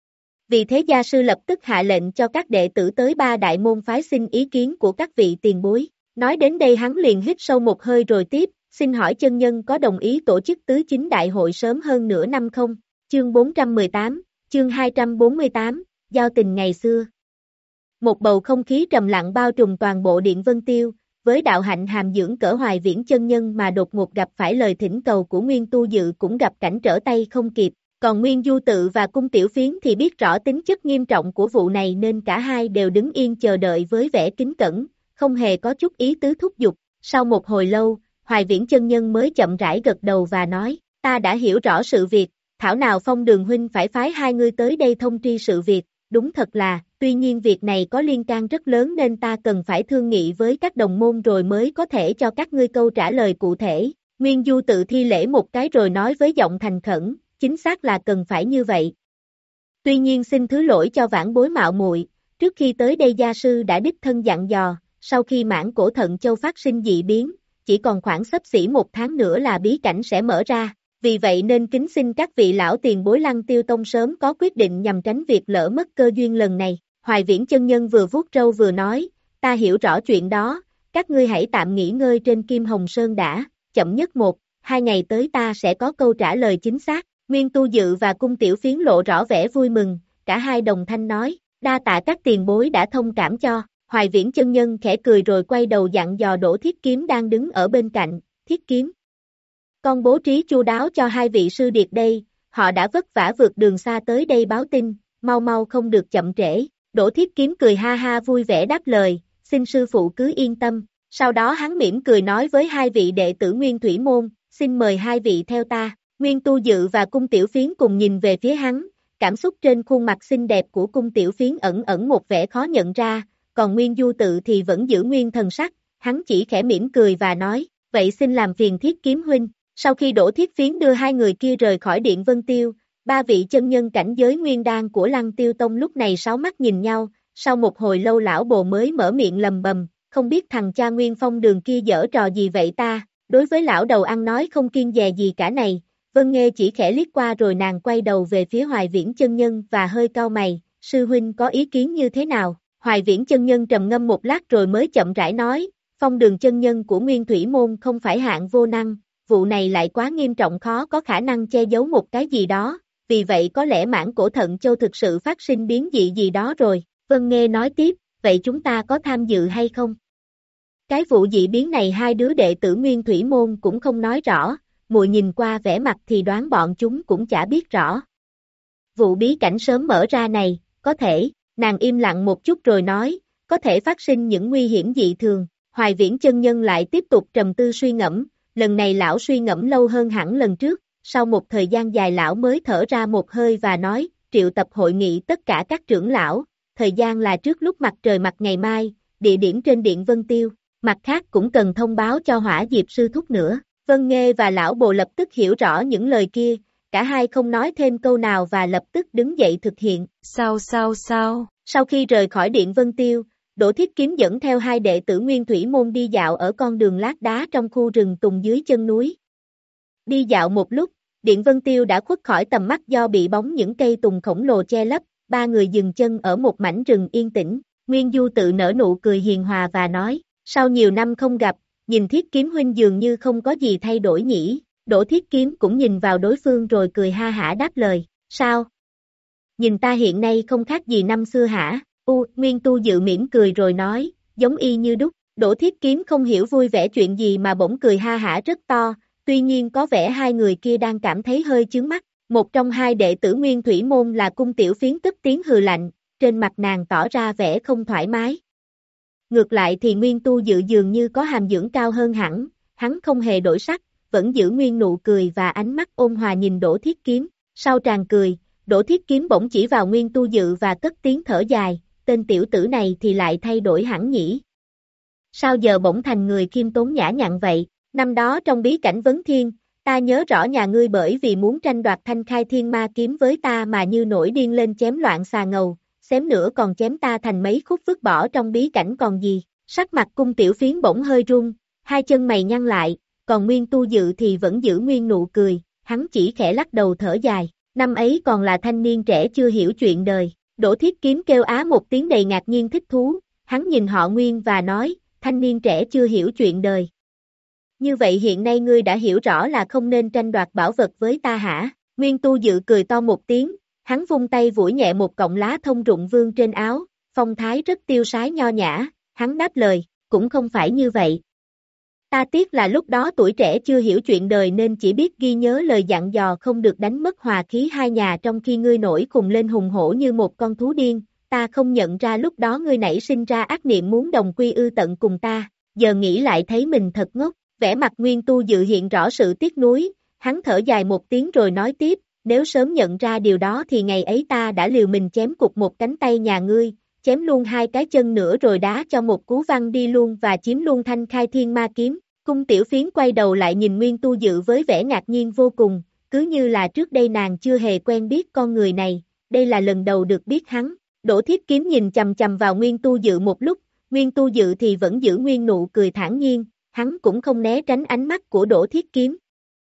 Vì thế gia sư lập tức hạ lệnh cho các đệ tử tới ba đại môn phái xin ý kiến của các vị tiền bối. Nói đến đây hắn liền hít sâu một hơi rồi tiếp, xin hỏi chân nhân có đồng ý tổ chức tứ chính đại hội sớm hơn nửa năm không? Chương bốn trăm mười tám, chương hai trăm bốn mươi tám, giao tình ngày xưa. Một bầu không khí trầm lặng bao trùm toàn bộ điện Vân Tiêu. với đạo hạnh hàm dưỡng cỡ Hoài Viễn chân nhân mà đột ngột gặp phải lời thỉnh cầu của Nguyên Tu Dự cũng gặp cảnh trở tay không kịp, còn Nguyên Du Tự và Cung Tiểu Phiến thì biết rõ tính chất nghiêm trọng của vụ này nên cả hai đều đứng yên chờ đợi với vẻ kính cẩn, không hề có chút ý tứ thúc giục. Sau một hồi lâu, Hoài Viễn chân nhân mới chậm rãi gật đầu và nói, ta đã hiểu rõ sự việc, thảo nào Phong Đường huynh phải phái hai ngươi tới đây thông tri sự việc, đúng thật là, tuy nhiên việc này có liên can rất lớn nên ta cần phải thương nghị với các đồng môn rồi mới có thể cho các ngươi câu trả lời cụ thể. Nguyên Du tự thi lễ một cái rồi nói với giọng thành khẩn, chính xác là cần phải như vậy. Tuy nhiên xin thứ lỗi cho vãn bối mạo muội, trước khi tới đây gia sư đã đích thân dặn dò, sau khi mãn cổ thận châu phát sinh dị biến, chỉ còn khoảng xấp xỉ một tháng nữa là bí cảnh sẽ mở ra, vì vậy nên kính xin các vị lão tiền bối Lăng Tiêu Tông sớm có quyết định nhằm tránh việc lỡ mất cơ duyên lần này. Hoài Viễn chân nhân vừa vuốt râu vừa nói, ta hiểu rõ chuyện đó, các ngươi hãy tạm nghỉ ngơi trên Kim Hồng Sơn đã, chậm nhất một, hai ngày tới ta sẽ có câu trả lời chính xác. Nguyên Tu Dự và Cung Tiểu Phiến lộ rõ vẻ vui mừng, cả hai đồng thanh nói, đa tạ các tiền bối đã thông cảm cho. Hoài Viễn chân nhân khẽ cười rồi quay đầu dặn dò Đỗ Thiết Kiếm đang đứng ở bên cạnh, Thiết Kiếm. Con bố trí chu đáo cho hai vị sư điệt đây, họ đã vất vả vượt đường xa tới đây báo tin, mau mau không được chậm trễ. Đỗ Thiết Kiếm cười ha ha vui vẻ đáp lời, xin sư phụ cứ yên tâm. Sau đó hắn mỉm cười nói với hai vị đệ tử Nguyên Thủy Môn, xin mời hai vị theo ta. Nguyên Tu Dự và Cung Tiểu Phiến cùng nhìn về phía hắn, cảm xúc trên khuôn mặt xinh đẹp của Cung Tiểu Phiến ẩn ẩn một vẻ khó nhận ra, còn Nguyên Du Tự thì vẫn giữ nguyên thần sắc, hắn chỉ khẽ mỉm cười và nói, vậy xin làm phiền Thiết Kiếm huynh. Sau khi Đỗ Thiết Phiến đưa hai người kia rời khỏi Điện Vân Tiêu, ba vị chân nhân cảnh giới nguyên đan của Lăng Tiêu Tông lúc này sáu mắt nhìn nhau, sau một hồi lâu lão bồ mới mở miệng lầm bầm, không biết thằng cha Nguyên Phong Đường kia dở trò gì vậy ta, đối với lão đầu ăn nói không kiêng dè gì cả này. Vân Nghê chỉ khẽ liếc qua rồi nàng quay đầu về phía Hoài Viễn chân nhân và hơi cau mày, sư huynh có ý kiến như thế nào? Hoài Viễn chân nhân trầm ngâm một lát rồi mới chậm rãi nói, Phong Đường chân nhân của Nguyên Thủy Môn không phải hạng vô năng, vụ này lại quá nghiêm trọng khó có khả năng che giấu một cái gì đó, vì vậy có lẽ mãn cổ thận châu thực sự phát sinh biến dị gì đó rồi. Vân Nghê nói tiếp, vậy chúng ta có tham dự hay không? Cái vụ dị biến này hai đứa đệ tử Nguyên Thủy Môn cũng không nói rõ, muội nhìn qua vẻ mặt thì đoán bọn chúng cũng chả biết rõ. Vụ bí cảnh sớm mở ra này, có thể, nàng im lặng một chút rồi nói, có thể phát sinh những nguy hiểm dị thường. Hoài Viễn chân nhân lại tiếp tục trầm tư suy ngẫm, lần này lão suy ngẫm lâu hơn hẳn lần trước, sau một thời gian dài lão mới thở ra một hơi và nói, triệu tập hội nghị tất cả các trưởng lão, thời gian là trước lúc mặt trời mọc ngày mai, địa điểm trên Điện Vân Tiêu, mặt khác cũng cần thông báo cho Hỏa Diệp sư thúc nữa. Vân Nghê và lão bồ lập tức hiểu rõ những lời kia, cả hai không nói thêm câu nào và lập tức đứng dậy thực hiện. Sao sao sao? Sau khi rời khỏi Điện Vân Tiêu, Đỗ Thiết Kiếm dẫn theo hai đệ tử Nguyên Thủy Môn đi dạo ở con đường lát đá trong khu rừng tùng dưới chân núi. Đi dạo một lúc, Điện Vân Tiêu đã khuất khỏi tầm mắt do bị bóng những cây tùng khổng lồ che lấp, ba người dừng chân ở một mảnh rừng yên tĩnh. Nguyên Du tự nở nụ cười hiền hòa và nói, sau nhiều năm không gặp, nhìn Thiết Kiếm huynh dường như không có gì thay đổi nhỉ. Đỗ Thiết Kiếm cũng nhìn vào đối phương rồi cười ha hả đáp lời, sao? Nhìn ta hiện nay không khác gì năm xưa hả? U, Nguyên Tu Dự mỉm cười rồi nói, giống y như đúc. Đỗ Thiết Kiếm không hiểu vui vẻ chuyện gì mà bỗng cười ha hả rất to, tuy nhiên có vẻ hai người kia đang cảm thấy hơi chướng mắt. Một trong hai đệ tử Nguyên Thủy Môn là Cung Tiểu Phiến tức tiếng hừ lạnh, trên mặt nàng tỏ ra vẻ không thoải mái. Ngược lại thì Nguyên Tu Dự dường như có hàm dưỡng cao hơn hẳn, hắn không hề đổi sắc, vẫn giữ nguyên nụ cười và ánh mắt ôn hòa nhìn Đỗ Thiết Kiếm. Sau tràng cười, Đỗ Thiết Kiếm bỗng chỉ vào Nguyên Tu Dự và cất tiếng thở dài, tên tiểu tử này thì lại thay đổi hẳn nhỉ. Sao giờ bỗng thành người khiêm tốn nhã nhặn vậy? Năm đó trong bí cảnh Vấn Thiên, ta nhớ rõ nhà ngươi bởi vì muốn tranh đoạt Thanh Khai Thiên Ma kiếm với ta mà như nổi điên lên chém loạn xà ngầu, xém nữa còn chém ta thành mấy khúc vứt bỏ trong bí cảnh còn gì. Sắc mặt Cung Tiểu Phiến bỗng hơi run, hai chân mày nhăn lại, còn Nguyên Tu Dự thì vẫn giữ nguyên nụ cười, hắn chỉ khẽ lắc đầu thở dài, năm ấy còn là thanh niên trẻ chưa hiểu chuyện đời. Đỗ Thiết Kiếm kêu á một tiếng đầy ngạc nhiên thích thú, hắn nhìn họ Nguyên và nói, thanh niên trẻ chưa hiểu chuyện đời. Như vậy hiện nay ngươi đã hiểu rõ là không nên tranh đoạt bảo vật với ta hả? Nguyên Tu Dự cười to một tiếng, hắn vung tay vũi nhẹ một cọng lá thông rụng vương trên áo, phong thái rất tiêu sái nho nhã, hắn đáp lời, cũng không phải như vậy. Ta tiếc là lúc đó tuổi trẻ chưa hiểu chuyện đời nên chỉ biết ghi nhớ lời dặn dò không được đánh mất hòa khí hai nhà trong khi ngươi nổi khùng lên hùng hổ như một con thú điên, ta không nhận ra lúc đó ngươi nảy sinh ra ác niệm muốn đồng quy ư tận cùng ta, giờ nghĩ lại thấy mình thật ngốc, vẻ mặt Nguyên Tu Dự hiện rõ sự tiếc nuối, hắn thở dài một tiếng rồi nói tiếp, nếu sớm nhận ra điều đó thì ngày ấy ta đã liều mình chém cục một cánh tay nhà ngươi, chém luôn hai cái chân nữa rồi đá cho một cú văng đi luôn và chiếm luôn thanh khai thiên ma kiếm. Cung Tiểu Phiến quay đầu lại nhìn Nguyên Tu Dự với vẻ ngạc nhiên vô cùng, cứ như là trước đây nàng chưa hề quen biết con người này, đây là lần đầu được biết hắn. Đỗ Thiết Kiếm nhìn chầm chầm vào Nguyên Tu Dự một lúc, Nguyên Tu Dự thì vẫn giữ nguyên nụ cười thản nhiên, hắn cũng không né tránh ánh mắt của Đỗ Thiết Kiếm.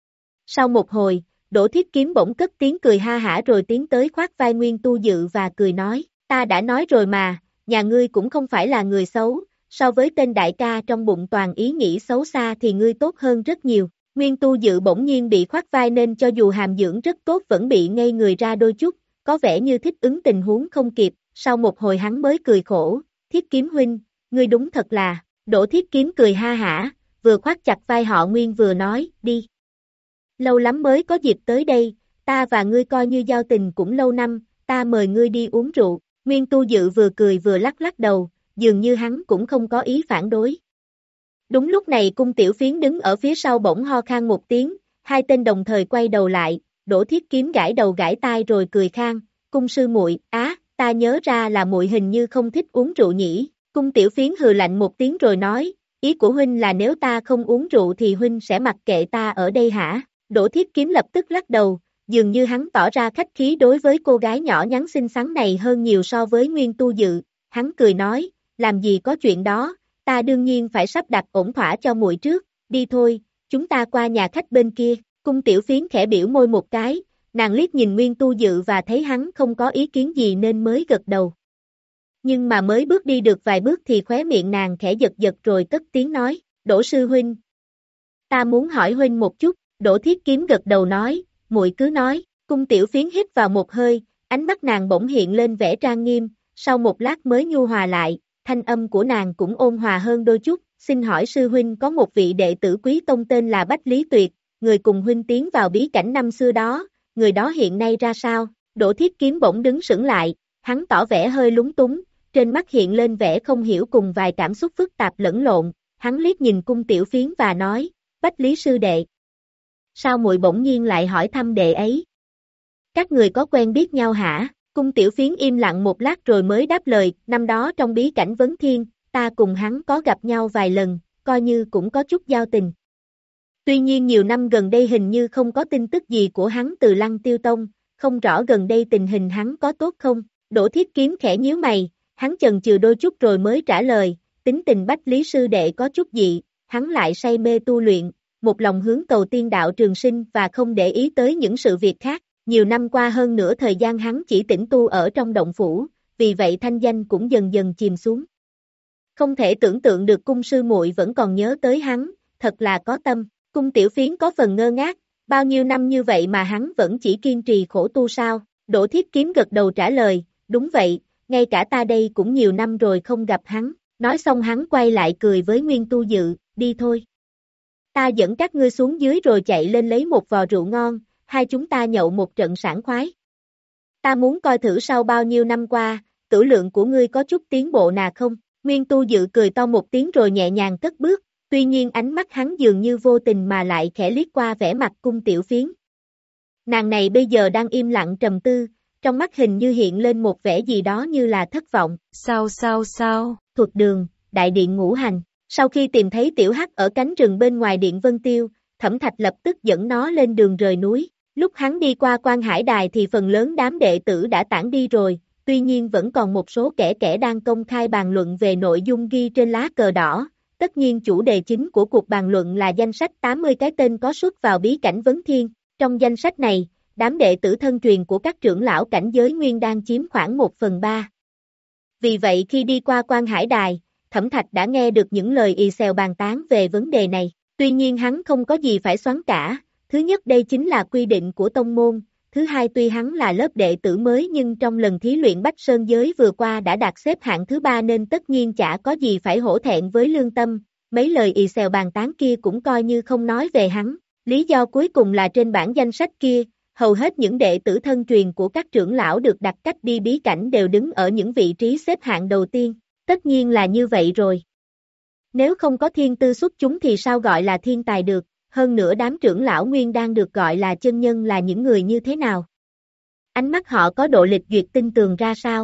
Sau một hồi, Đỗ Thiết Kiếm bỗng cất tiếng cười ha hả rồi tiến tới khoác vai Nguyên Tu Dự và cười nói, ta đã nói rồi mà, nhà ngươi cũng không phải là người xấu, so với tên đại ca trong bụng toàn ý nghĩ xấu xa thì ngươi tốt hơn rất nhiều. Nguyên Tu Dự bỗng nhiên bị khoác vai nên cho dù hàm dưỡng rất tốt vẫn bị ngây người ra đôi chút, có vẻ như thích ứng tình huống không kịp, sau một hồi hắn mới cười khổ, Thiết Kiếm huynh, ngươi đúng thật là, Đỗ Thiết Kiếm cười ha hả, vừa khoác chặt vai họ Nguyên vừa nói, đi. Lâu lắm mới có dịp tới đây, ta và ngươi coi như giao tình cũng lâu năm, ta mời ngươi đi uống rượu. Nguyên Tu Dự vừa cười vừa lắc lắc đầu, dường như hắn cũng không có ý phản đối. Đúng lúc này Cung Tiểu Phiến đứng ở phía sau bỗng ho khan một tiếng, hai tên đồng thời quay đầu lại, Đỗ Thiết Kiếm gãi đầu gãi tai rồi cười khan, Cung sư muội, á, ta nhớ ra là muội hình như không thích uống rượu nhỉ. Cung Tiểu Phiến hừ lạnh một tiếng rồi nói, ý của huynh là nếu ta không uống rượu thì huynh sẽ mặc kệ ta ở đây hả? Đỗ Thiết Kiếm lập tức lắc đầu, dường như hắn tỏ ra khách khí đối với cô gái nhỏ nhắn xinh xắn này hơn nhiều so với Nguyên Tu Dự, hắn cười nói, làm gì có chuyện đó, ta đương nhiên phải sắp đặt ổn thỏa cho muội trước, đi thôi, chúng ta qua nhà khách bên kia. Cung Tiểu Phiến khẽ biểu môi một cái, nàng liếc nhìn Nguyên Tu Dự và thấy hắn không có ý kiến gì nên mới gật đầu. Nhưng mà mới bước đi được vài bước thì khóe miệng nàng khẽ giật giật rồi cất tiếng nói, Đỗ sư huynh. Ta muốn hỏi huynh một chút, Đỗ Thiết Kiếm gật đầu nói, muội cứ nói. Cung Tiểu Phiến hít vào một hơi, ánh mắt nàng bỗng hiện lên vẻ trang nghiêm, sau một lát mới nhu hòa lại, thanh âm của nàng cũng ôn hòa hơn đôi chút, xin hỏi sư huynh có một vị đệ tử quý tông tên là Bách Lý Tuyệt, người cùng huynh tiến vào bí cảnh năm xưa đó, người đó hiện nay ra sao? Đỗ Thiết Kiếm bỗng đứng sững lại, hắn tỏ vẻ hơi lúng túng, trên mắt hiện lên vẻ không hiểu cùng vài cảm xúc phức tạp lẫn lộn, hắn liếc nhìn Cung Tiểu Phiến và nói, Bách Lý sư đệ. Sao muội bỗng nhiên lại hỏi thăm đệ ấy? Các người có quen biết nhau hả? Cung Tiểu Phiến im lặng một lát rồi mới đáp lời, năm đó trong bí cảnh Vấn Thiên, ta cùng hắn có gặp nhau vài lần, coi như cũng có chút giao tình. Tuy nhiên nhiều năm gần đây hình như không có tin tức gì của hắn từ Lăng Tiêu Tông, không rõ gần đây tình hình hắn có tốt không? Đỗ Thiết Kiếm khẽ nhíu mày, hắn chần chừ đôi chút rồi mới trả lời, tính tình Bách Lý sư đệ có chút gì, hắn lại say mê tu luyện, một lòng hướng cầu tiên đạo trường sinh và không để ý tới những sự việc khác. Nhiều năm qua hơn nửa thời gian hắn chỉ tĩnh tu ở trong động phủ, vì vậy thanh danh cũng dần dần chìm xuống. Không thể tưởng tượng được cung sư muội vẫn còn nhớ tới hắn, thật là có tâm. Cung Tiểu Phiến có phần ngơ ngác, bao nhiêu năm như vậy mà hắn vẫn chỉ kiên trì khổ tu sao? Đỗ Thiết Kiếm gật đầu trả lời, đúng vậy, ngay cả ta đây cũng nhiều năm rồi không gặp hắn. Nói xong hắn quay lại cười với Nguyên Tu Dự, đi thôi. Ta dẫn các ngươi xuống dưới rồi chạy lên lấy một vò rượu ngon, hai chúng ta nhậu một trận sảng khoái. Ta muốn coi thử sau bao nhiêu năm qua, tử lượng của ngươi có chút tiến bộ nào không? Nguyên Tu Dự cười to một tiếng rồi nhẹ nhàng cất bước, tuy nhiên ánh mắt hắn dường như vô tình mà lại khẽ liếc qua vẻ mặt Cung Tiểu Phiến. Nàng này bây giờ đang im lặng trầm tư, trong mắt hình như hiện lên một vẻ gì đó như là thất vọng. Sao sao sao? Thuật đường, đại điện ngũ hành. Sau khi tìm thấy Tiểu Hắc ở cánh rừng bên ngoài điện Vân Tiêu, Thẩm Thạch lập tức dẫn nó lên đường rời núi. Lúc hắn đi qua Quan Hải Đài thì phần lớn đám đệ tử đã tản đi rồi, tuy nhiên vẫn còn một số kẻ kẻ đang công khai bàn luận về nội dung ghi trên lá cờ đỏ. Tất nhiên chủ đề chính của cuộc bàn luận là danh sách tám mươi cái tên có suất vào bí cảnh Vấn Thiên. Trong danh sách này, đám đệ tử thân truyền của các trưởng lão cảnh giới nguyên đang chiếm khoảng một phần ba. Vì vậy khi đi qua Quan Hải Đài, Thẩm Thạch đã nghe được những lời ì xèo bàn tán về vấn đề này. Tuy nhiên hắn không có gì phải xoắn cả. Thứ nhất đây chính là quy định của tông môn, thứ hai tuy hắn là lớp đệ tử mới nhưng trong lần thí luyện Bách Sơn giới vừa qua đã đạt xếp hạng thứ ba nên tất nhiên chả có gì phải hổ thẹn với lương tâm, mấy lời ì xèo bàn tán kia cũng coi như không nói về hắn, lý do cuối cùng là trên bảng danh sách kia, hầu hết những đệ tử thân truyền của các trưởng lão được đặt cách đi bí cảnh đều đứng ở những vị trí xếp hạng đầu tiên, tất nhiên là như vậy rồi. Nếu không có thiên tư xuất chúng thì sao gọi là thiên tài được, hơn nữa đám trưởng lão nguyên đang được gọi là chân nhân là những người như thế nào? Ánh mắt họ có độ lịch duyệt tinh tường ra sao?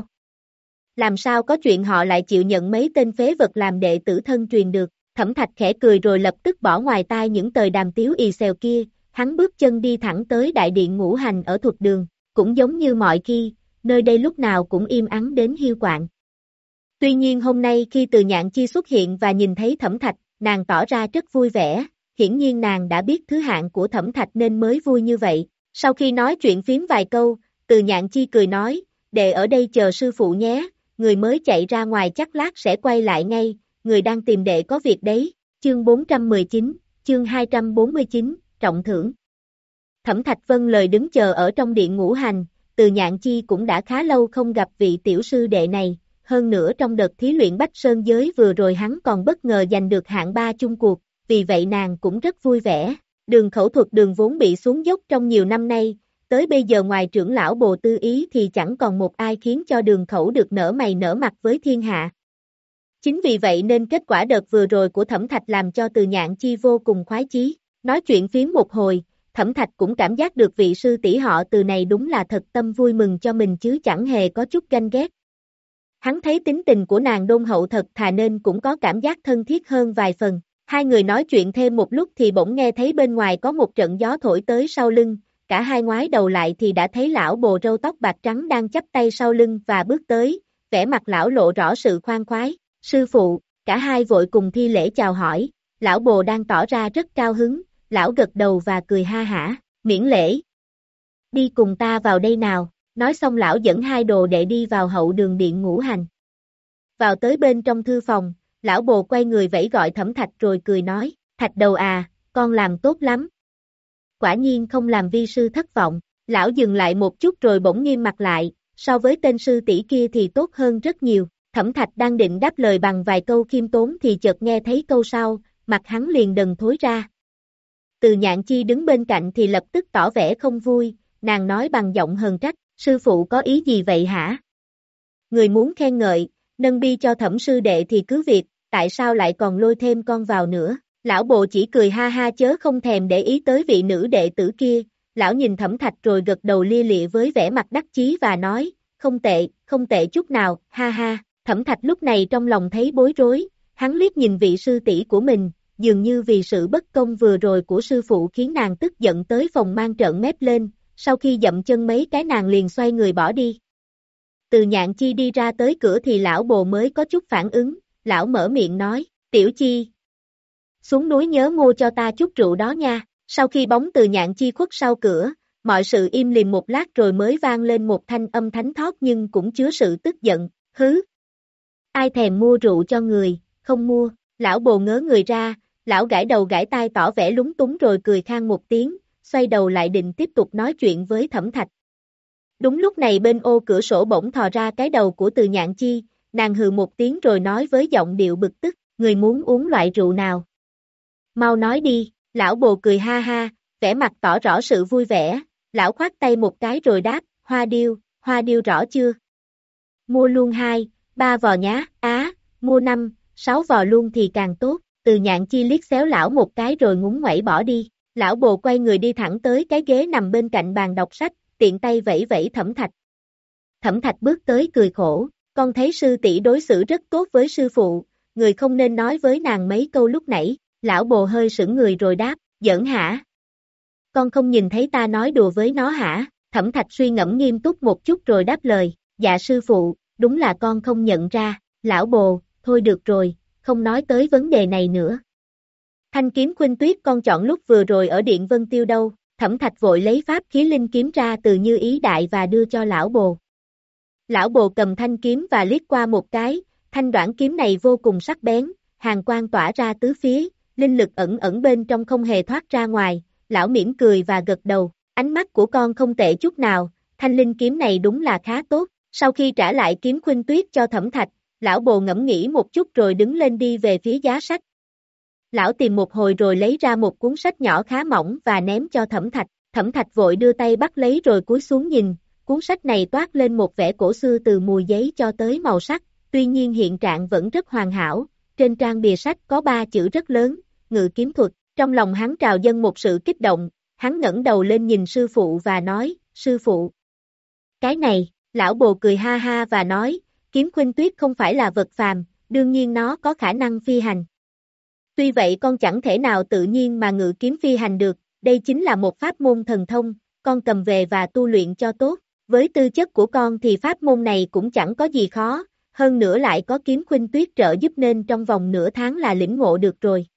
Làm sao có chuyện họ lại chịu nhận mấy tên phế vật làm đệ tử thân truyền được? Thẩm Thạch khẽ cười rồi lập tức bỏ ngoài tai những tời đàm tiếu ì xèo kia, hắn bước chân đi thẳng tới đại điện ngũ hành ở thuật đường, cũng giống như mọi khi, nơi đây lúc nào cũng im ắng đến hiu quạnh. Tuy nhiên hôm nay khi Từ Nhạn Chi xuất hiện và nhìn thấy Thẩm Thạch, nàng tỏ ra rất vui vẻ, hiển nhiên nàng đã biết thứ hạng của Thẩm Thạch nên mới vui như vậy. Sau khi nói chuyện phím vài câu, Từ Nhạn Chi cười nói, đệ ở đây chờ sư phụ nhé, người mới chạy ra ngoài chắc lát sẽ quay lại ngay, người đang tìm đệ có việc đấy. Chương bốn trăm mười chín, chương hai trăm bốn mươi chín, trọng thưởng. Thẩm Thạch vâng lời đứng chờ ở trong điện ngũ hành, Từ Nhạn Chi cũng đã khá lâu không gặp vị tiểu sư đệ này, hơn nữa trong đợt thí luyện Bách Sơn giới vừa rồi hắn còn bất ngờ giành được hạng ba chung cuộc, vì vậy nàng cũng rất vui vẻ. Đường khẩu thuật đường vốn bị xuống dốc trong nhiều năm nay, tới bây giờ ngoài trưởng lão Bồ Tư Ý thì chẳng còn một ai khiến cho đường khẩu được nở mày nở mặt với thiên hạ. Chính vì vậy nên kết quả đợt vừa rồi của Thẩm Thạch làm cho Từ Nhạn Chi vô cùng khoái chí, nói chuyện phiếm một hồi, Thẩm Thạch cũng cảm giác được vị sư tỷ họ Từ này đúng là thật tâm vui mừng cho mình chứ chẳng hề có chút ganh ghét. Hắn thấy tính tình của nàng đôn hậu thật thà nên cũng có cảm giác thân thiết hơn vài phần. Hai người nói chuyện thêm một lúc thì bỗng nghe thấy bên ngoài có một trận gió thổi tới sau lưng, cả hai ngoái đầu lại thì đã thấy lão Bồ râu tóc bạc trắng đang chắp tay sau lưng và bước tới, vẻ mặt lão lộ rõ sự khoan khoái. Sư phụ, cả hai vội cùng thi lễ chào hỏi, lão Bồ đang tỏ ra rất cao hứng, lão gật đầu và cười ha hả, miễn lễ. Đi cùng ta vào đây nào, nói xong lão dẫn hai đồ đệ đi vào hậu đường điện ngũ hành. Vào tới bên trong thư phòng, lão Bồ quay người vẫy gọi Thẩm Thạch rồi cười nói, Thạch đầu à, con làm tốt lắm. Quả nhiên không làm vi sư thất vọng, lão dừng lại một chút rồi bỗng nghiêm mặt lại, so với tên sư tỷ kia thì tốt hơn rất nhiều. Thẩm Thạch đang định đáp lời bằng vài câu khiêm tốn thì chợt nghe thấy câu sau, mặt hắn liền đần thối ra. Từ Nhạn Chi đứng bên cạnh thì lập tức tỏ vẻ không vui, nàng nói bằng giọng hờn trách, sư phụ có ý gì vậy hả? Người muốn khen ngợi, nâng bi cho Thẩm sư đệ thì cứ việc, tại sao lại còn lôi thêm con vào nữa? Lão Bộ chỉ cười ha ha chớ không thèm để ý tới vị nữ đệ tử kia, lão nhìn Thẩm Thạch rồi gật đầu lia lịa với vẻ mặt đắc chí và nói, không tệ, không tệ chút nào, ha ha. Thẩm Thạch lúc này trong lòng thấy bối rối, hắn liếc nhìn vị sư tỷ của mình, dường như vì sự bất công vừa rồi của sư phụ khiến nàng tức giận tới phòng mang trợn mép lên, sau khi dậm chân mấy cái nàng liền xoay người bỏ đi. Từ Nhạn Chi đi ra tới cửa thì lão Bồ mới có chút phản ứng, lão mở miệng nói, Tiểu Chi, xuống núi nhớ mua cho ta chút rượu đó nha. Sau khi bóng Từ Nhạn Chi khuất sau cửa, mọi sự im lìm một lát rồi mới vang lên một thanh âm thánh thót nhưng cũng chứa sự tức giận, hứ. Ai thèm mua rượu cho người, không mua, lão Bồ ngớ người ra, lão gãi đầu gãi tai tỏ vẻ lúng túng rồi cười khan một tiếng, xoay đầu lại định tiếp tục nói chuyện với Thẩm Thạch. Đúng lúc này bên ô cửa sổ bỗng thò ra cái đầu của Từ Nhạn Chi, nàng hừ một tiếng rồi nói với giọng điệu bực tức, người muốn uống loại rượu nào? Mau nói đi, lão Bồ cười ha ha, vẻ mặt tỏ rõ sự vui vẻ, lão khoát tay một cái rồi đáp, hoa điêu, hoa điêu rõ chưa? Mua luôn hai, ba vò nhá, á, mua năm, sáu vò luôn thì càng tốt. Từ Nhạn Chi liếc xéo lão một cái rồi ngúng nguẩy bỏ đi, lão Bồ quay người đi thẳng tới cái ghế nằm bên cạnh bàn đọc sách, tiện tay vẫy vẫy Thẩm Thạch. Thẩm Thạch bước tới cười khổ, con thấy sư tỷ đối xử rất tốt với sư phụ, người không nên nói với nàng mấy câu lúc nãy, lão Bồ hơi sững người rồi đáp, giỡn hả? Con không nhìn thấy ta nói đùa với nó hả? Thẩm Thạch suy ngẫm nghiêm túc một chút rồi đáp lời, dạ sư phụ, đúng là con không nhận ra, lão Bồ, thôi được rồi, không nói tới vấn đề này nữa. Thanh kiếm Khuynh Tuyết con chọn lúc vừa rồi ở Điện Vân Tiêu đâu? Thẩm Thạch vội lấy pháp khí linh kiếm ra từ như ý đại và đưa cho lão Bồ. Lão Bồ cầm thanh kiếm và liếc qua một cái, thanh đoạn kiếm này vô cùng sắc bén, hàn quang tỏa ra tứ phía, linh lực ẩn ẩn bên trong không hề thoát ra ngoài, lão mỉm cười và gật đầu, Ánh mắt của con không tệ chút nào, thanh linh kiếm này đúng là khá tốt. Sau khi trả lại kiếm khuynh tuyết cho Thẩm Thạch, lão bồ ngẫm nghĩ một chút rồi đứng lên đi về phía giá sách. Lão tìm một hồi rồi lấy ra một cuốn sách nhỏ khá mỏng và ném cho Thẩm Thạch. Thẩm Thạch vội đưa tay bắt lấy rồi cúi xuống nhìn, cuốn sách này toát lên một vẻ cổ xưa từ mùi giấy cho tới màu sắc, tuy nhiên hiện trạng vẫn rất hoàn hảo. Trên trang bìa sách có ba chữ rất lớn, Ngự kiếm thuật. Trong lòng hắn trào dâng một sự kích động, hắn ngẩng đầu lên nhìn sư phụ và nói, sư phụ. Cái này, lão bồ cười ha ha và nói, kiếm khuynh tuyết không phải là vật phàm, đương nhiên nó có khả năng phi hành. Tuy vậy con chẳng thể nào tự nhiên mà ngự kiếm phi hành được, đây chính là một pháp môn thần thông, con cầm về và tu luyện cho tốt. Với tư chất của con thì pháp môn này cũng chẳng có gì khó, hơn nữa lại có kiếm khuynh tuyết trợ giúp nên trong vòng nửa tháng là lĩnh ngộ được rồi.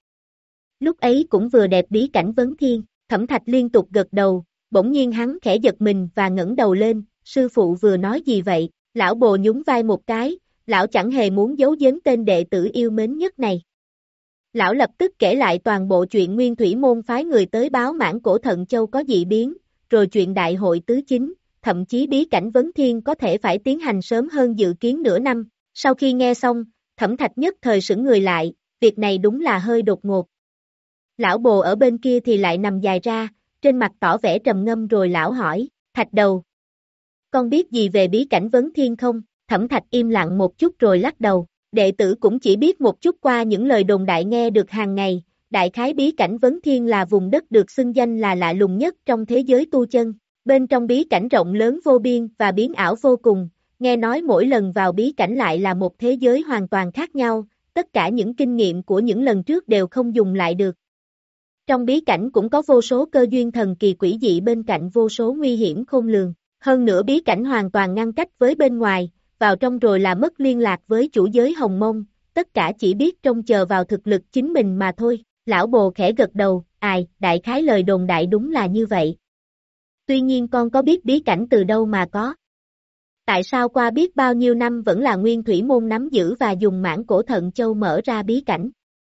Lúc ấy cũng vừa đẹp bí cảnh vấn thiên, Thẩm Thạch liên tục gật đầu, bỗng nhiên hắn khẽ giật mình và ngẩng đầu lên, sư phụ vừa nói gì vậy? Lão bồ nhún vai một cái, lão chẳng hề muốn giấu giếm tên đệ tử yêu mến nhất này. Lão lập tức kể lại toàn bộ chuyện Nguyên Thủy môn phái người tới báo Mãn Cổ Thận Châu có dị biến, rồi chuyện đại hội tứ chính, thậm chí bí cảnh vấn thiên có thể phải tiến hành sớm hơn dự kiến nửa năm. Sau khi nghe xong, Thẩm Thạch nhất thời sững người lại, việc này đúng là hơi đột ngột. Lão bồ ở bên kia thì lại nằm dài ra, trên mặt tỏ vẻ trầm ngâm rồi lão hỏi, Thạch đầu. Con biết gì về bí cảnh vấn thiên không? Thẩm Thạch im lặng một chút rồi lắc đầu, đệ tử cũng chỉ biết một chút qua những lời đồn đại nghe được hàng ngày, đại khái bí cảnh vấn thiên là vùng đất được xưng danh là lạ lùng nhất trong thế giới tu chân, bên trong bí cảnh rộng lớn vô biên và biến ảo vô cùng, nghe nói mỗi lần vào bí cảnh lại là một thế giới hoàn toàn khác nhau, tất cả những kinh nghiệm của những lần trước đều không dùng lại được. Trong bí cảnh cũng có vô số cơ duyên thần kỳ quỷ dị bên cạnh vô số nguy hiểm khôn lường. Hơn nữa bí cảnh hoàn toàn ngăn cách với bên ngoài, vào trong rồi là mất liên lạc với chủ giới Hồng Mông, tất cả chỉ biết trông chờ vào thực lực chính mình mà thôi. Lão bồ khẽ gật đầu, ai, đại khái lời đồn đại đúng là như vậy. Tuy nhiên con có biết bí cảnh từ đâu mà có? Tại sao qua biết bao nhiêu năm vẫn là Nguyên Thủy môn nắm giữ và dùng Mãn Cổ Thận Châu mở ra bí cảnh?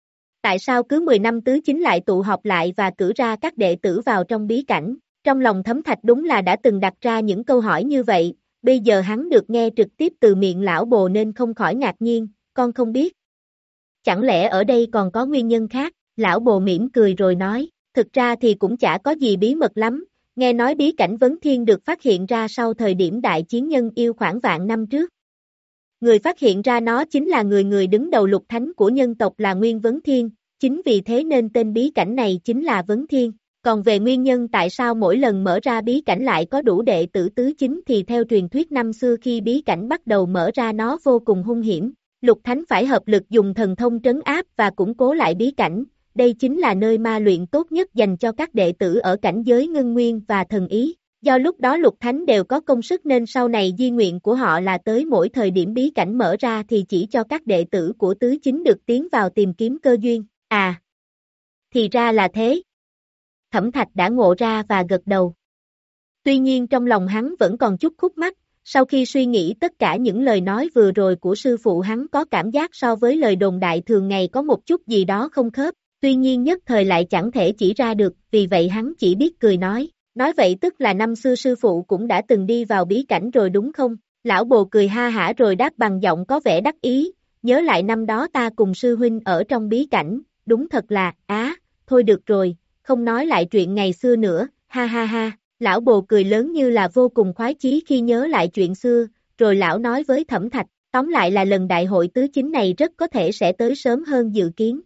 Tại sao cứ mười năm tứ chính lại tụ họp lại và cử ra các đệ tử vào trong bí cảnh? Trong lòng Thẩm Thạch đúng là đã từng đặt ra những câu hỏi như vậy, bây giờ hắn được nghe trực tiếp từ miệng lão bồ nên không khỏi ngạc nhiên, con không biết. Chẳng lẽ ở đây còn có nguyên nhân khác? Lão bồ mỉm cười rồi nói, thực ra thì cũng chả có gì bí mật lắm, nghe nói bí cảnh vấn thiên được phát hiện ra sau thời điểm đại chiến nhân yêu khoảng vạn năm trước. Người phát hiện ra nó chính là người người đứng đầu lục thánh của nhân tộc là Nguyên Vấn Thiên, chính vì thế nên tên bí cảnh này chính là Vấn Thiên. Còn về nguyên nhân tại sao mỗi lần mở ra bí cảnh lại có đủ đệ tử tứ chính thì theo truyền thuyết năm xưa khi bí cảnh bắt đầu mở ra nó vô cùng hung hiểm, lục thánh phải hợp lực dùng thần thông trấn áp và củng cố lại bí cảnh, đây chính là nơi ma luyện tốt nhất dành cho các đệ tử ở cảnh giới ngân nguyên và thần ý. Do lúc đó lục thánh đều có công sức nên sau này di nguyện của họ là tới mỗi thời điểm bí cảnh mở ra thì chỉ cho các đệ tử của tứ chính được tiến vào tìm kiếm cơ duyên. À, thì ra là thế. Thẩm Thạch đã ngộ ra và gật đầu. Tuy nhiên trong lòng hắn vẫn còn chút khúc mắc, sau khi suy nghĩ tất cả những lời nói vừa rồi của sư phụ hắn có cảm giác so với lời đồn đại thường ngày có một chút gì đó không khớp, tuy nhiên nhất thời lại chẳng thể chỉ ra được, vì vậy hắn chỉ biết cười nói, nói vậy tức là năm xưa sư phụ cũng đã từng đi vào bí cảnh rồi đúng không? Lão bồ cười ha hả rồi đáp bằng giọng có vẻ đắc ý, nhớ lại năm đó ta cùng sư huynh ở trong bí cảnh, đúng thật là, á, thôi được rồi. Không nói lại chuyện ngày xưa nữa, ha ha ha, lão bồ cười lớn như là vô cùng khoái chí khi nhớ lại chuyện xưa, rồi lão nói với Thẩm Thạch, tóm lại là lần đại hội tứ chính này rất có thể sẽ tới sớm hơn dự kiến.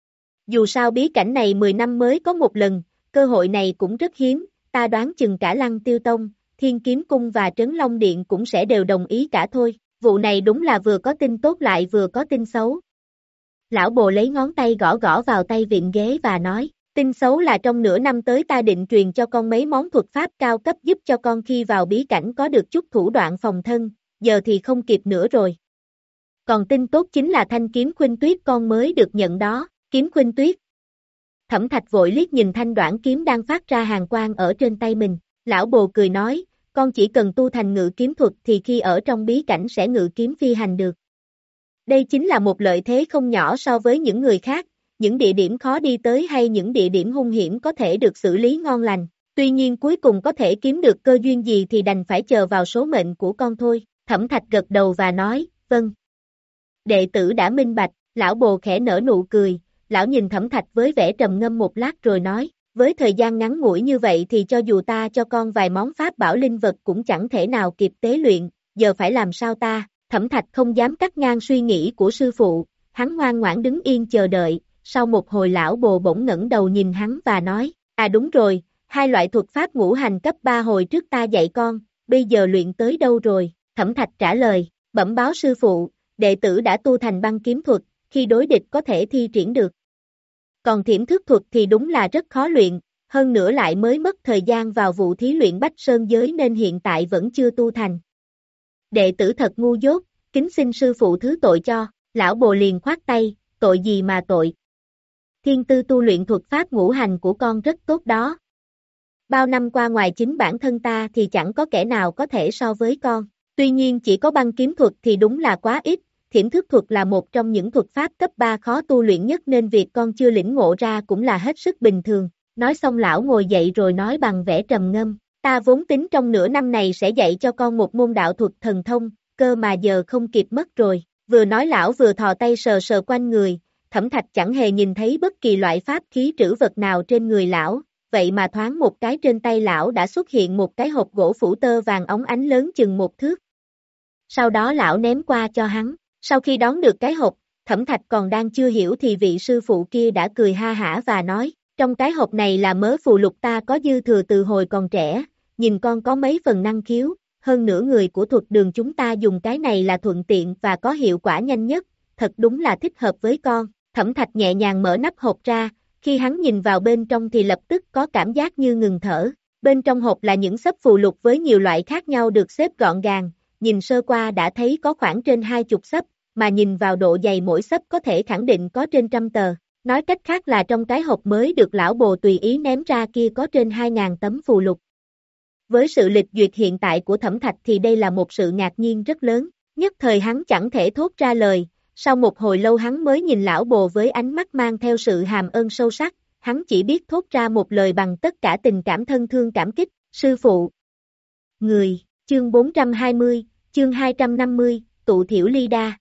Dù sao bí cảnh này mười năm mới có một lần, cơ hội này cũng rất hiếm, ta đoán chừng cả Lăng Tiêu Tông, Thiên Kiếm Cung và Trấn Long Điện cũng sẽ đều đồng ý cả thôi, vụ này đúng là vừa có tin tốt lại vừa có tin xấu. Lão bồ lấy ngón tay gõ gõ vào tay vịn ghế và nói, tin xấu là trong nửa năm tới ta định truyền cho con mấy món thuật pháp cao cấp giúp cho con khi vào bí cảnh có được chút thủ đoạn phòng thân, giờ thì không kịp nữa rồi. Còn tin tốt chính là thanh kiếm khuynh tuyết con mới được nhận đó, kiếm khuynh tuyết. Thẩm Thạch vội liếc nhìn thanh đoản kiếm đang phát ra hàn quang ở trên tay mình, lão bồ cười nói, con chỉ cần tu thành ngự kiếm thuật thì khi ở trong bí cảnh sẽ ngự kiếm phi hành được. Đây chính là một lợi thế không nhỏ so với những người khác. Những địa điểm khó đi tới hay những địa điểm hung hiểm có thể được xử lý ngon lành. Tuy nhiên cuối cùng có thể kiếm được cơ duyên gì thì đành phải chờ vào số mệnh của con thôi. Thẩm Thạch gật đầu và nói, vâng. Đệ tử đã minh bạch, lão bồ khẽ nở nụ cười, lão nhìn Thẩm Thạch với vẻ trầm ngâm một lát rồi nói, với thời gian ngắn ngủi như vậy thì cho dù ta cho con vài món pháp bảo linh vật cũng chẳng thể nào kịp tế luyện, giờ phải làm sao ta? Thẩm Thạch không dám cắt ngang suy nghĩ của sư phụ, hắn ngoan ngoãn đứng yên chờ đợi, sau một hồi lão bồ bỗng ngẩng đầu nhìn hắn và nói, à đúng rồi, hai loại thuật pháp ngũ hành cấp ba hồi trước ta dạy con, bây giờ luyện tới đâu rồi? Thẩm Thạch trả lời, bẩm báo sư phụ, đệ tử đã tu thành băng kiếm thuật, khi đối địch có thể thi triển được. Còn thiểm thức thuật thì đúng là rất khó luyện, hơn nữa lại mới mất thời gian vào vụ thí luyện Bách Sơn giới nên hiện tại vẫn chưa tu thành. Đệ tử thật ngu dốt, kính xin sư phụ thứ tội cho, lão bồ liền khoát tay, tội gì mà tội. Thiên tư tu luyện thuật pháp ngũ hành của con rất tốt đó. Bao năm qua ngoài chính bản thân ta thì chẳng có kẻ nào có thể so với con. Tuy nhiên chỉ có băng kiếm thuật thì đúng là quá ít, thiểm thức thuật là một trong những thuật pháp cấp ba khó tu luyện nhất nên việc con chưa lĩnh ngộ ra cũng là hết sức bình thường. Nói xong lão ngồi dậy rồi nói bằng vẻ trầm ngâm, ta vốn tính trong nửa năm này sẽ dạy cho con một môn đạo thuật thần thông, cơ mà giờ không kịp mất rồi. Vừa nói lão vừa thò tay sờ sờ quanh người, Thẩm Thạch chẳng hề nhìn thấy bất kỳ loại pháp khí trữ vật nào trên người lão, vậy mà thoáng một cái trên tay lão đã xuất hiện một cái hộp gỗ phủ tơ vàng óng ánh lớn chừng một thước. Sau đó lão ném qua cho hắn, sau khi đón được cái hộp, Thẩm Thạch còn đang chưa hiểu thì vị sư phụ kia đã cười ha hả và nói, trong cái hộp này là mớ phù lục ta có dư thừa từ hồi còn trẻ, nhìn con có mấy phần năng khiếu, hơn nữa người của thuật đường chúng ta dùng cái này là thuận tiện và có hiệu quả nhanh nhất, thật đúng là thích hợp với con. Thẩm Thạch nhẹ nhàng mở nắp hộp ra, khi hắn nhìn vào bên trong thì lập tức có cảm giác như ngừng thở. Bên trong hộp là những xấp phù lục với nhiều loại khác nhau được xếp gọn gàng, nhìn sơ qua đã thấy có khoảng trên hai chục xấp, mà nhìn vào độ dày mỗi xấp có thể khẳng định có trên trăm tờ. Nói cách khác là trong cái hộp mới được lão bồ tùy ý ném ra kia có trên hai ngàn tấm phù lục. Với sự lịch duyệt hiện tại của Thẩm Thạch thì đây là một sự ngạc nhiên rất lớn, nhất thời hắn chẳng thể thốt ra lời, sau một hồi lâu hắn mới nhìn lão bồ với ánh mắt mang theo sự hàm ơn sâu sắc, hắn chỉ biết thốt ra một lời bằng tất cả tình cảm thân thương cảm kích, sư phụ. Người, chương bốn trăm hai mươi, chương hai trăm năm mươi, tụ thiểu ly đa.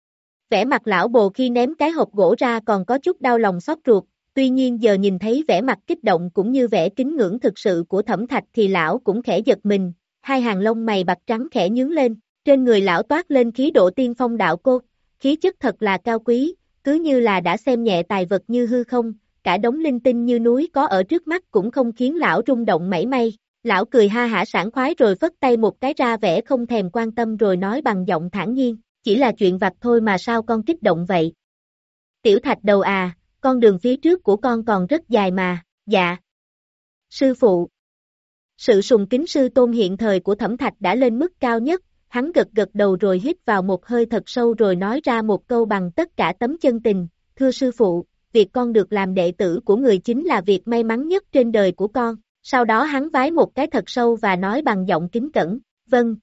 Vẻ mặt lão bồ khi ném cái hộp gỗ ra còn có chút đau lòng xót ruột, tuy nhiên giờ nhìn thấy vẻ mặt kích động cũng như vẻ kính ngưỡng thực sự của Thẩm Thạch thì lão cũng khẽ giật mình, hai hàng lông mày bạc trắng khẽ nhướng lên, trên người lão toát lên khí độ tiên phong đạo cốt, khí chất thật là cao quý, cứ như là đã xem nhẹ tài vật như hư không, cả đống linh tinh như núi có ở trước mắt cũng không khiến lão rung động mảy may. Lão cười ha hả sảng khoái rồi phất tay một cái ra vẻ không thèm quan tâm rồi nói bằng giọng thản nhiên, chỉ là chuyện vặt thôi mà sao con kích động vậy? Tiểu Thạch đầu à, con đường phía trước của con còn rất dài mà, dạ. Sư phụ. Sự sùng kính sư tôn hiện thời của Thẩm Thạch đã lên mức cao nhất, hắn gật gật đầu rồi hít vào một hơi thật sâu rồi nói ra một câu bằng tất cả tấm chân tình, thưa sư phụ, việc con được làm đệ tử của người chính là việc may mắn nhất trên đời của con. Sau đó hắn vái một cái thật sâu và nói bằng giọng kính cẩn, vâng.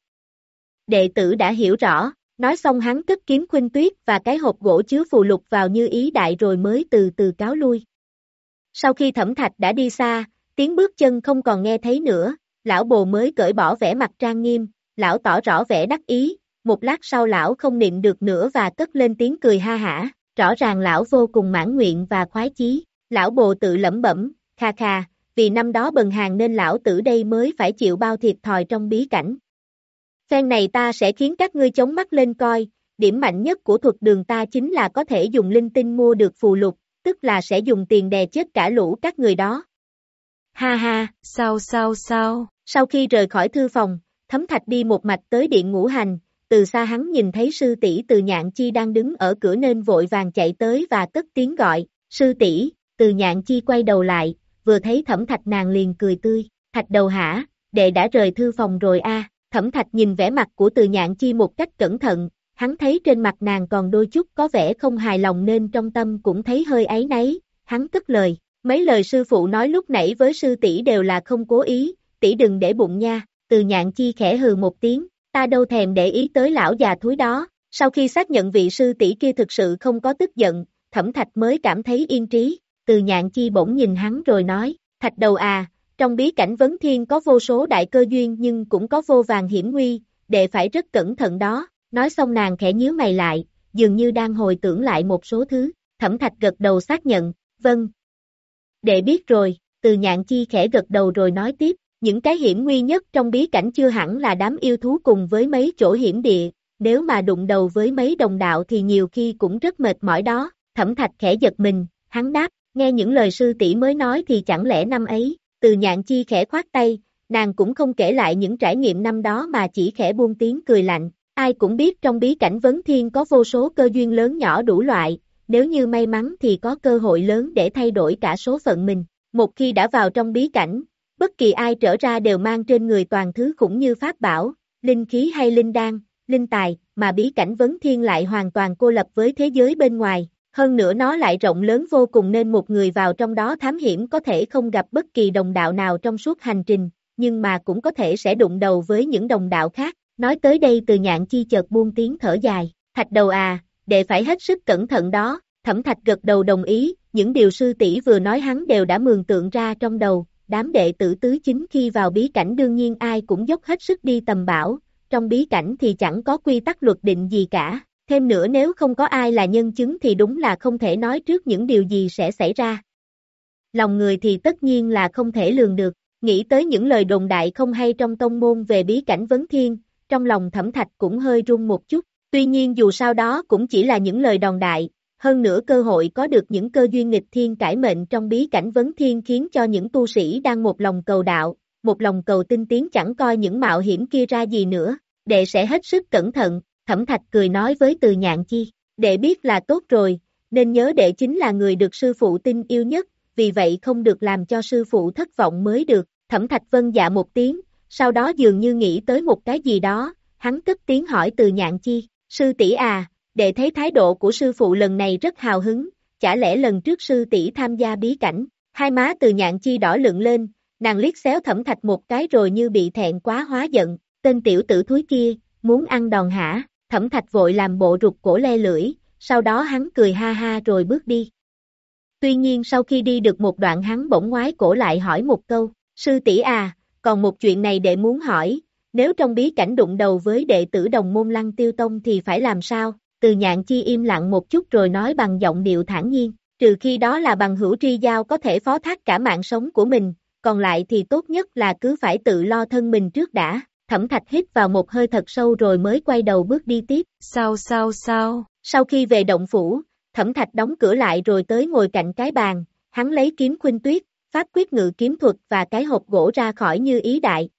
Đệ tử đã hiểu rõ, nói xong hắn cất kiếm khuynh tuyết và cái hộp gỗ chứa phù lục vào như ý đại rồi mới từ từ cáo lui. Sau khi Thẩm Thạch đã đi xa, tiếng bước chân không còn nghe thấy nữa, lão bồ mới cởi bỏ vẻ mặt trang nghiêm, lão tỏ rõ vẻ đắc ý, một lát sau lão không nhịn được nữa và cất lên tiếng cười ha hả, rõ ràng lão vô cùng mãn nguyện và khoái chí, lão bồ tự lẩm bẩm, kha kha. Vì năm đó bần hàng nên lão tử đây mới phải chịu bao thiệt thòi trong bí cảnh. Phen này ta sẽ khiến các ngươi chống mắt lên coi, điểm mạnh nhất của thuật đường ta chính là có thể dùng linh tinh mua được phù lục, tức là sẽ dùng tiền đè chết cả lũ các người đó. Ha ha, sao sao sao. Sau khi rời khỏi thư phòng, Thẩm Thạch đi một mạch tới điện ngũ hành, từ xa hắn nhìn thấy sư tỷ Từ Nhạn Chi đang đứng ở cửa nên vội vàng chạy tới và cất tiếng gọi, sư tỷ. Từ Nhạn Chi quay đầu lại, vừa thấy Thẩm Thạch nàng liền cười tươi, Thạch đầu hả, đệ đã rời thư phòng rồi a. À. Thẩm Thạch nhìn vẻ mặt của Từ Nhạn Chi một cách cẩn thận, hắn thấy trên mặt nàng còn đôi chút có vẻ không hài lòng nên trong tâm cũng thấy hơi áy náy, hắn cất lời, mấy lời sư phụ nói lúc nãy với sư tỷ đều là không cố ý, tỷ đừng để bụng nha. Từ Nhạn Chi khẽ hừ một tiếng, ta đâu thèm để ý tới lão già thúi đó. Sau khi xác nhận vị sư tỷ kia thực sự không có tức giận, Thẩm Thạch mới cảm thấy yên trí. Từ Nhạn Chi bỗng nhìn hắn rồi nói, Thạch đầu à, Trong bí cảnh vấn thiên có vô số đại cơ duyên nhưng cũng có vô vàn hiểm nguy, đệ phải rất cẩn thận đó. Nói xong nàng khẽ nhíu mày lại, dường như đang hồi tưởng lại một số thứ. Thẩm Thạch gật đầu xác nhận, vâng. Đệ biết rồi, Từ Nhạn Chi khẽ gật đầu rồi nói tiếp, những cái hiểm nguy nhất trong bí cảnh chưa hẳn là đám yêu thú cùng với mấy chỗ hiểm địa, nếu mà đụng đầu với mấy đồng đạo thì nhiều khi cũng rất mệt mỏi đó. Thẩm Thạch khẽ giật mình, hắn đáp, nghe những lời sư tỷ mới nói thì chẳng lẽ năm ấy. Từ Nhạn Chi khẽ khoát tay, nàng cũng không kể lại những trải nghiệm năm đó mà chỉ khẽ buông tiếng cười lạnh. Ai cũng biết trong bí cảnh vấn thiên có vô số cơ duyên lớn nhỏ đủ loại, nếu như may mắn thì có cơ hội lớn để thay đổi cả số phận mình. Một khi đã vào trong bí cảnh, bất kỳ ai trở ra đều mang trên người toàn thứ khủng như pháp bảo, linh khí hay linh đan, linh tài, mà bí cảnh vấn thiên lại hoàn toàn cô lập với thế giới bên ngoài. Hơn nữa nó lại rộng lớn vô cùng nên một người vào trong đó thám hiểm có thể không gặp bất kỳ đồng đạo nào trong suốt hành trình, nhưng mà cũng có thể sẽ đụng đầu với những đồng đạo khác. Nói tới đây Từ Nhạn Chi chợt buông tiếng thở dài, Thạch đầu à, đệ phải hết sức cẩn thận đó. Thẩm Thạch gật đầu đồng ý, những điều sư tỷ vừa nói hắn đều đã mường tượng ra trong đầu. Đám đệ tử tứ chính khi vào bí cảnh đương nhiên ai cũng dốc hết sức đi tầm bảo, trong bí cảnh thì chẳng có quy tắc luật định gì cả. Thêm nữa nếu không có ai là nhân chứng thì đúng là không thể nói trước những điều gì sẽ xảy ra. Lòng người thì tất nhiên là không thể lường được, nghĩ tới những lời đồn đại không hay trong tông môn về bí cảnh vấn thiên, trong lòng Thẩm Thạch cũng hơi run một chút, tuy nhiên dù sao đó cũng chỉ là những lời đồn đại, hơn nữa cơ hội có được những cơ duyên nghịch thiên cải mệnh trong bí cảnh vấn thiên khiến cho những tu sĩ đang một lòng cầu đạo, một lòng cầu tinh tiến chẳng coi những mạo hiểm kia ra gì nữa, đệ sẽ hết sức cẩn thận. Thẩm Thạch cười nói với Từ Nhạn Chi, đệ biết là tốt rồi, nên nhớ đệ chính là người được sư phụ tin yêu nhất, vì vậy không được làm cho sư phụ thất vọng mới được. Thẩm Thạch vâng dạ một tiếng, sau đó dường như nghĩ tới một cái gì đó, hắn cất tiếng hỏi Từ Nhạn Chi, sư tỷ à, đệ thấy thái độ của sư phụ lần này rất hào hứng, chả lẽ lần trước sư tỷ tham gia bí cảnh. Hai má Từ Nhạn Chi đỏ lựng lên, nàng liếc xéo Thẩm Thạch một cái rồi như bị thẹn quá hóa giận, tên tiểu tử thúi kia, muốn ăn đòn hả? Thẩm Thạch vội làm bộ rụt cổ le lưỡi, sau đó hắn cười ha ha rồi bước đi. Tuy nhiên sau khi đi được một đoạn hắn bỗng ngoái cổ lại hỏi một câu, sư tỷ à, còn một chuyện này đệ muốn hỏi, nếu trong bí cảnh đụng đầu với đệ tử đồng môn Lăng Tiêu Tông thì phải làm sao? Từ Nhạn Chi im lặng một chút rồi nói bằng giọng điệu thản nhiên, trừ khi đó là bằng hữu tri giao có thể phó thác cả mạng sống của mình, còn lại thì tốt nhất là cứ phải tự lo thân mình trước đã. Thẩm Thạch hít vào một hơi thật sâu rồi mới quay đầu bước đi tiếp. Sao sao sao? Sau khi về động phủ, Thẩm Thạch đóng cửa lại rồi tới ngồi cạnh cái bàn, hắn lấy kiếm khuynh tuyết, pháp quyết ngự kiếm thuật và cái hộp gỗ ra khỏi như ý đại.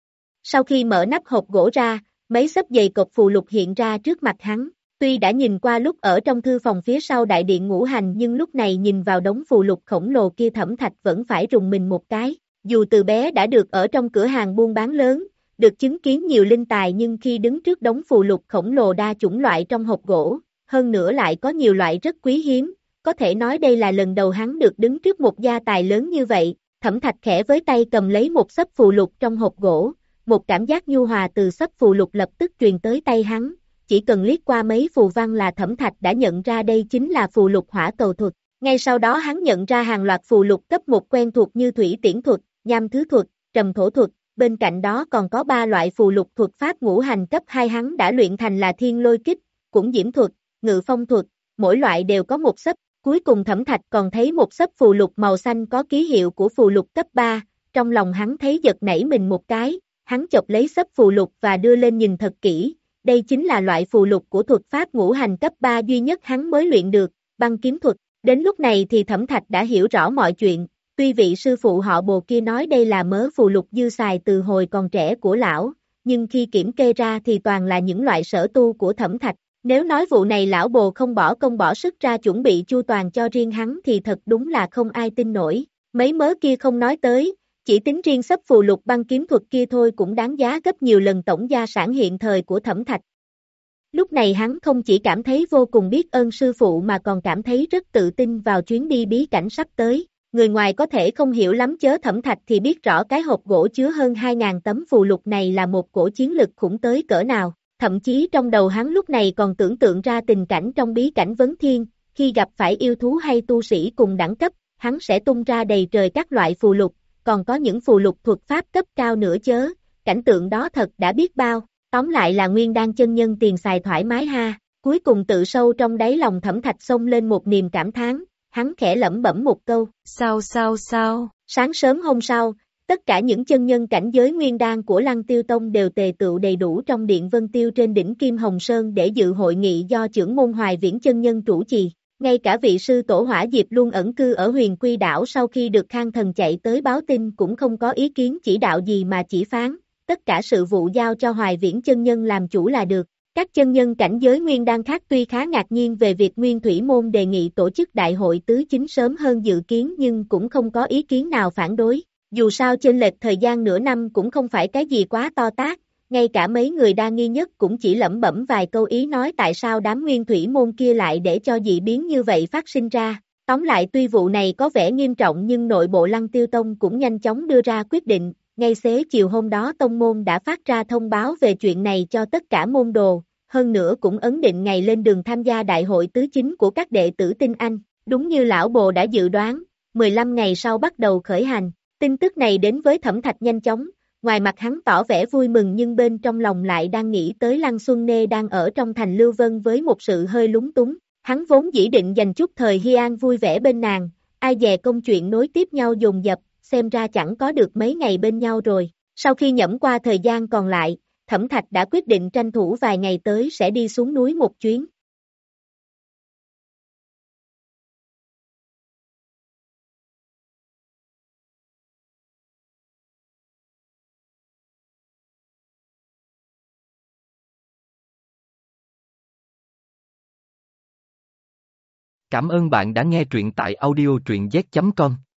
Sau khi mở nắp hộp gỗ ra, mấy xấp dày cộp phù lục hiện ra trước mặt hắn. Tuy đã nhìn qua lúc ở trong thư phòng phía sau đại điện ngũ hành nhưng lúc này nhìn vào đống phù lục khổng lồ kia Thẩm Thạch vẫn phải rùng mình một cái. Dù từ bé đã được ở trong cửa hàng buôn bán lớn, được chứng kiến nhiều linh tài nhưng khi đứng trước đống phù lục khổng lồ đa chủng loại trong hộp gỗ, hơn nữa lại có nhiều loại rất quý hiếm, có thể nói đây là lần đầu hắn được đứng trước một gia tài lớn như vậy. Thẩm Thạch khẽ với tay cầm lấy một xấp phù lục trong hộp gỗ, một cảm giác nhu hòa từ xấp phù lục lập tức truyền tới tay hắn, chỉ cần liếc qua mấy phù văn là Thẩm Thạch đã nhận ra đây chính là phù lục hỏa cầu thuật. Ngay sau đó hắn nhận ra hàng loạt phù lục cấp một quen thuộc như thủy tiễn thuật, nham thứ thuật, trầm thổ thuật. Bên cạnh đó còn có ba loại phù lục thuật pháp ngũ hành cấp hai hắn đã luyện thành là thiên lôi kích, cũng diễm thuật, ngự phong thuật, mỗi loại đều có một xấp. Cuối cùng Thẩm Thạch còn thấy một xấp phù lục màu xanh có ký hiệu của phù lục cấp ba, trong lòng hắn thấy giật nảy mình một cái, hắn chộp lấy xấp phù lục và đưa lên nhìn thật kỹ, đây chính là loại phù lục của thuật pháp ngũ hành cấp ba duy nhất hắn mới luyện được, băng kiếm thuật. Đến lúc này thì Thẩm Thạch đã hiểu rõ mọi chuyện. Tuy vị sư phụ họ Bồ kia nói đây là mớ phù lục dư xài từ hồi còn trẻ của lão, nhưng khi kiểm kê ra thì toàn là những loại sở tu của Thẩm Thạch. Nếu nói vụ này lão Bồ không bỏ công bỏ sức ra chuẩn bị chu toàn cho riêng hắn thì thật đúng là không ai tin nổi. Mấy mớ kia không nói tới, chỉ tính riêng xấp phù lục băng kiếm thuật kia thôi cũng đáng giá gấp nhiều lần tổng gia sản hiện thời của Thẩm Thạch. Lúc này hắn không chỉ cảm thấy vô cùng biết ơn sư phụ mà còn cảm thấy rất tự tin vào chuyến đi bí cảnh sắp tới. Người ngoài có thể không hiểu lắm chớ Thẩm Thạch thì biết rõ cái hộp gỗ chứa hơn hai nghìn tấm phù lục này là một cổ chiến lực khủng tới cỡ nào. Thậm chí trong đầu hắn lúc này còn tưởng tượng ra tình cảnh trong bí cảnh vấn thiên, khi gặp phải yêu thú hay tu sĩ cùng đẳng cấp, hắn sẽ tung ra đầy trời các loại phù lục, còn có những phù lục thuật pháp cấp cao nữa chớ, cảnh tượng đó thật đã biết bao, tóm lại là Nguyên Đan chân nhân tiền xài thoải mái ha, cuối cùng tự sâu trong đáy lòng Thẩm Thạch xông lên một niềm cảm thán, hắn khẽ lẩm bẩm một câu, sao sao sao, sáng sớm hôm sau, tất cả những chân nhân cảnh giới Nguyên Đan của Lăng Tiêu Tông đều tề tựu đầy đủ trong điện Vân Tiêu trên đỉnh Kim Hồng Sơn để dự hội nghị do trưởng môn Hoài Viễn chân nhân chủ trì. Ngay cả vị sư tổ Hỏa Diệp luôn ẩn cư ở Huyền Quy đảo sau khi được Khang Thần chạy tới báo tin cũng không có ý kiến chỉ đạo gì mà chỉ phán, tất cả sự vụ giao cho Hoài Viễn chân nhân làm chủ là được. Các chân nhân cảnh giới Nguyên Đan khác tuy khá ngạc nhiên về việc Nguyên Thủy Môn đề nghị tổ chức đại hội tứ chính sớm hơn dự kiến nhưng cũng không có ý kiến nào phản đối. Dù sao chênh lệch thời gian nửa năm cũng không phải cái gì quá to tát, ngay cả mấy người đa nghi nhất cũng chỉ lẩm bẩm vài câu ý nói tại sao đám Nguyên Thủy Môn kia lại để cho dị biến như vậy phát sinh ra. Tóm lại tuy vụ này có vẻ nghiêm trọng nhưng nội bộ Lăng Tiêu Tông cũng nhanh chóng đưa ra quyết định, ngay xế chiều hôm đó tông môn đã phát ra thông báo về chuyện này cho tất cả môn đồ, hơn nữa cũng ấn định ngày lên đường tham gia đại hội tứ chính của các đệ tử Tinh Anh, đúng như lão bồ đã dự đoán, mười lăm ngày sau bắt đầu khởi hành. Tin tức này đến với Thẩm Thạch nhanh chóng, ngoài mặt hắn tỏ vẻ vui mừng nhưng bên trong lòng lại đang nghĩ tới Lăng Xuân Nê đang ở trong thành Lưu Vân với một sự hơi lúng túng, hắn vốn dĩ định dành chút thời Hy An vui vẻ bên nàng, ai dè công chuyện nối tiếp nhau dồn dập, xem ra chẳng có được mấy ngày bên nhau rồi, sau khi nhẩm qua thời gian còn lại, Thẩm Thạch đã quyết định tranh thủ vài ngày tới sẽ đi xuống núi một chuyến. Cảm ơn bạn đã nghe truyện tại audio truyện z chấm com.